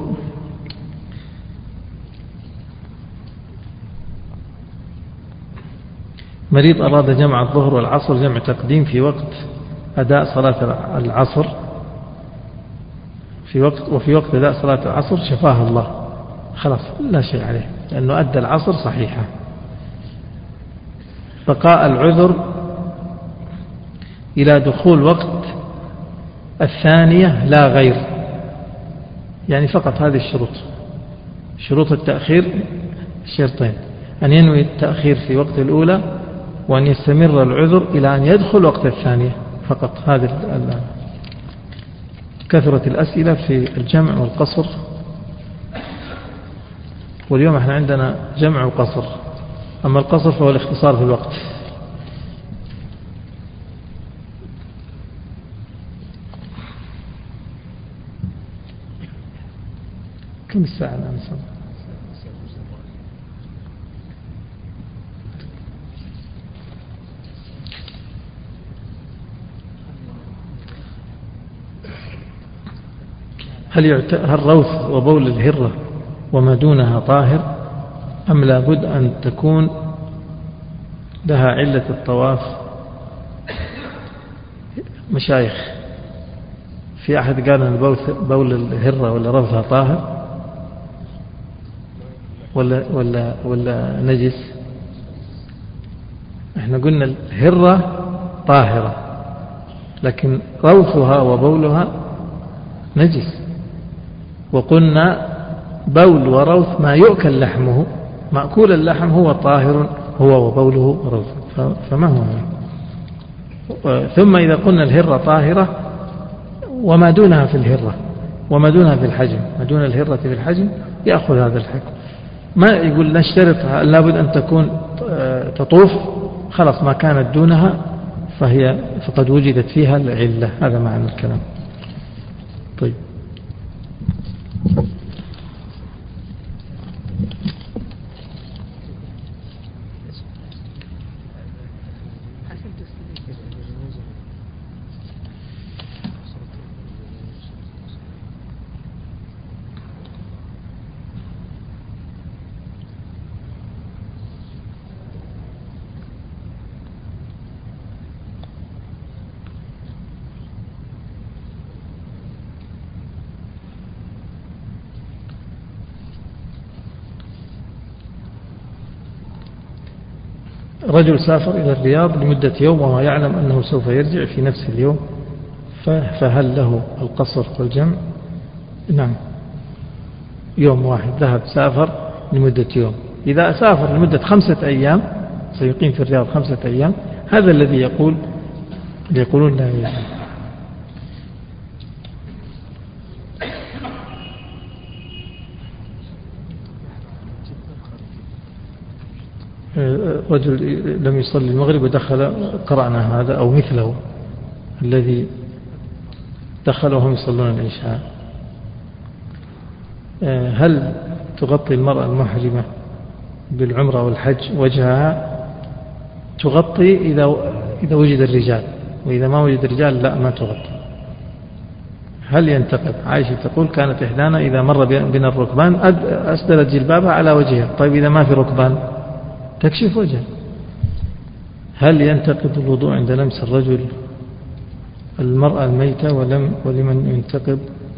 مريض أراد جمع الظهر والعصر جمع تقديم في وقت أداء صلاة العصر، وفي وقت أداء صلاة العصر شفاه الله، خلاص لا شيء عليه لأنه أدى العصر صحيحة. بقاء العذر إلى دخول وقت الثانية لا غير، يعني فقط هذه الشروط، شروط التأخير شرطين: أن ينوي التأخير في وقت الأولى، وأن يستمر العذر إلى أن يدخل وقت الثانية فقط. هذه كثرة الأسئلة في الجمع والقصر، واليوم احنا عندنا جمع وقصر، أما القصر فهو الاختصار في الوقت. كم الساعة الآن؟ هل روث وبول الهرة وما دونها طاهر، أم لابد أن تكون لها علة الطواف؟ مشايخ، في أحد قال أن بول الهرة ولا روثها طاهر ولا نجس؟ احنا قلنا الهرة طاهرة، لكن روثها وبولها نجس. وقلنا بول وروث ما يؤكل لحمه، مأكول اللحم هو طاهر، هو وبوله روث، فما هو ثم إذا قلنا الهرة طاهرة وما دونها في الهرة وما دونها في الحجم، ما دون الهرة في الحجم يأخذ هذا الحكم. ما يقول نشترط لابد أن تكون تطوف، خلاص ما كانت دونها فقد وجدت فيها العلة. هذا معنى الكلام. طيب، رجل سافر إلى الرياض لمدة يوم وهو يعلم أنه سوف يرجع في نفس اليوم، فهل له القصر والجمع؟ نعم، يوم واحد ذهب سافر لمدة يوم. إذا سافر لمدة 5 أيام سيقيم في الرياض 5 أيام، هذا الذي يقولون لا يجوز. رجل لم يصلي المغرب ودخل، قرأنا هذا أو مثله الذي دخل وهم يصلون العشاء. هل تغطي المرأة المحرمة بالعمرة والحج وجهها؟ تغطي إذا وجد الرجال، وإذا ما وجد الرجال لا، ما تغطي. هل ينتقد؟ عائشة تقول كانت إحدانا إذا مر بنا الركبان أسدلت جلبابها على وجهها. طيب إذا ما في ركبان تكشف وجهها. هل ينتقد الوضوء عند لمس الرجل المرأة الميتة ولمن ينتقد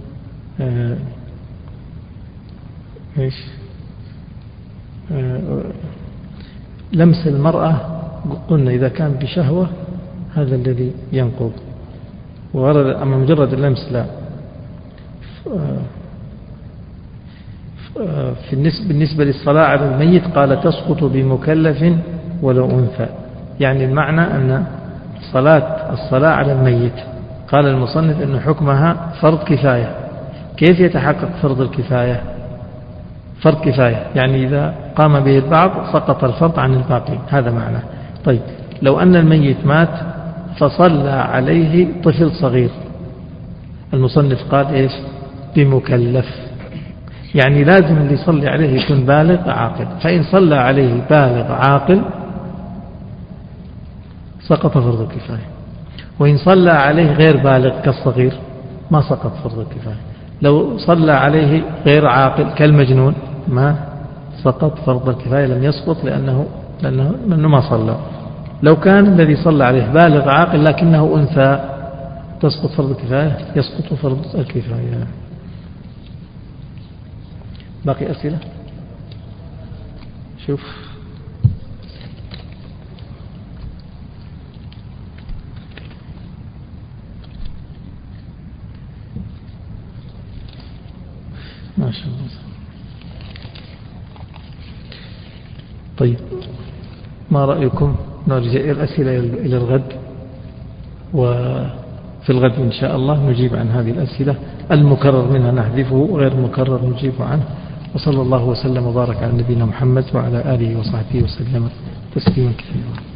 لمس المرأة؟ قلنا إذا كان بشهوة هذا الذي ينقض، وورد أما مجرد اللمس لا. بالنسبة للصلاة على الميت قال تسقط بمكلف ولو أنثى، يعني المعنى أن الصلاة على الميت قال المصنف أن حكمها فرض كفاية. كيف يتحقق فرض الكفاية؟ فرض كفاية يعني إذا قام به البعض سقط الفرض عن الباقي، هذا معنى. طيب لو أن الميت مات فصلى عليه طفل صغير، المصنف قال إيش؟ بمكلف، يعني لازم اللي يصلي عليه يكون بالغ عاقل. فإن صلى عليه بالغ عاقل سقط فرض الكفاية، وإن صلى عليه غير بالغ كالصغير ما سقط فرض الكفاية. لو صلى عليه غير عاقل كالمجنون ما سقط فرض الكفاية، لم يسقط لأنه ما صلى. لو كان الذي صلى عليه بالغ عاقل لكنه أنثى تسقط فرض الكفاية، يسقط فرض الكفاية. باقي أسئلة؟ شوف ما شاء الله. طيب ما رأيكم نرجع الأسئلة إلى الغد، وفي الغد إن شاء الله نجيب عن هذه الأسئلة، المكرر منها نحذفه وغير المكرر نجيب عنه. وصلى الله وسلم وبارك على نبينا محمد وعلى آله وصحبه وسلم تسليما كثيرا.